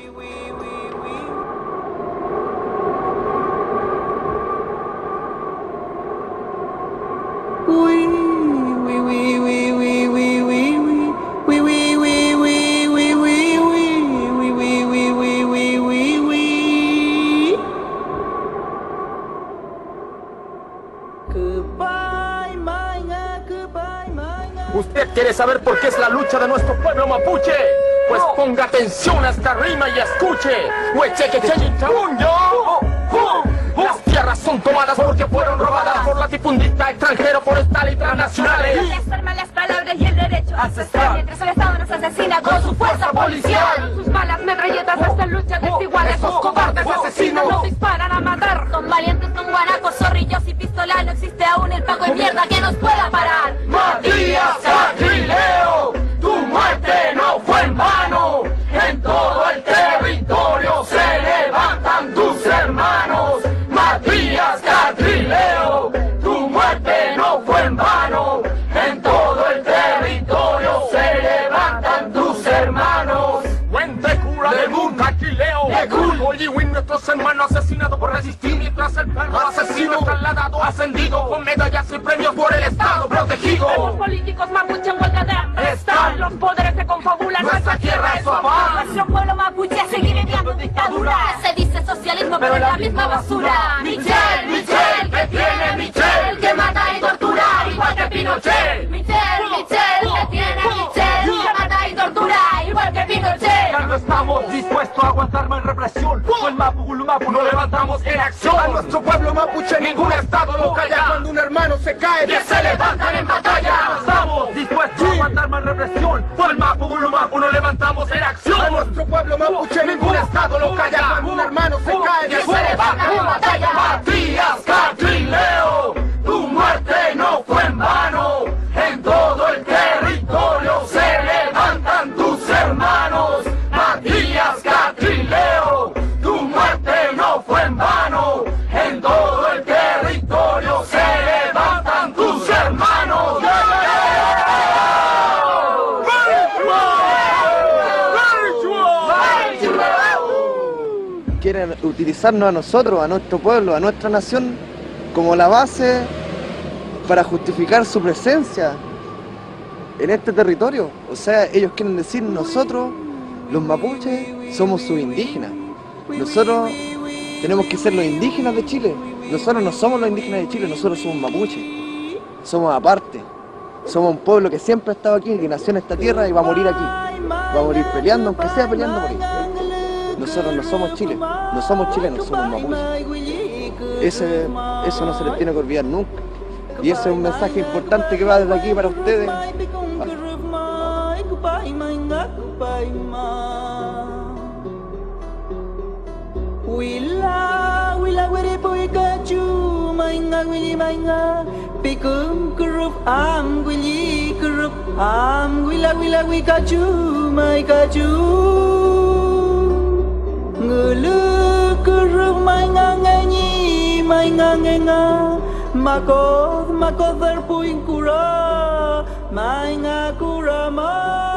¿Usted quiere saber por qué es la lucha de nuestro pueblo mapuche? Pues ponga atención a esta rima y escuche. Las tierras son tomadas porque fueron robadas por latifundista extranjero, forestal y transnacionales. Desarma las palabras y el derecho ancestral, mientras el Estado nos asesina con su fuerza policial. Sus balas metralletas hacen luchas desiguales. Esos cobardes asesinos nos disparan a matar. Son valientes con guanacos, zorrillos y pistola. No existe aún el pago de mierda que nos pueda parar. Matías Catrileo, tu muerte no fue en vano. En todo el territorio se levantan tus hermanos. Matías Catrileo, tu muerte no fue en vano. En todo el territorio se levantan tus hermanos. Fuente cura de Mun Catrileo, Oliwin, nuestros hermanos asesinados por resistir, mientras el perro asesino trasladado, ascendido, con medallas y premios por el Estado protegido. Los políticos mapuche en huelga de hambre están. Los poderes se confabulan. Nuestra tierra es su afán. Nuestro pueblo mapuche sigue viviendo en dictadura. Se dice socialismo, pero es la misma basura. Michelle, Michelle, ¿qué tiene Michelle? Que mata y tortura, igual que Pinochet. Michelle, Michelle, ¿qué tiene Michelle? Que mata y tortura, igual que Pinochet. Ya no estamos dispuestos a aguantar más represión. Con Mapu Gulumapu nos levantamos en acción. A nuestro pueblo mapuche ningún estado lo calla. Cuando un hermano se cae, que se levantan en batalla. Ya no estamos dispuestos a aguantar más represión. Con Mapu Gulumapu nos levantamos en acción. A nuestro pueblo mapuche ningún estado lo calla. Cuando un hermano se cae, que se levantan en batalla. Matías Catrileo, tu muerte no fue en vano. En todo el territorio se levantan tus hermanos. Matías Catrileo, tu muerte no fue en vano. En todo el territorio se levantan tus hermanos. Quieren utilizarnos a nosotros, a nuestro pueblo, a nuestra nación, como la base para justificar su presencia en este territorio. O sea, ellos quieren decir, nosotros, los mapuches, somos subindígenas. Nosotros tenemos que ser los indígenas de Chile. Nosotros no somos los indígenas de Chile, nosotros somos mapuches. Somos aparte. Somos un pueblo que siempre ha estado aquí, que nació en esta tierra y va a morir aquí. Va a morir peleando, aunque sea peleando por ahí. Nosotros no somos Chile, no somos chilenos, somos mapuches. Ese, eso no se les tiene que olvidar nunca. Y ese es un mensaje importante que va desde aquí para ustedes. Wila wila wiri Pikachu mainga wili mainga pikum kurup am wili kurup am wila wila Pikachu mai kachu ngulu kurup mainga nganyi mainga ngenga Makoth, makoth der puinkura, mainga kurama.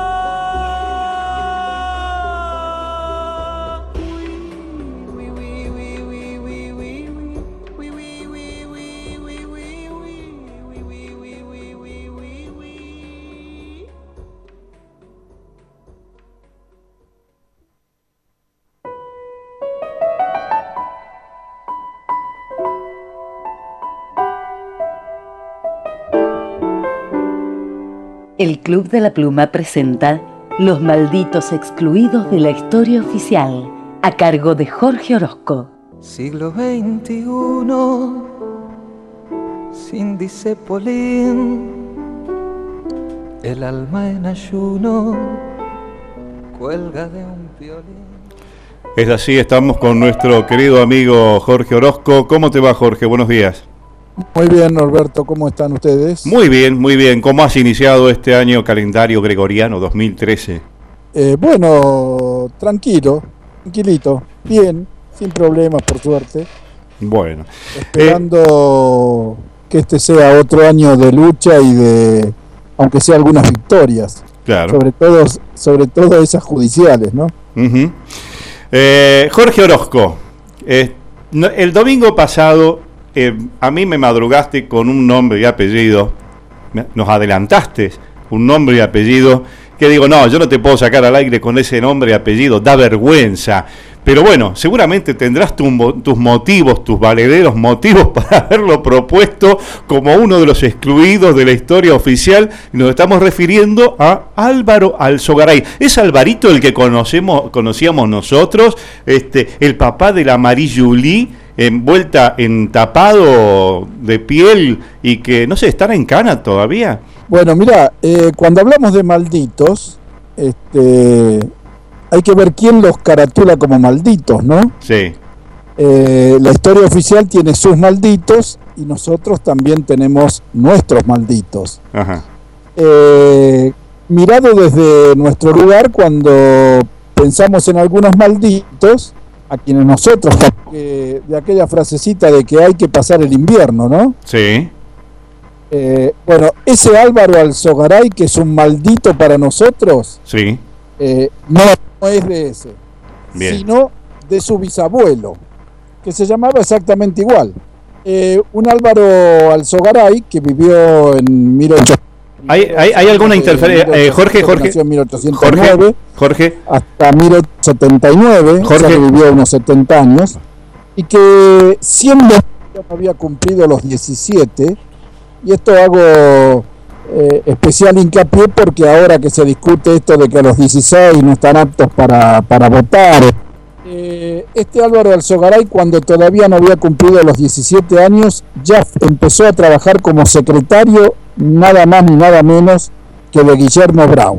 El Club de la Pluma presenta Los malditos excluidos de la historia oficial, a cargo de Jorge Orozco. Siglo veintiuno, Cindy Cepolín, el alma en ayuno, cuelga de un violín. Es así, estamos con nuestro querido amigo Jorge Orozco. ¿Cómo te va, Jorge? Buenos días. Muy bien, Norberto, ¿cómo están ustedes? Muy bien, muy bien. ¿Cómo has iniciado este año calendario gregoriano dos mil trece? Eh, bueno, tranquilo, tranquilito, bien, sin problemas, por suerte. Bueno. Esperando eh, que este sea otro año de lucha y de, aunque sea algunas victorias. Claro. Sobre todo, sobre todo esas judiciales, ¿no? Uh-huh. eh, Jorge Orozco, eh, no, el domingo pasado... Eh, a mí me madrugaste con un nombre y apellido, nos adelantaste un nombre y apellido, que digo, no, yo no te puedo sacar al aire con ese nombre y apellido, da vergüenza. Pero bueno, seguramente tendrás tu, tus motivos, tus valederos motivos para haberlo propuesto como uno de los excluidos de la historia oficial. Y nos estamos refiriendo a Álvaro Alzogaray. ¿Es Alvarito el que conocemos, conocíamos nosotros? Este, el papá de la Marie Julie, envuelta en tapado de piel y que, no sé, ¿estará en cana todavía? Bueno, mira, eh, cuando hablamos de malditos, este... hay que ver quién los caratula como malditos, ¿no? Sí. Eh, la historia oficial tiene sus malditos y nosotros también tenemos nuestros malditos. Ajá. Eh, mirado desde nuestro lugar, cuando pensamos en algunos malditos, a quienes nosotros, eh, de aquella frasecita de que hay que pasar el invierno, ¿no? Sí. Eh, bueno, ese Álvaro Alzogaray, que es un maldito para nosotros, sí. eh, no No es de ese, Bien. sino de su bisabuelo, que se llamaba exactamente igual. Eh, un Álvaro Alzogaray que vivió en mil ochocientos. ¿Hay, hay, hay alguna interferencia? Eh, Jorge, Jorge. Nació en mil ochocientos nueve, Jorge, Jorge. hasta mil ochocientos setenta y nueve, Jorge. o sea que vivió unos setenta años, y que siendo no había cumplido los diecisiete, y esto hago... Eh, especial hincapié porque ahora que se discute esto de que a los dieciséis no están aptos para, para votar, eh, este Álvaro Alzogaray, cuando todavía no había cumplido los diecisiete años, ya empezó a trabajar como secretario nada más ni nada menos que de Guillermo Brown,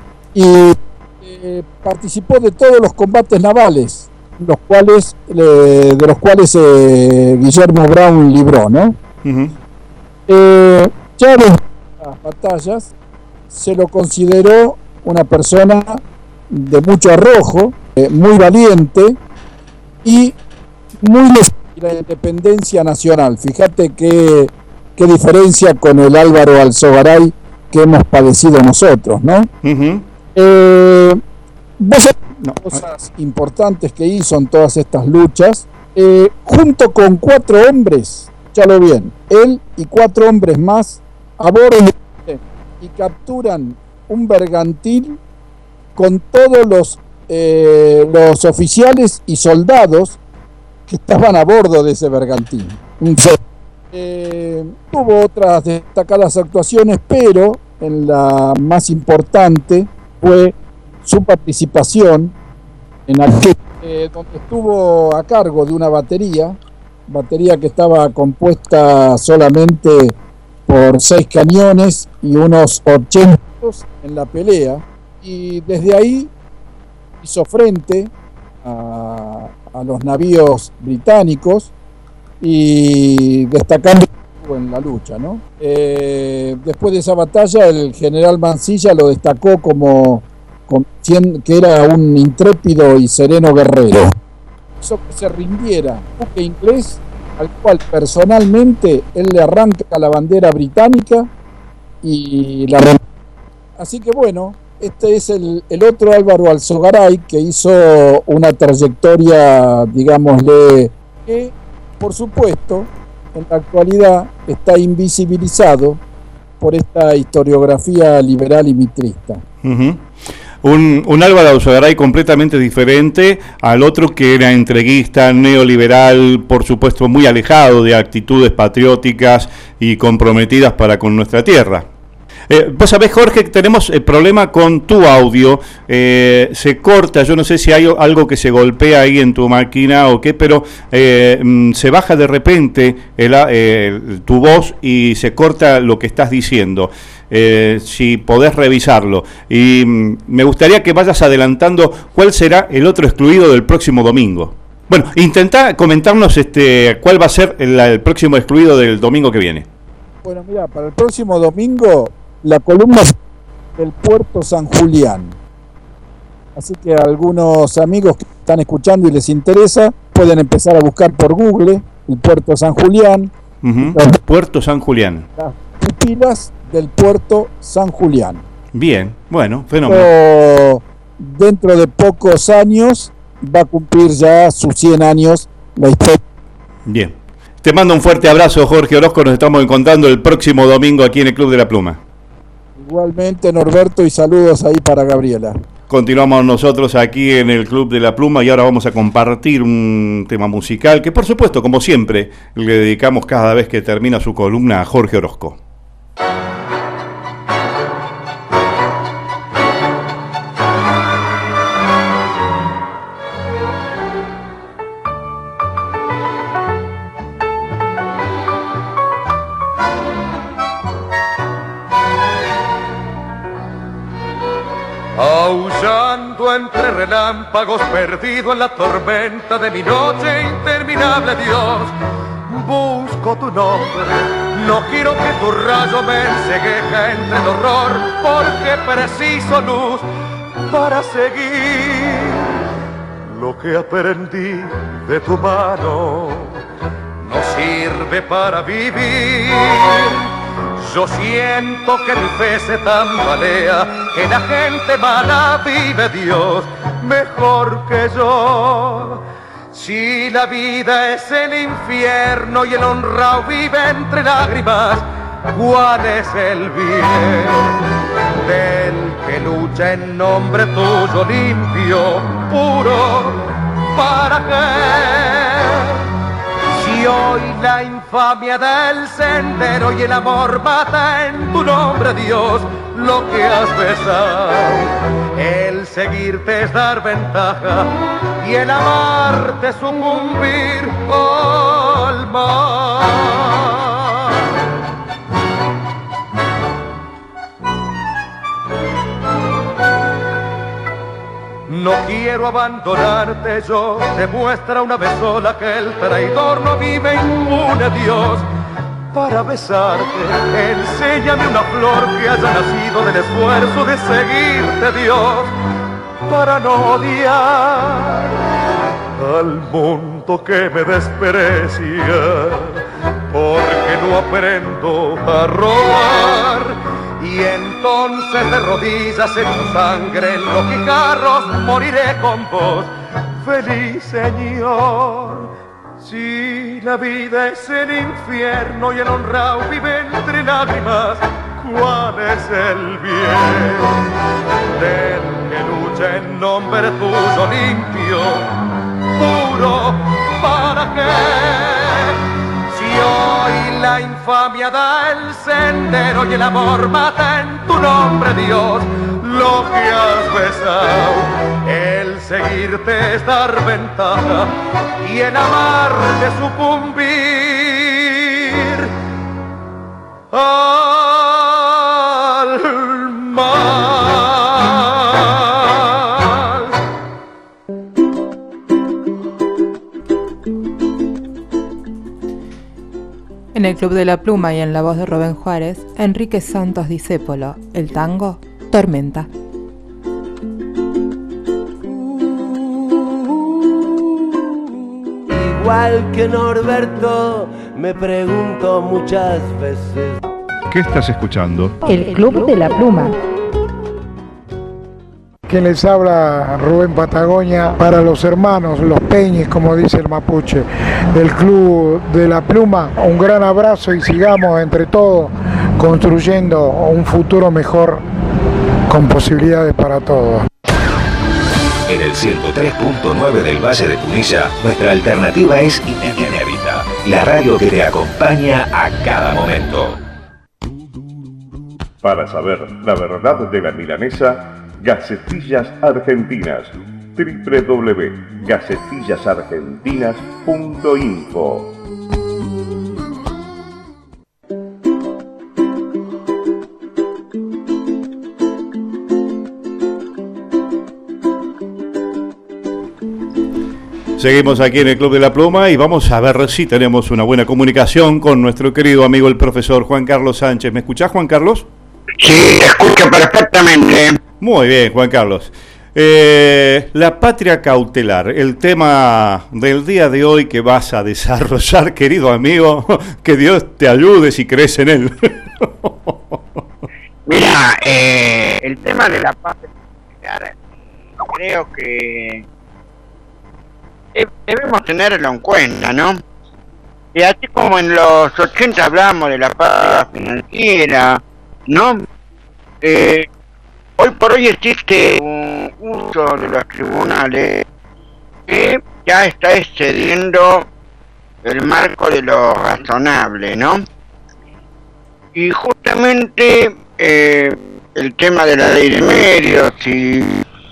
y eh, participó de todos los combates navales, los cuales eh, de los cuales eh, Guillermo Brown libró, ¿no? Uh-huh. eh, ya los las batallas, se lo consideró una persona de mucho arrojo, eh, muy valiente y muy de la independencia nacional. Fíjate qué, qué diferencia con el Álvaro Alzogaray que hemos padecido nosotros, ¿no? Uh-huh. Eh, vos no. Cosas importantes que hizo en todas estas luchas, eh, junto con cuatro hombres, escúchalo bien, él y cuatro hombres más, a bordo y capturan un bergantín con todos los, eh, los oficiales y soldados que estaban a bordo de ese bergantín. Eh, tuvo otras destacadas actuaciones, pero en la más importante fue su participación en aquel, eh, donde estuvo a cargo de una batería, batería que estaba compuesta solamente por seis cañones y unos ochenta en la pelea, y desde ahí hizo frente a, a los navíos británicos y destacando en la lucha, ¿no? Eh, después de esa batalla, el general Mansilla lo destacó como, como que era un intrépido y sereno guerrero. Hizo que se rindiera un buque inglés al cual personalmente él le arranca la bandera británica y la... Así que bueno, este es el, el otro Álvaro Alzogaray, que hizo una trayectoria, digámosle, que por supuesto en la actualidad está invisibilizado por esta historiografía liberal y mitrista. Uh-huh. Un, un Álvaro Alzogaray completamente diferente al otro, que era entreguista, neoliberal, por supuesto muy alejado de actitudes patrióticas y comprometidas para con nuestra tierra. Eh, vos sabés, Jorge, que tenemos el problema con tu audio, eh, se corta, yo no sé si hay algo que se golpea ahí en tu máquina o qué, pero eh, se baja de repente el, eh, tu voz y se corta lo que estás diciendo. Eh, si podés revisarlo. Y mm, me gustaría que vayas adelantando cuál será el otro excluido del próximo domingo. Bueno, intentá comentarnos este, cuál va a ser el, el próximo excluido del domingo que viene. Bueno, mira, para el próximo domingo la columna del Puerto San Julián. Así que algunos amigos que están escuchando y les interesa pueden empezar a buscar por Google el Puerto San Julián. Uh-huh. Puerto San Julián. Las pupilas del Puerto San Julián. Bien, bueno, fenómeno. Pero dentro de pocos años va a cumplir ya sus cien años la historia. Bien. Te mando un fuerte abrazo, Jorge Orozco. Nos estamos encontrando el próximo domingo aquí en el Club de la Pluma. Igualmente, Norberto, y saludos ahí para Gabriela. Continuamos nosotros aquí en el Club de la Pluma y ahora vamos a compartir un tema musical que, por supuesto, como siempre, le dedicamos cada vez que termina su columna a Jorge Orozco. Aullando entre relámpagos, perdido en la tormenta de mi noche interminable, Dios, busco tu nombre. No quiero que tu rayo me encegueje entre el horror, porque preciso luz para seguir lo que aprendí de tu mano. No sirve para vivir. Yo siento que mi fe se tambalea, que la gente mala vive, Dios, mejor que yo. Si la vida es el infierno y el honrado vive entre lágrimas, ¿cuál es el bien del que lucha en nombre tuyo limpio, puro? ¿Para qué? Si hoy la infamia del sendero y el amor mata en tu nombre, Dios, lo que has besado, el seguirte es dar ventaja y el amarte sucumbir al mal. No quiero abandonarte, yo demuestra una vez sola que el traidor no vive impune, Dios. Para besarte, enséñame una flor que haya nacido del esfuerzo de seguirte, Dios. Para no odiar al mundo que me desprecia, porque no aprendo a robar. Y entonces de rodillas en tu sangre, en los guijarros, moriré con vos, feliz Señor. Si la vida es el infierno y el honrado vive entre lágrimas, ¿cuál es el bien del que lucha en nombre tuyo limpio, puro? ¿Para qué? Si hoy la infamia da el sendero y el amor mata en tu nombre, Dios, lo que has besado, el seguirte es dar ventaja y el amarte sucumbir al mal. En el Club de la Pluma y en la voz de Rubén Juárez, Enrique Santos Discépolo, el tango Tormenta. igual que Norberto, me pregunto muchas veces. ¿Qué estás escuchando? El Club de la Pluma. Quien les habla, Rubén Patagonia, para los hermanos, los Peñes, como dice el mapuche, del Club de la Pluma. Un gran abrazo y sigamos entre todos construyendo un futuro mejor con posibilidades para todos. En el ciento tres punto nueve del Valle de Punilla, nuestra alternativa es Inédita, la radio que te acompaña a cada momento. Para saber la verdad de la milanesa, Gacetillas Argentinas, doble u doble u doble u punto gacetillas argentinas punto info. Seguimos aquí en el Club de la Pluma y vamos a ver si tenemos una buena comunicación con nuestro querido amigo el profesor Juan Carlos Sánchez. ¿Me escuchás, Juan Carlos? Sí, te escucho perfectamente. Muy bien, Juan Carlos. Eh, la patria cautelar, el tema del día de hoy que vas a desarrollar, querido amigo, que Dios te ayude si crees en él. Mira, eh, el tema de la patria cautelar, creo que debemos tenerlo en cuenta, ¿no? Y así como en los ochenta hablamos de la patria financiera, ¿no? Eh, hoy por hoy existe un uso de los tribunales que ya está excediendo el marco de lo razonable, ¿no? Y justamente eh, el tema de la ley de medios y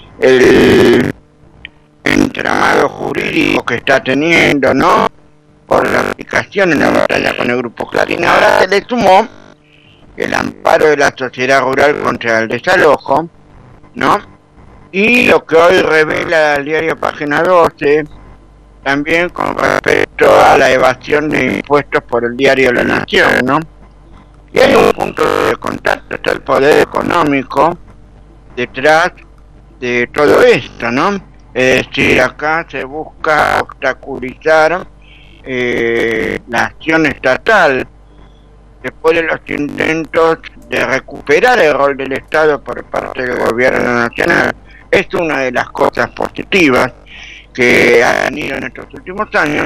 el entramado jurídico que está teniendo, ¿no? Por la aplicación en la batalla con el Grupo Clarín, ahora se le sumó el amparo de la sociedad rural contra el desalojo, ¿no? Y lo que hoy revela el diario Página doce, también con respecto a la evasión de impuestos por el diario La Nación, ¿no? Y hay un punto de contacto, está el poder económico detrás de todo esto, ¿no? Es decir, acá se busca obstaculizar eh, la acción estatal después de los intentos de recuperar el rol del Estado por parte del gobierno nacional. Es una de las cosas positivas que ha tenido en estos últimos años.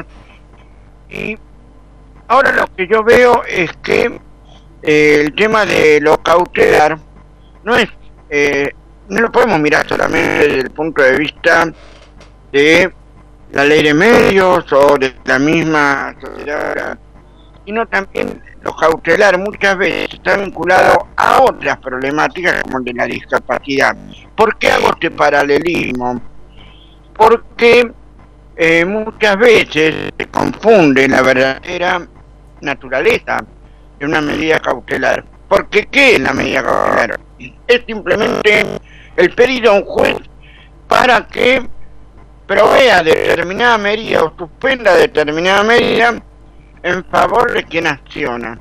Y ahora lo que yo veo es que eh, el tema de lo cautelar no es, eh, no lo podemos mirar solamente desde el punto de vista de la ley de medios o de la misma sociedad, sino también lo cautelar muchas veces está vinculado a otras problemáticas como el de la discapacidad. ¿Por qué hago este paralelismo? Porque eh, muchas veces se confunde la verdadera naturaleza de una medida cautelar. Porque ¿qué es la medida cautelar? Es simplemente el pedido a un juez para que provea determinada medida o suspenda determinada medida en favor de quien acciona.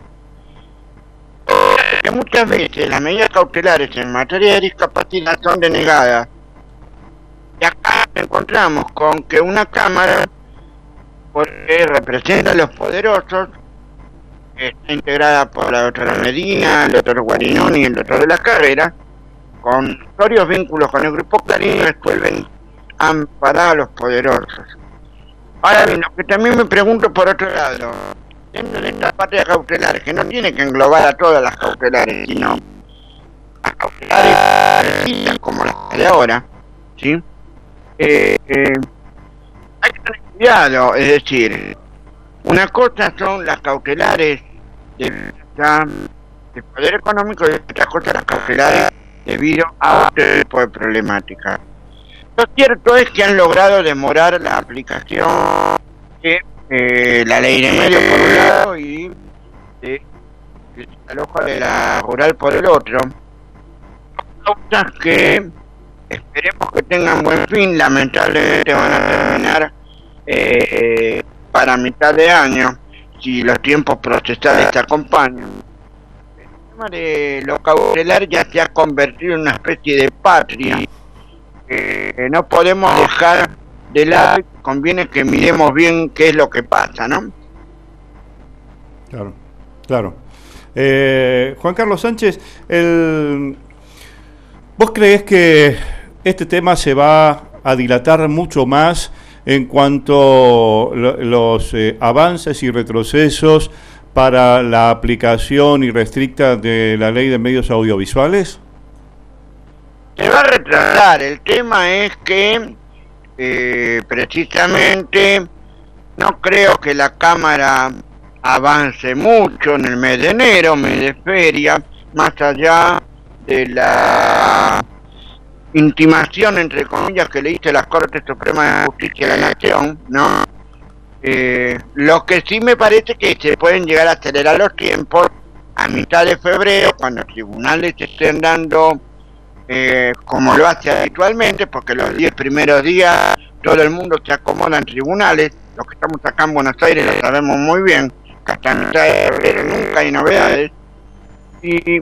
Que muchas veces las medidas cautelares en materia de discapacidad son denegadas. Y acá nos encontramos con que una Cámara, porque representa a los poderosos, está integrada por la doctora Medina, el doctor Guarinoni y el doctor de la Carrera, con serios vínculos con el Grupo Clarín, resuelven amparar a los poderosos. Ahora bien, lo que también me pregunto por otro lado, dentro de esta patria cautelar, que no tiene que englobar a todas las cautelares, sino las cautelares precisas como las de ahora, ¿sí? Eh, eh, hay que tener cuidado, es decir, una cosa son las cautelares de, de poder económico y otra cosa las cautelares debido a otro tipo de problemática. Lo cierto es que han logrado demorar la aplicación de eh, la ley de medios por un lado y de el desalojo de la rural por el otro. Causas que esperemos que tengan buen fin, lamentablemente van a terminar eh, para mitad de año si los tiempos procesales se acompañan. El tema de lo cautelar ya se ha convertido en una especie de patria. Eh, no podemos dejar de lado, conviene que miremos bien qué es lo que pasa, ¿no? Claro, claro. Eh, Juan Carlos Sánchez, el... ¿vos creés que este tema se va a dilatar mucho más en cuanto a lo, los eh, avances y retrocesos para la aplicación irrestricta de la ley de medios audiovisuales? Se va a retrasar. El tema es que eh, precisamente no creo que la Cámara avance mucho en el mes de enero, mes de feria, más allá de la intimación, entre comillas, que le hizo la Corte Suprema de Justicia de la Nación, ¿no? Eh, lo que sí me parece que se pueden llegar a acelerar los tiempos a mitad de febrero, cuando los tribunales estén dando, eh, como lo hace habitualmente, porque los diez primeros días todo el mundo se acomoda en tribunales. Los que estamos acá en Buenos Aires lo sabemos muy bien, que hasta mitad de febrero nunca hay novedades. Y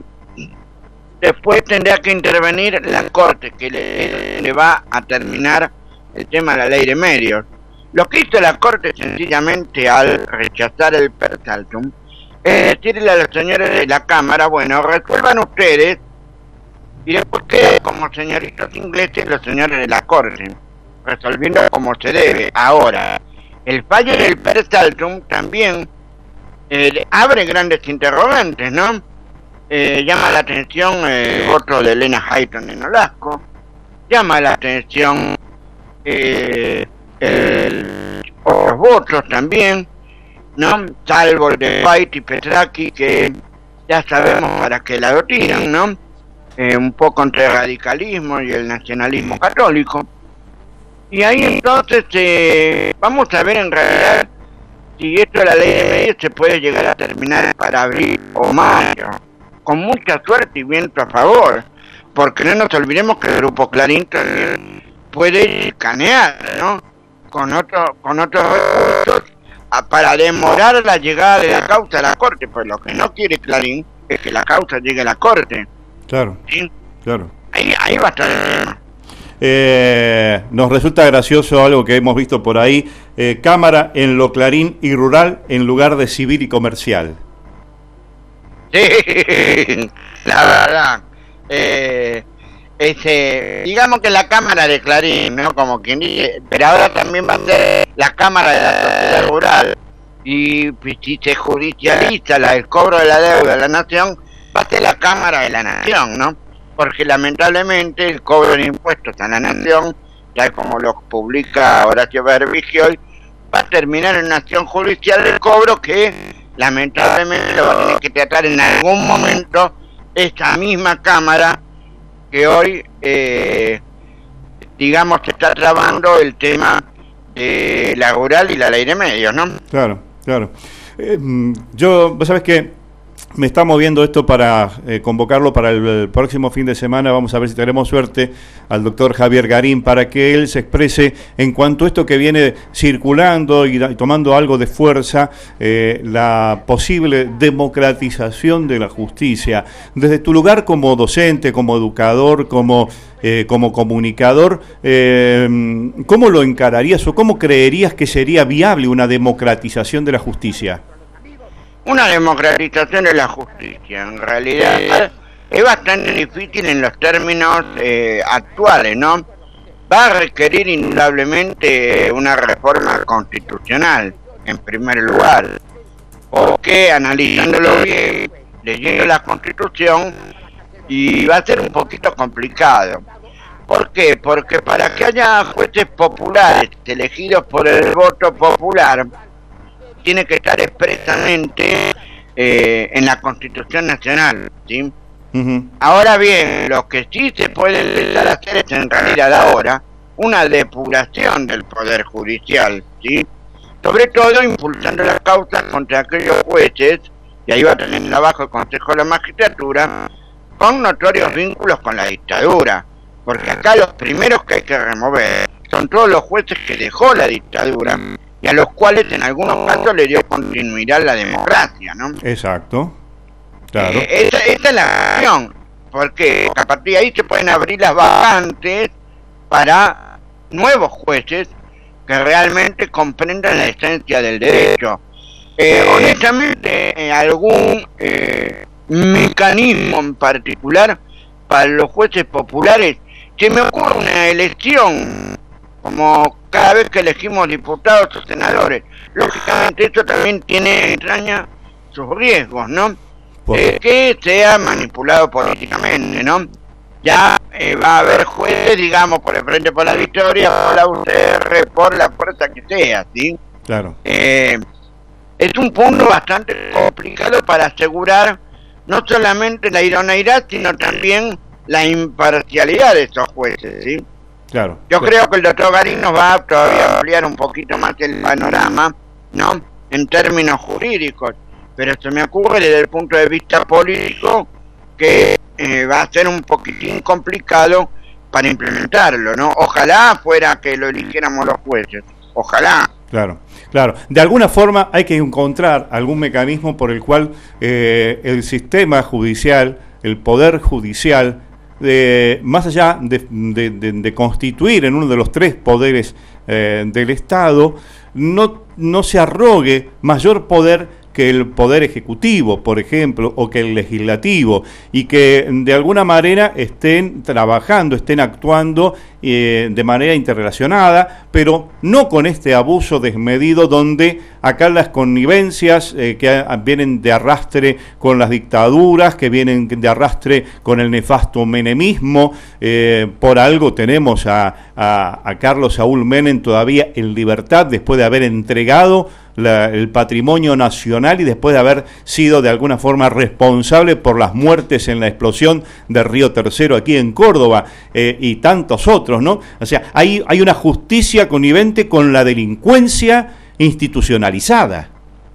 después tendrá que intervenir la Corte, que le, le va a terminar el tema de la ley de medios. Lo que hizo la Corte sencillamente al rechazar el per saltum es decirle a los señores de la Cámara, bueno, resuelvan ustedes, y después quedan como señoritos ingleses los señores de la Corte, resolviendo como se debe. Ahora, el fallo del per saltum también eh, abre grandes interrogantes, ¿no? Eh, llama la atención el voto de Elena Hayton en Olasco, llama la atención eh, el, otros votos también, ¿no? Salvo el de White y Petraki, que ya sabemos para qué lado tiran, ¿no? Eh, un poco entre el radicalismo y el nacionalismo católico. Y ahí entonces eh, vamos a ver en realidad si esto de la ley de medios se puede llegar a terminar para abril o mayo, con mucha suerte y viento a favor, porque no nos olvidemos que el Grupo Clarín también puede chicanear, ¿no? Con otro, con otros recursos a, para demorar la llegada de la causa a la Corte, pues lo que no quiere Clarín es que la causa llegue a la Corte. Claro, ¿sí? Claro. Ahí, ahí va a estar el tema. Eh, nos resulta gracioso algo que hemos visto por ahí, eh, Cámara en lo Clarín y rural en lugar de civil y comercial. Sí, la verdad. Eh, ese, digamos que la Cámara de Clarín, ¿no? Como quien dice, pero ahora también va a ser la Cámara de la Sociedad Rural. Y si se judicializa la, el cobro de la deuda de la Nación, va a ser la Cámara de la Nación, ¿no? Porque lamentablemente el cobro de impuestos a la Nación, tal como lo publica Horacio Berbigio hoy, va a terminar en una acción judicial de cobro que lamentablemente lo va a tener que tratar en algún momento esta misma Cámara que hoy, eh, digamos, se está trabando el tema de la rural y la ley de medios, ¿no? Claro, claro. Eh, yo, vos sabés que me está moviendo esto para eh, convocarlo para el, el próximo fin de semana. Vamos a ver si tenemos suerte al doctor Javier Garín para que él se exprese en cuanto a esto que viene circulando y, y tomando algo de fuerza, eh, la posible democratización de la justicia. Desde tu lugar como docente, como educador, como, eh, como comunicador, eh, ¿cómo lo encararías o cómo creerías que sería viable una democratización de la justicia? Una democratización de la justicia, en realidad, es bastante difícil en los términos eh, actuales, ¿no? Va a requerir indudablemente una reforma constitucional, en primer lugar, porque analizándolo bien, leyendo la Constitución, y va a ser un poquito complicado. ¿Por qué? Porque para que haya jueces populares elegidos por el voto popular, tiene que estar expresamente eh, en la Constitución Nacional, ¿sí? Uh-huh. Ahora bien, lo que sí se puede empezar a hacer es en realidad ahora una depuración del Poder Judicial, ¿sí? Sobre todo impulsando las causas contra aquellos jueces, y ahí va a tener abajo el Consejo de la Magistratura, con notorios vínculos con la dictadura, porque acá los primeros que hay que remover son todos los jueces que dejó la dictadura, y a los cuales en algunos casos le dio continuidad a la democracia, ¿no? Exacto, claro. Eh, esa, esa es la acción, porque a partir de ahí se pueden abrir las vacantes para nuevos jueces que realmente comprendan la esencia del derecho. Eh, honestamente, eh, algún eh, mecanismo en particular para los jueces populares, se me ocurre una elección, como cada vez que elegimos diputados o senadores. Lógicamente esto también tiene, entraña sus riesgos, ¿no? Eh, que sea manipulado políticamente, ¿no? Ya eh, va a haber jueces, digamos, por el Frente por la Victoria, por la U C R, por la fuerza que sea, ¿sí? Claro. Eh, es un punto bastante complicado para asegurar no solamente la idoneidad, sino también la imparcialidad de estos jueces, ¿sí? Claro. Yo claro. creo que el doctor Garín nos va a todavía ampliar un poquito más el panorama, ¿no? En términos jurídicos, pero se me ocurre desde el punto de vista político que eh, va a ser un poquitín complicado para implementarlo, ¿no? Ojalá fuera que lo eligiéramos los jueces, ojalá. Claro, claro. De alguna forma hay que encontrar algún mecanismo por el cual eh, el sistema judicial, el poder judicial, de, más allá de, de, de, de constituir en uno de los tres poderes eh, del Estado, no, no se arrogue mayor poder que el poder ejecutivo, por ejemplo, o que el legislativo, y que de alguna manera estén trabajando, estén actuando eh, de manera interrelacionada, pero no con este abuso desmedido donde acá las connivencias eh, que a, vienen de arrastre con las dictaduras, que vienen de arrastre con el nefasto menemismo. Eh, por algo tenemos a, a, a Carlos Saúl Menem todavía en libertad después de haber entregado La, el patrimonio nacional y después de haber sido de alguna forma responsable por las muertes en la explosión de Río Tercero aquí en Córdoba eh, y tantos otros, ¿no? O sea, hay, hay una justicia connivente con la delincuencia institucionalizada.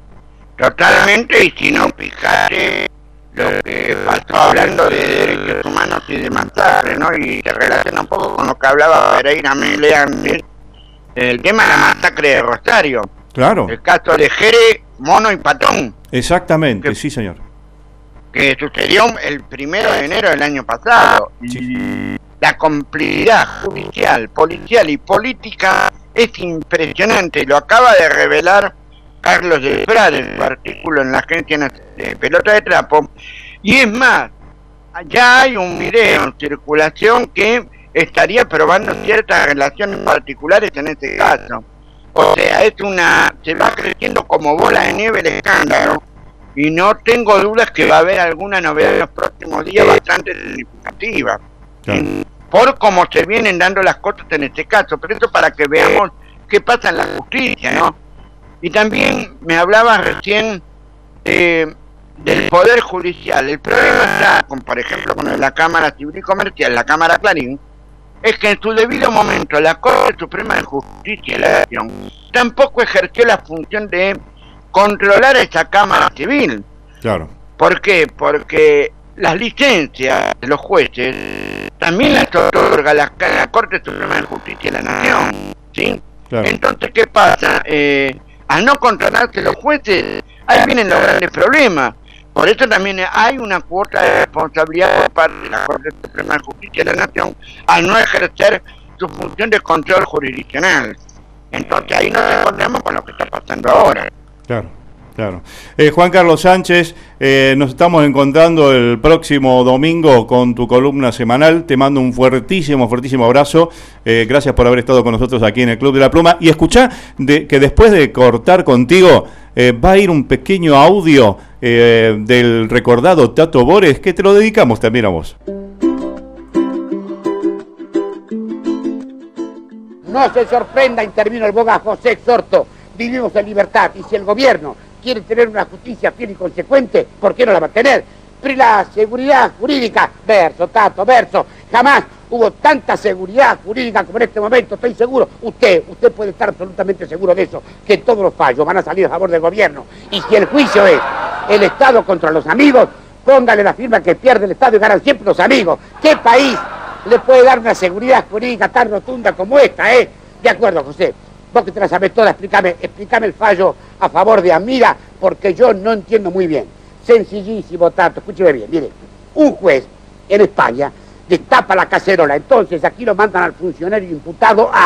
Totalmente, y si no, fíjate lo que pasó hablando de derechos humanos y de masacre, ¿no? Y se relaciona un poco con lo que hablaba Pereira Mele antes, el tema de la masacre de Rosario. Claro. El caso de Jere, Mono y Patón. Exactamente, que, sí señor. Que sucedió el primero de enero del año pasado. Sí. Y la complicidad judicial, policial y política es impresionante. Lo acaba de revelar Carlos de Frade en su artículo en la Agencia de Pelota de Trapo. Y es más, ya hay un video en circulación que estaría probando ciertas relaciones particulares en este caso. O sea, es una, se va creciendo como bola de nieve el escándalo, y no tengo dudas que va a haber alguna novedad en los próximos días bastante significativa, claro. Por cómo se vienen dando las cosas en este caso, pero eso para que veamos qué pasa en la justicia, ¿no? Y también me hablaba recién eh, del Poder Judicial. El problema está, con, por ejemplo, con la Cámara Civil y Comercial, la Cámara Clarín, es que en su debido momento la Corte Suprema de Justicia de la Nación tampoco ejerció la función de controlar esa Cámara Civil. Claro. ¿Por qué? Porque las licencias de los jueces también las otorga la, la Corte Suprema de Justicia de la Nación, ¿sí? Claro. Entonces, ¿qué pasa? Eh, al no controlarse los jueces, ahí vienen los grandes problemas. Por eso también hay una cuota de responsabilidad por parte de la Corte Suprema de Justicia de la Nación al no ejercer su función de control jurisdiccional. Entonces ahí nos encontramos con lo que está pasando ahora. Claro, claro. Eh, Juan Carlos Sánchez, eh, nos estamos encontrando el próximo domingo con tu columna semanal. Te mando un fuertísimo, fuertísimo abrazo. Eh, gracias por haber estado con nosotros aquí en el Club de la Pluma. Y escuchá de, que después de cortar contigo, eh, va a ir un pequeño audio eh, del recordado Tato Bores, que te lo dedicamos también a vos. No se sorprenda, intervino el boga José Exhorto. Vivimos en libertad, y si el gobierno quiere tener una justicia fiel y consecuente, ¿por qué no la va a tener? Pero la seguridad jurídica, verso, Tato, verso, jamás hubo tanta seguridad jurídica como en este momento, estoy seguro. Usted, usted puede estar absolutamente seguro de eso, que todos los fallos van a salir a favor del gobierno. Y si el juicio es el Estado contra los amigos, póngale la firma que pierde el Estado y ganan siempre los amigos. ¿Qué país le puede dar una seguridad jurídica tan rotunda como esta, eh? De acuerdo, José. Vos que te la sabés toda, explícame, explícame el fallo a favor de Amira, porque yo no entiendo muy bien. Sencillísimo, Tato, escúcheme bien, mire. Un juez en España destapa la cacerola, entonces aquí lo mandan al funcionario imputado a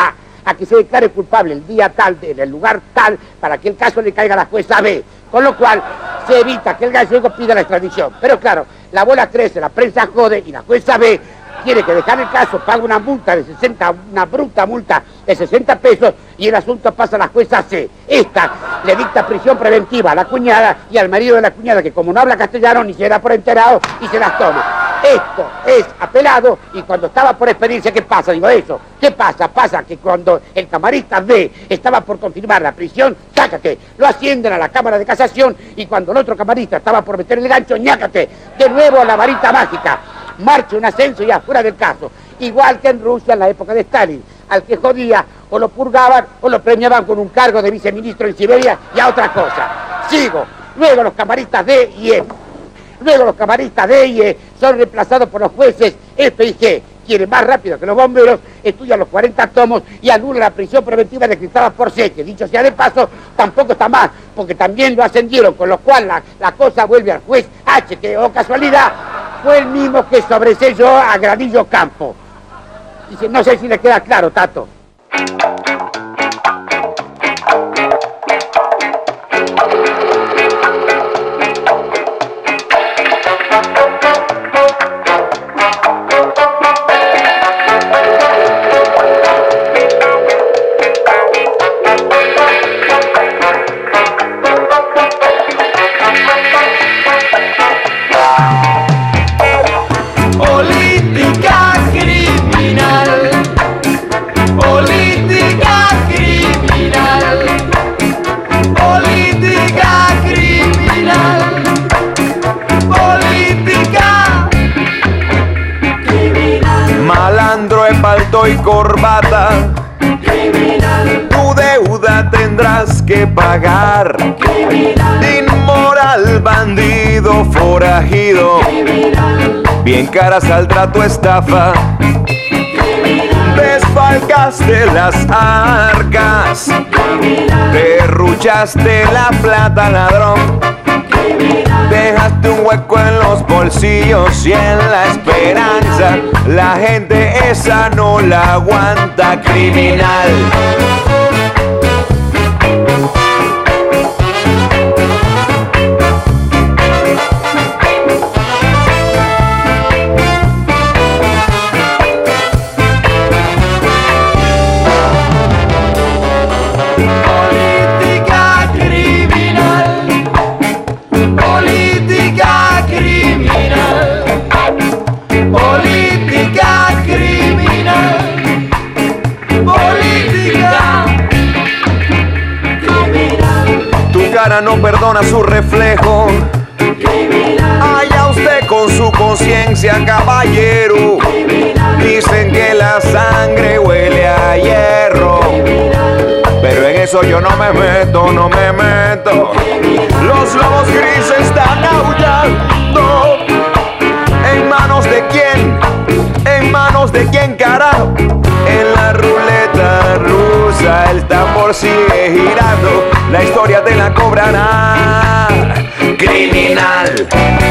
a que se declare culpable el día tal, en el lugar tal, para que el caso le caiga a la jueza B. Con lo cual se evita que el gallego pida la extradición. Pero claro, la bola crece, la prensa jode y la jueza B tiene que dejar el caso, paga una multa de sesenta, una bruta multa de sesenta pesos y el asunto pasa a la jueza C. Esta le dicta prisión preventiva a la cuñada y al marido de la cuñada, que como no habla castellano ni se da por enterado y se las toma. Esto es apelado y cuando estaba por expedirse, ¿qué pasa? Digo eso, ¿qué pasa? Pasa que cuando el camarista B estaba por confirmar la prisión, sácate, lo ascienden a la Cámara de Casación y cuando el otro camarista estaba por meter el gancho, ñácate, de nuevo a la varita mágica. Marcha un ascenso y afuera del caso. Igual que en Rusia en la época de Stalin. Al que jodía o lo purgaban o lo premiaban con un cargo de viceministro en Siberia y a otra cosa. Sigo. Luego los camaristas D y E. Luego los camaristas D y E son reemplazados por los jueces F y G. Quieren más rápido que los bomberos, estudian los cuarenta tomos y anulan la prisión preventiva decretada por C, que dicho sea de paso, tampoco está mal, porque también lo ascendieron, con lo cual la, la cosa vuelve al juez H, que, oh casualidad, fue el mismo que sobreselló a Granillo Campo. Dice, no sé si le queda claro, Tato. Y corbata, criminal. Tu deuda tendrás que pagar, criminal. Inmoral, bandido, forajido, criminal. Bien cara saldrá tu estafa, criminal. Desfalcaste las arcas, criminal. Derruchaste la plata, ladrón, criminal. Dejaste un hueco en los bolsillos y en la esperanza. La gente esa no la aguanta, criminal. No perdona su reflejo. Criminal. Allá usted con su conciencia, caballero. Criminal. Dicen que la sangre huele a hierro. Criminal. Pero en eso yo no me meto, no me meto. Criminal. Los lobos grises están aullando. ¿En manos de quién? ¿En manos de quién, carajo? En la ruleta rusa el tambor sigue girando, la historia te la cobrará, criminal.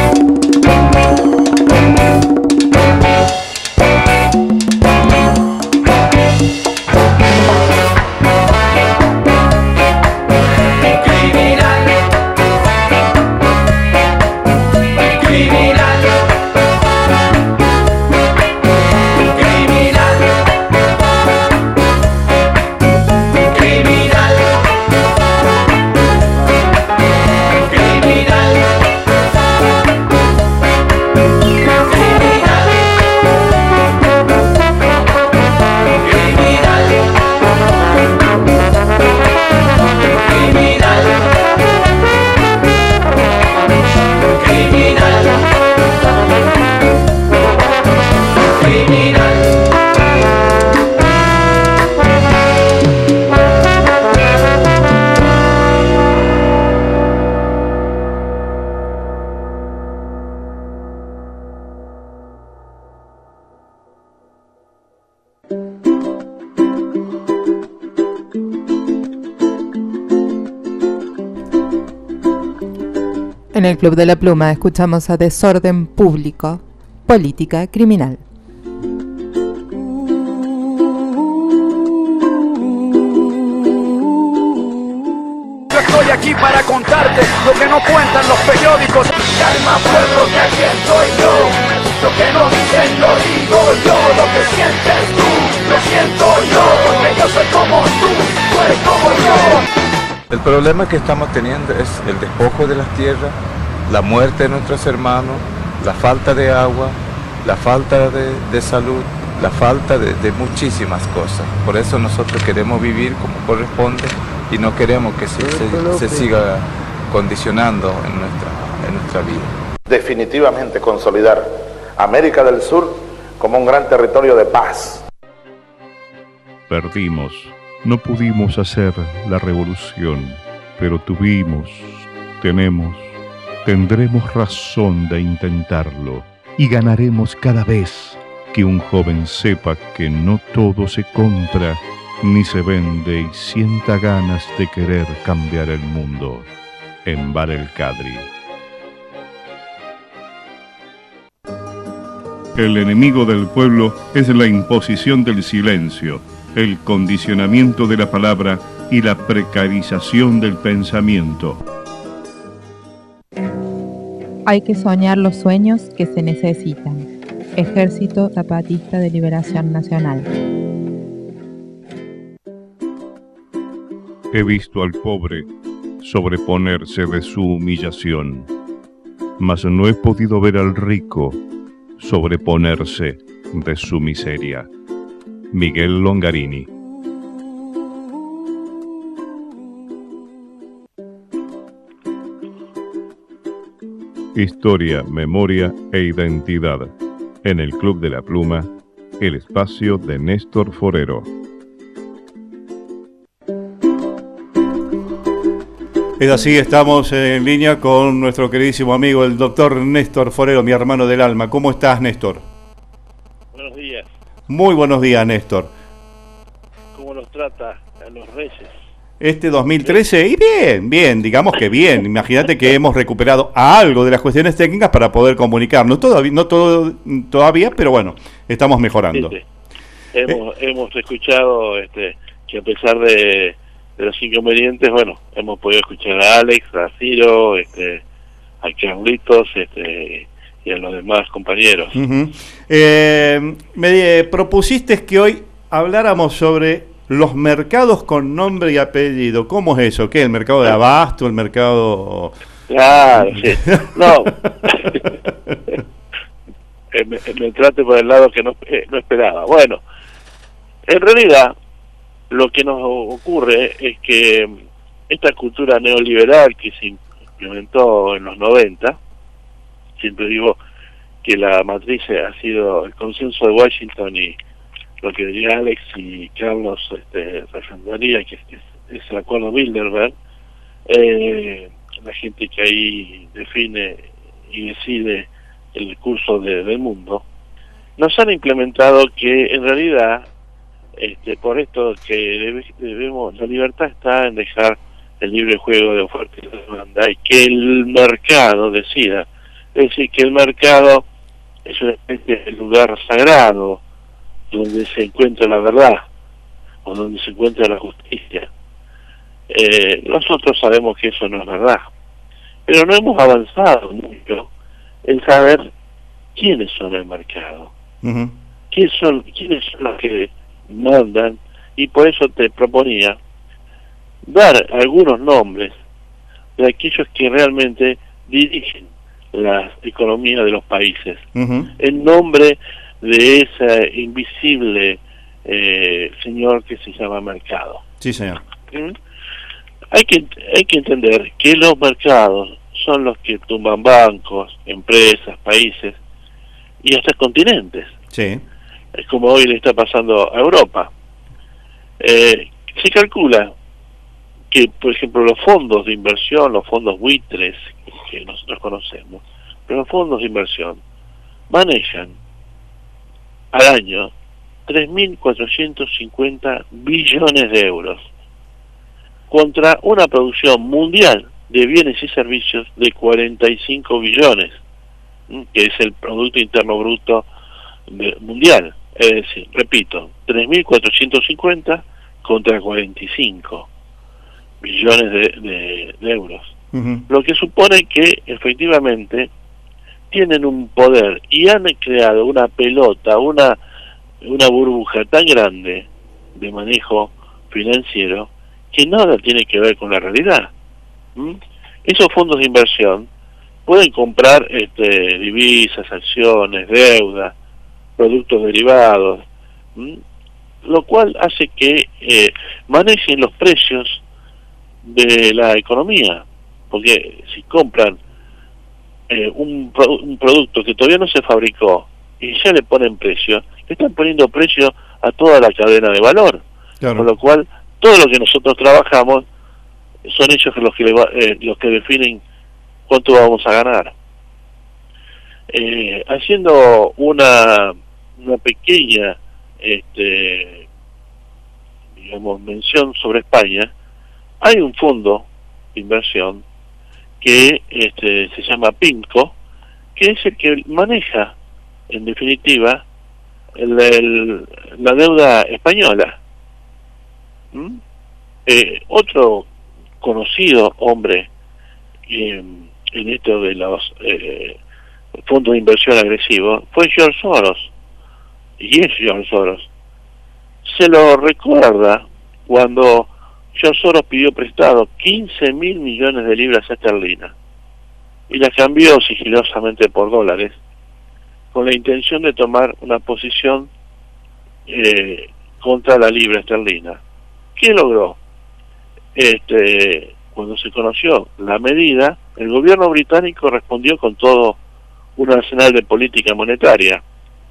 En el Club de la Pluma escuchamos a Desorden Público, Política Criminal. estoy aquí para contarte lo que no cuentan los periódicos. Calma pueblo, que aquí estoy yo. Lo que no dicen lo digo yo. Lo que sientes tú, lo siento yo. Porque yo soy como tú, tú eres como yo. El problema que estamos teniendo es el despojo de las tierras, la muerte de nuestros hermanos, la falta de agua, la falta de, de salud, la falta de, de muchísimas cosas. Por eso nosotros queremos vivir como corresponde y no queremos que se, se, se siga condicionando en nuestra, en nuestra vida. Definitivamente consolidar América del Sur como un gran territorio de paz. Perdimos, no pudimos hacer la revolución, pero tuvimos, tenemos, tendremos razón de intentarlo y ganaremos cada vez que un joven sepa que no todo se compra ni se vende y sienta ganas de querer cambiar el mundo. En Bar El Cadri. El enemigo del pueblo es la imposición del silencio, el condicionamiento de la palabra y la precarización del pensamiento. Hay que soñar los sueños que se necesitan. Ejército Zapatista de Liberación Nacional. He visto al pobre sobreponerse de su humillación, mas no he podido ver al rico sobreponerse de su miseria. Miguel Longarini. Historia, memoria e identidad. En el Club de la Pluma, el espacio de Néstor Forero. Es así, estamos en línea con nuestro queridísimo amigo, el doctor Néstor Forero, mi hermano del alma. ¿Cómo estás, Néstor? Buenos días. Muy buenos días, Néstor. ¿Cómo los trata a los Reyes? Este dos mil trece, y bien, bien, digamos que bien. Imagínate que hemos recuperado algo de las cuestiones técnicas para poder comunicarnos. Todavía, no todo todavía, pero bueno, estamos mejorando. Sí, sí. Hemos, eh. hemos escuchado este, que a pesar de, de los inconvenientes, bueno, hemos podido escuchar a Alex, a Ciro, este, a Carlitos, este, y a los demás compañeros. Uh-huh. eh, me propusiste que hoy habláramos sobre los mercados con nombre y apellido. ¿Cómo es eso? ¿Qué? ¿El mercado de abasto? ¿El mercado...? Claro, sí. No. me, me trate por el lado que no, eh, no esperaba. Bueno, en realidad, lo que nos ocurre es que esta cultura neoliberal que se implementó en los noventa, siempre digo que la matriz ha sido el consenso de Washington y lo que diría Alex y Carlos este, representaría, que es, es el acuerdo Bilderberg, eh, la gente que ahí define y decide el curso de, del mundo, nos han implementado que en realidad, este, por esto que debe, debemos, la libertad está en dejar el libre juego de oferta y demanda y que el mercado decida, es decir, que el mercado es una especie de lugar sagrado, donde se encuentra la verdad o donde se encuentra la justicia. Eh, nosotros sabemos que eso no es verdad, pero no hemos avanzado mucho en saber quiénes son el mercado, uh-huh. quiénes son quiénes son los que mandan, y por eso te proponía dar algunos nombres de aquellos que realmente dirigen la economía de los países, uh-huh. en nombre de ese invisible eh, señor que se llama mercado. Sí, señor. ¿Mm? Hay que hay que entender que los mercados son los que tumban bancos, empresas, países y hasta continentes. Sí. Es como hoy le está pasando a Europa. Eh, se calcula que, por ejemplo, los fondos de inversión, los fondos buitres que nosotros conocemos, pero los fondos de inversión manejan al año tres mil cuatrocientos cincuenta billones de euros contra una producción mundial de bienes y servicios de cuarenta y cinco billones, que es el Producto Interno Bruto de, mundial. Es decir, repito, tres mil cuatrocientos cincuenta contra cuarenta y cinco. billones de, de, de euros. Uh-huh. Lo que supone que efectivamente tienen un poder y han creado una pelota, una, una burbuja tan grande de manejo financiero que nada tiene que ver con la realidad. ¿Mm? Esos fondos de inversión pueden comprar este, divisas, acciones, deuda, productos derivados, ¿Mm? lo cual hace que eh, manejen los precios de la economía, porque si compran eh, un, pro un producto que todavía no se fabricó y ya le ponen precio, le están poniendo precio a toda la cadena de valor, claro. Con lo cual todo lo que nosotros trabajamos son ellos los que, le va, eh, los que definen cuánto vamos a ganar. Eh, haciendo una, una pequeña este, digamos, mención sobre España, hay un fondo de inversión que este, se llama PIMCO, que es el que maneja, en definitiva, el, el, la deuda española. ¿Mm? Eh, otro conocido hombre eh, en esto de los eh, fondos de inversión agresivos fue George Soros, y es George Soros. Se lo recuerda cuando George Soros pidió prestado quince mil millones de libras esterlinas y las cambió sigilosamente por dólares con la intención de tomar una posición eh, contra la libra esterlina. ¿Qué logró? Este, cuando se conoció la medida, el gobierno británico respondió con todo un arsenal de política monetaria.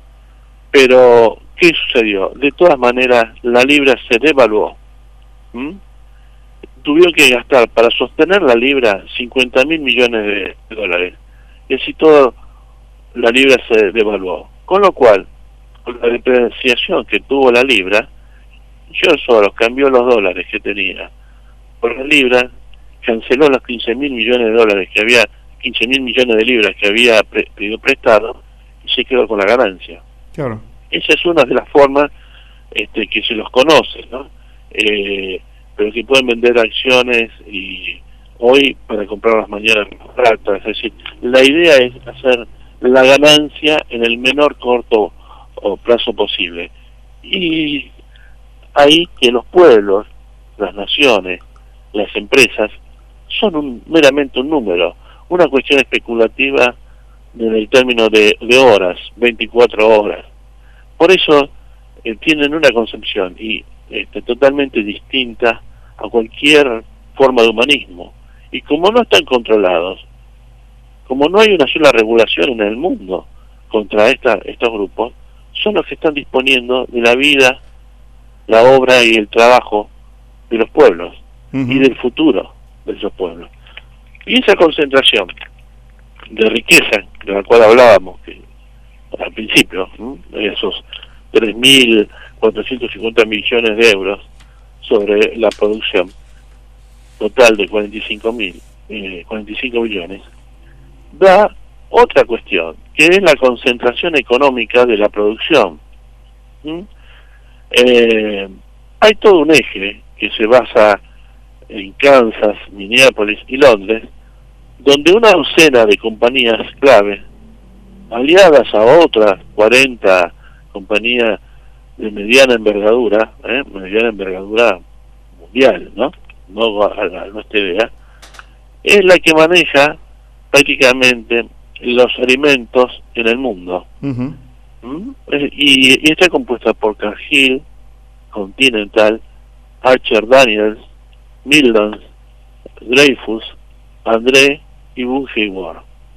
Pero, ¿qué sucedió? De todas maneras, la libra se devaluó. ¿Mm? Tuvieron que gastar para sostener la libra cincuenta mil millones de dólares. Y así todo, la libra se devaluó. Con lo cual, con la depreciación que tuvo la libra, George Soros cambió los dólares que tenía por la libra, canceló los quince mil millones de dólares que había, quince mil millones de libras que había pre pedido prestado, y se quedó con la ganancia. Claro. Esa es una de las formas este, que se los conoce, ¿no? Eh, pero que pueden vender acciones y hoy para comprarlas mañana más baratas. Es decir, la idea es hacer la ganancia en el menor corto o plazo posible. Y ahí que los pueblos, las naciones, las empresas, son un, meramente un número, una cuestión especulativa en el término de, de horas, veinticuatro horas. Por eso eh, tienen una concepción y este, totalmente distinta a cualquier forma de humanismo. Y como no están controlados, como no hay una sola regulación en el mundo contra esta, estos grupos, son los que están disponiendo de la vida, la obra y el trabajo de los pueblos, uh-huh, y del futuro de esos pueblos. Y esa concentración de riqueza de la cual hablábamos que, al principio, ¿no? Esos tres mil cuatrocientos cincuenta millones de euros sobre la producción total de cuarenta y cinco mil, eh, cuarenta y cinco millones, da otra cuestión, que es la concentración económica de la producción. ¿Mm? Eh, hay todo un eje que se basa en Kansas, Minneapolis y Londres, donde una docena de compañías clave, aliadas a otras cuarenta compañías de mediana envergadura, ¿eh? mediana envergadura mundial, ¿no? No a, a nuestra idea, es la que maneja prácticamente los alimentos en el mundo. Uh-huh. ¿Mm? y, y está compuesta por Cargill, Continental, Archer Daniels, Mills, Dreyfus, André y Bunge Ward.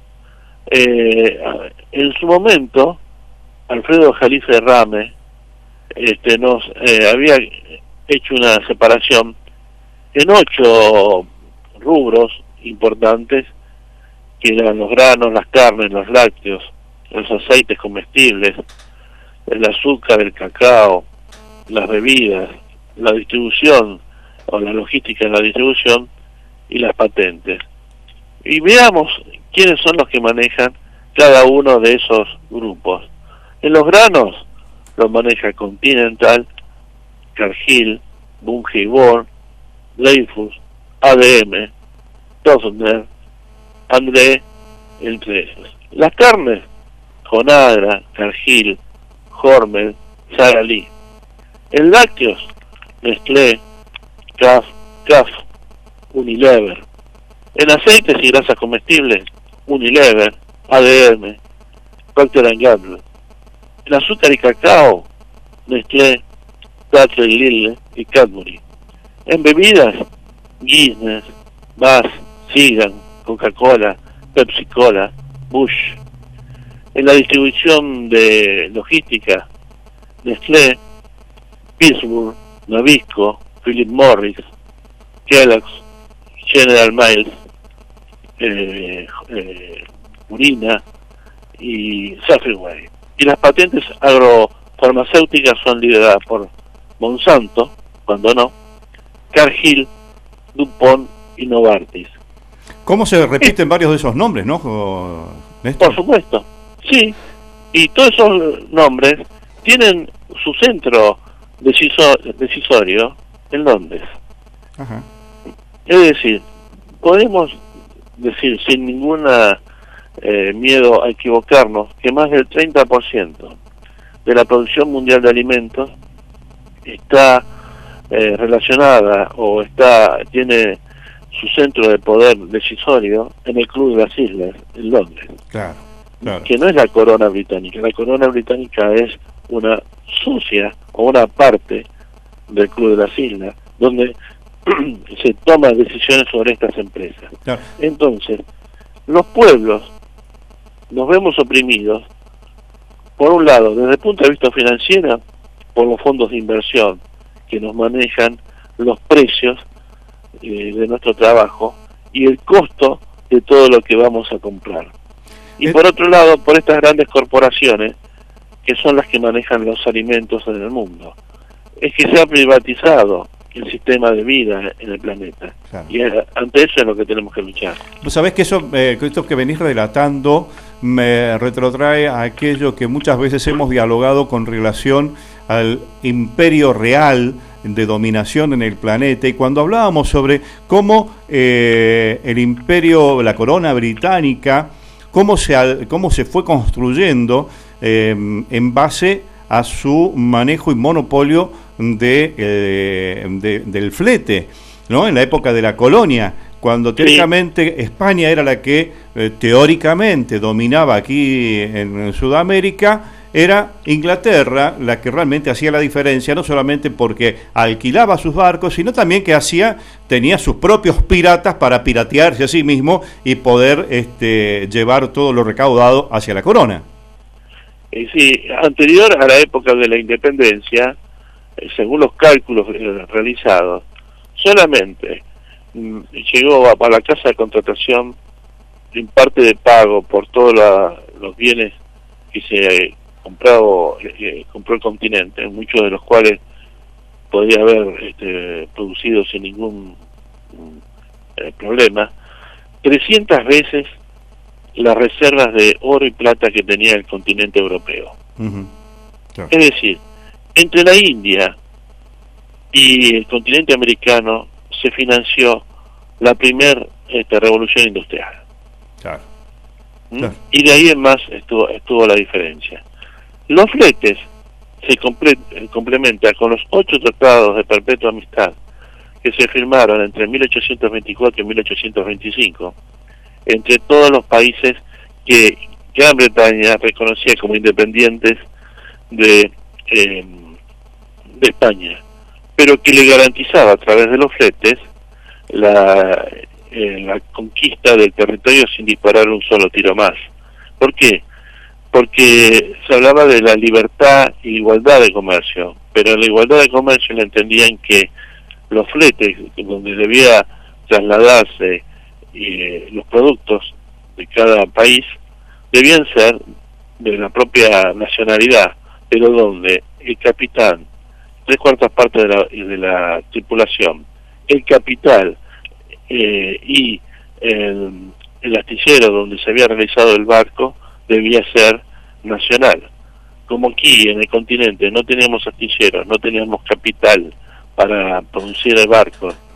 Eh, en su momento, Alfredo Jalife Rame este, nos eh, había hecho una separación en ocho rubros importantes, que eran los granos, las carnes, los lácteos, los aceites comestibles, el azúcar, el cacao, las bebidas, la distribución o la logística en la distribución y las patentes. Y veamos quiénes son los que manejan cada uno de esos grupos. En los granos los maneja Continental, Cargill, Bunge Ward, Dreyfus, A D M, Tofner, André, entre ellos. Las carnes, Conagra, Cargill, Hormel, Sara Lee. En lácteos, Nestlé, C A F, C A F, Unilever. En aceites y grasas comestibles, Unilever, A D M, Procter and Gamble. En azúcar y cacao, Nestlé, Dutch Lille y Cadbury. En bebidas, Guinness, Bass, Sigan, Coca-Cola, Pepsi-Cola, Bush. En la distribución de logística, Nestlé, Pittsburgh, Nabisco, Philip Morris, Kellogg's, General Mills, eh, eh, Purina y Safeway. Y las patentes agrofarmacéuticas son lideradas por Monsanto, cuando no, Cargill, DuPont y Novartis. ¿Cómo se repiten varios de esos nombres, no, Néstor? Por supuesto, sí. Y todos esos nombres tienen su centro deciso- decisorio en Londres. Ajá. Es decir, podemos decir sin ninguna eh, miedo a equivocarnos que más del treinta por ciento de la producción mundial de alimentos está eh, relacionada o está tiene su centro de poder decisorio en el Club de las Islas, en Londres. Claro, claro. Que no es la corona británica. La corona británica es una sucia o una parte del Club de las Islas, donde se toman decisiones sobre estas empresas. Claro. Entonces, los pueblos nos vemos oprimidos, por un lado, desde el punto de vista financiero, por los fondos de inversión que nos manejan los precios eh, de nuestro trabajo y el costo de todo lo que vamos a comprar. Y por otro lado, por estas grandes corporaciones que son las que manejan los alimentos en el mundo. Es que se ha privatizado el sistema de vida en el planeta. Claro. Y ante eso es lo que tenemos que luchar. Vos sabés que eso, eh, esto que venís relatando me retrotrae a aquello que muchas veces hemos dialogado con relación al imperio real de dominación en el planeta, y cuando hablábamos sobre cómo eh, el imperio, la corona británica, cómo se, cómo se fue construyendo eh, en base a su manejo y monopolio de, eh, de, del flete, ¿no? En la época de la colonia, cuando teóricamente sí. España era la que eh, teóricamente dominaba aquí en, en Sudamérica, era Inglaterra la que realmente hacía la diferencia, no solamente porque alquilaba sus barcos, sino también que hacía, tenía sus propios piratas para piratearse a sí mismo y poder este, llevar todo lo recaudado hacia la corona. Eh, sí, anterior a la época de la independencia, eh, según los cálculos eh, realizados, solamente mm, llegó a, a la casa de contratación en parte de pago por todos la, los bienes que se eh, comprado, eh, compró el continente, muchos de los cuales podía haber este, producido sin ningún eh, problema, trescientas veces las reservas de oro y plata que tenía el continente europeo. Uh-huh. Claro. Es decir, entre la India y el continente americano se financió la primera este, revolución industrial. Claro. ¿Mm? Claro. Y de ahí en más estuvo, estuvo la diferencia. Los fletes se comple complementan con los ocho tratados de perpetua amistad que se firmaron entre mil ochocientos veinticuatro y mil ochocientos veinticinco entre todos los países que Gran Bretaña reconocía como independientes de, eh, de España, pero que le garantizaba a través de los fletes la, eh, la conquista del territorio sin disparar un solo tiro más. ¿Por qué? Porque se hablaba de la libertad e igualdad de comercio, pero en la igualdad de comercio le entendían que los fletes, donde debía trasladarse eh, los productos de cada país, debían ser de la propia nacionalidad, pero donde el capitán, tres cuartas partes de la, de la tripulación, el capital eh, y el, el astillero donde se había realizado el barco debía ser nacional. Como aquí en el continente no teníamos astilleros, no teníamos capital para producir el barco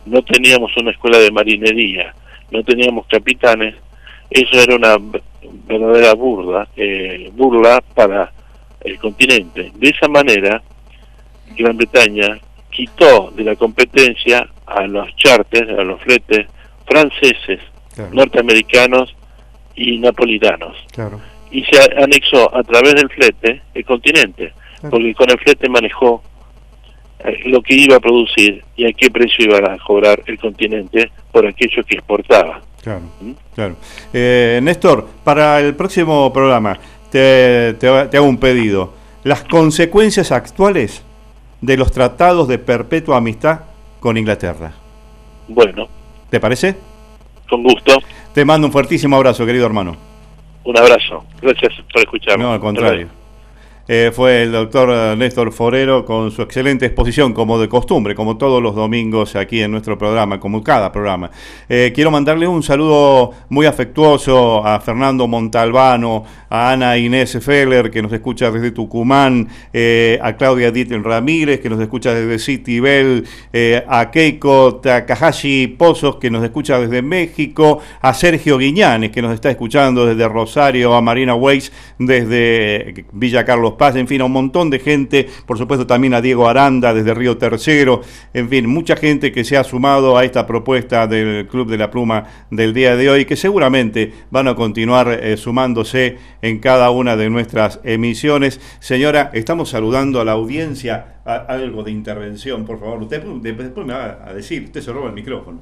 no teníamos una escuela de marinería, no teníamos capitanes, eso era una verdadera burla, eh, burla para el continente. De esa manera, Gran Bretaña quitó de la competencia a los charters, a los fletes franceses, claro, norteamericanos y napolitanos. Claro. Y se anexó a través del flete el continente, claro, porque con el flete manejó eh, lo que iba a producir y a qué precio iba a cobrar el continente por aquello que exportaba. Claro, ¿Mm? claro. Eh, Néstor, para el próximo programa te, te, te hago un pedido. Las consecuencias actuales de los tratados de perpetua amistad con Inglaterra. Bueno. ¿Te parece? Con gusto. Te mando un fuertísimo abrazo, querido hermano. Un abrazo. Gracias por escucharme. No, al contrario. Eh, fue el doctor Néstor Forero con su excelente exposición, como de costumbre, como todos los domingos aquí en nuestro programa, como cada programa. Eh, quiero mandarle un saludo muy afectuoso a Fernando Montalbano, a Ana Inés Feller, que nos escucha desde Tucumán, eh, a Claudia Edith Ramírez, que nos escucha desde City Bell, eh, a Keiko Takahashi Pozos, que nos escucha desde México, a Sergio Guiñanes, que nos está escuchando desde Rosario, a Marina Weiss desde Villa Carlos Paz, en fin, a un montón de gente, por supuesto también a Diego Aranda desde Río Tercero, en fin, mucha gente que se ha sumado a esta propuesta del Club de la Pluma del día de hoy, que seguramente van a continuar eh, sumándose en cada una de nuestras emisiones. Señora, estamos saludando a la audiencia. A, algo de intervención, por favor. Usted después me va a decir, usted se roba el micrófono.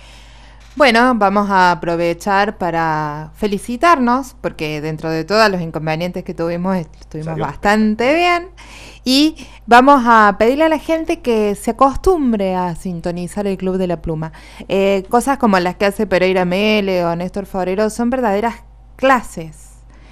Bueno, vamos a aprovechar para felicitarnos, porque dentro de todos los inconvenientes que tuvimos, estuvimos ¿Salió? bastante bien. Y vamos a pedirle a la gente que se acostumbre a sintonizar el Club de la Pluma. Eh, cosas como las que hace Pereira Mele o Néstor Forero son verdaderas clases.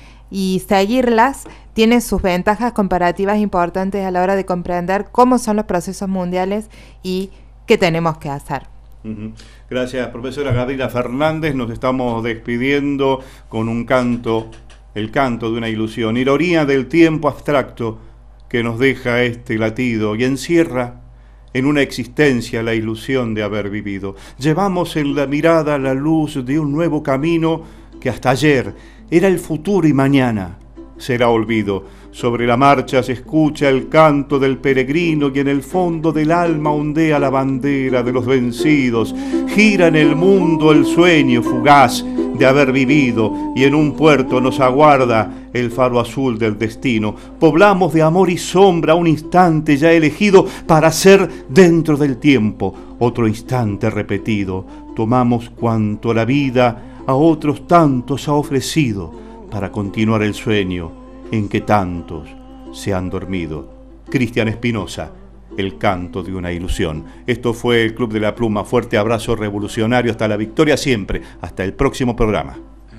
Y seguirlas tiene sus ventajas comparativas importantes a la hora de comprender cómo son los procesos mundiales y qué tenemos que hacer. Uh-huh. Gracias, profesora Gabriela Fernández. Nos estamos despidiendo con un canto, el canto de una ilusión, ironía del tiempo abstracto que nos deja este latido y encierra en una existencia la ilusión de haber vivido. Llevamos en la mirada la luz de un nuevo camino que hasta ayer era el futuro y mañana será olvido. Sobre la marcha se escucha el canto del peregrino y en el fondo del alma ondea la bandera de los vencidos. Gira en el mundo el sueño fugaz de haber vivido y en un puerto nos aguarda el faro azul del destino. Poblamos de amor y sombra un instante ya elegido para ser dentro del tiempo otro instante repetido. Tomamos cuanto la vida a otros tantos ha ofrecido para continuar el sueño en que tantos se han dormido. Cristian Espinosa, el canto de una ilusión. Esto fue el Club de la Pluma. Fuerte abrazo revolucionario. Hasta la victoria siempre. Hasta el próximo programa.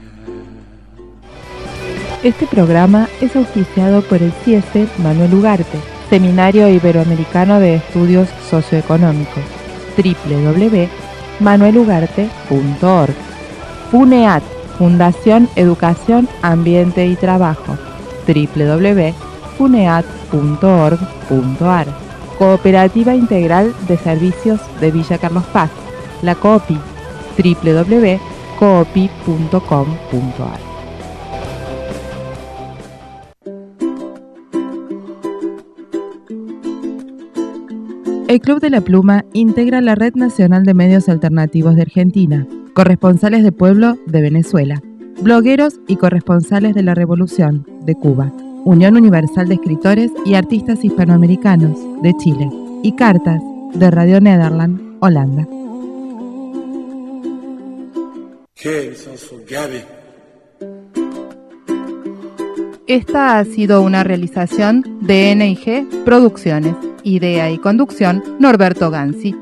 Este programa es auspiciado por el C I E S E Manuel Ugarte, Seminario Iberoamericano de Estudios Socioeconómicos, doble u doble u doble u punto manuel ugarte punto org. FUNEAT, Fundación Educación, Ambiente y Trabajo, doble u doble u doble u punto funeat punto org punto ar. Cooperativa Integral de Servicios de Villa Carlos Paz, la COOPI, doble u doble u doble u punto coopi punto com punto ar. El Club de la Pluma integra la Red Nacional de Medios Alternativos de Argentina, corresponsales de pueblo de Venezuela, blogueros y corresponsales de la Revolución de Cuba, Unión Universal de Escritores y Artistas Hispanoamericanos de Chile y Cartas de Radio Nederland, Holanda. Esta ha sido una realización de N I G Producciones. Idea y conducción, Norberto Ganzi.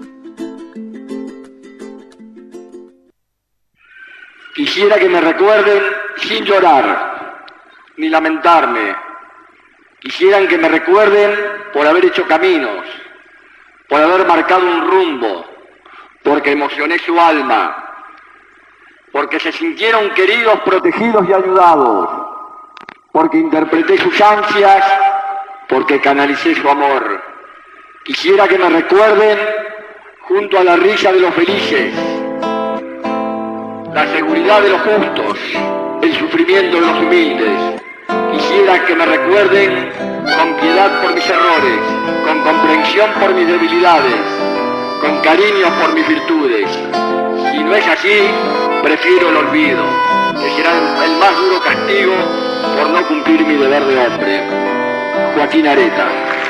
Quisiera que me recuerden sin llorar, ni lamentarme. Quisieran que me recuerden por haber hecho caminos, por haber marcado un rumbo, porque emocioné su alma, porque se sintieron queridos, protegidos y ayudados, porque interpreté sus ansias, porque canalicé su amor. Quisiera que me recuerden junto a la risa de los felices, la seguridad de los justos, el sufrimiento de los humildes. Quisiera que me recuerden con piedad por mis errores, con comprensión por mis debilidades, con cariño por mis virtudes. Si no es así, prefiero el olvido, que será el más duro castigo por no cumplir mi deber de hombre. Joaquín Areta.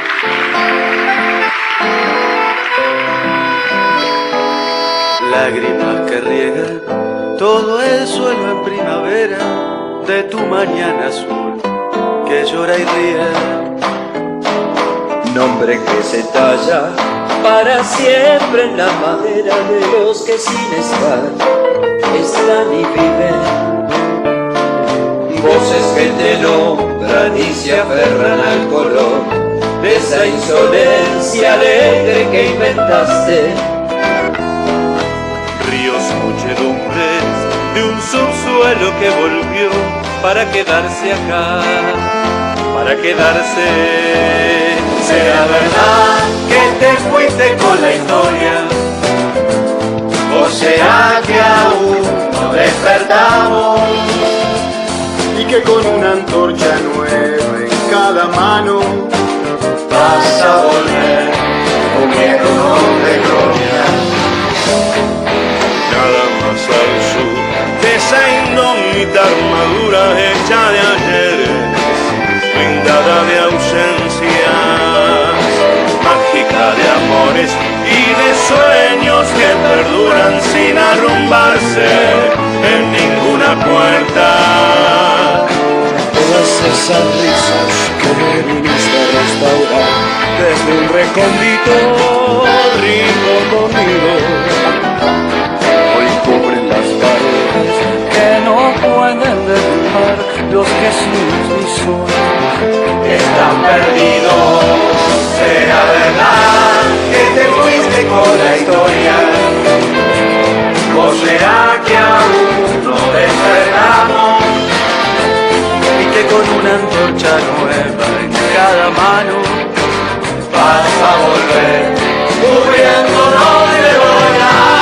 Lágrimas que riegan todo el suelo en primavera de tu mañana azul que llora y ríe. Nombre que se talla para siempre en la madera de los que sin estar están y viven. Voces que te nombran y se aferran al color de esa insolencia alegre que inventaste. Ríos, muchedumbres de un subsuelo que volvió para quedarse acá, para quedarse. ¿Será verdad que te fuiste con la historia? ¿O será que aún no despertamos? Y que con una antorcha nueva en cada mano vas a volver con viejo de gloria. Nada más al sur de esa indómita armadura hecha de ayer, blindada de ausencias, mágica de amores y de sueños que perduran sin arrumbarse en ninguna puerta. Todas esas risas que viniste a restaurar desde un recóndito rincón dormido, hoy cubren las paredes que no pueden derrumbar los que sin son están perdidos. ¿Será verdad que te fuiste con la historia? ¿O será que aún no despertamos? Y que con una antorcha nueva en cada mano vas a volver cubriéndonos de volar.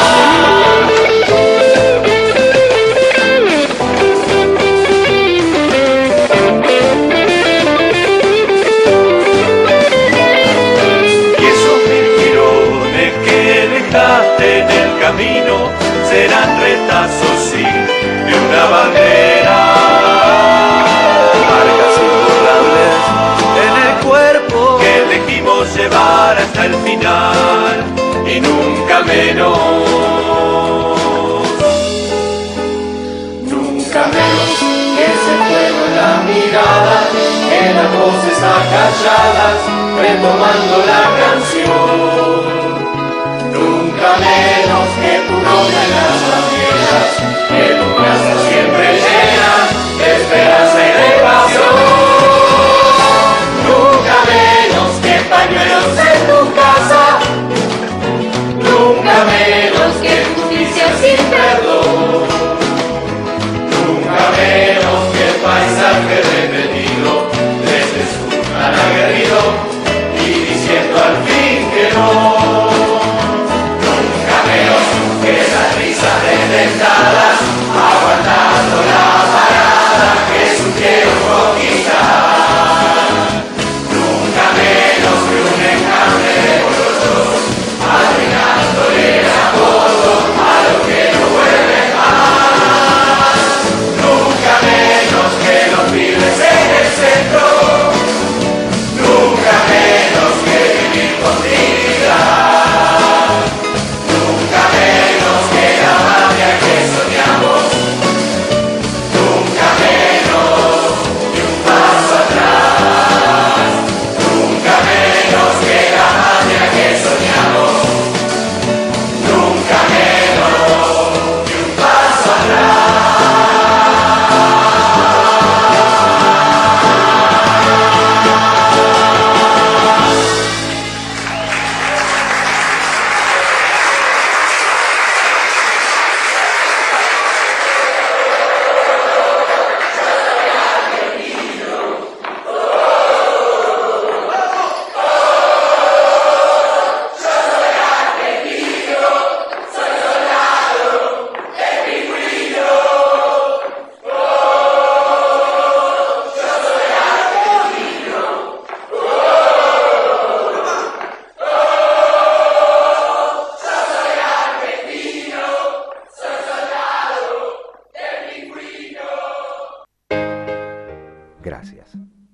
Y esos mil girones que dejaste en el camino serán retazos, sí, de una bandera. Marcas imborrables en el cuerpo que elegimos llevar hasta el final y nunca menos. Nunca menos que ese fuego en la mirada, que las voces acalladas retomando la canción. Nunca menos que tu nombre en las banderas, que tu casa siempre llena de esperanza y de pasión. Nunca menos que pañuelos en tu casa, nunca menos que justicia sin perdón, nunca menos que el paisaje repetido desde su lugar aguerrido y diciendo al fin que no. Nunca menos que la risa de Gracias.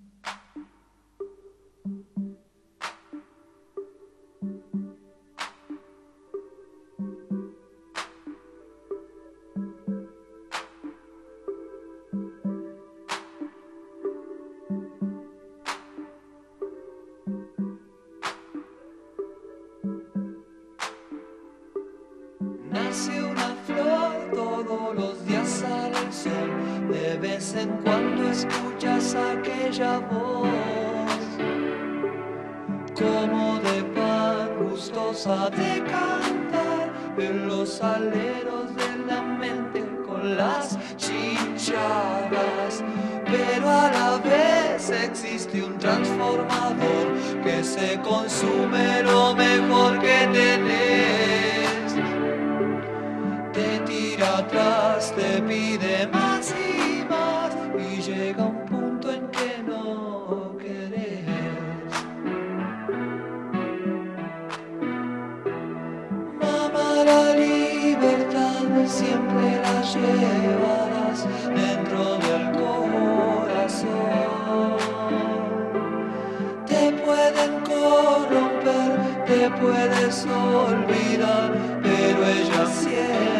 Nace una flor, todos los días sale el sol, de vez en cuando escuchas aquella voz, como de pan gustosa de cantar, en los aleros de la mente con las chinchadas. Pero a la vez existe un transformador que se consume lo mejor que tenés. Te tira atrás, te pide más y más y llega un punto en que no querés. Mamá, la libertad siempre la llevarás dentro del corazón. Te pueden corromper, te puedes olvidar, pero ella siempre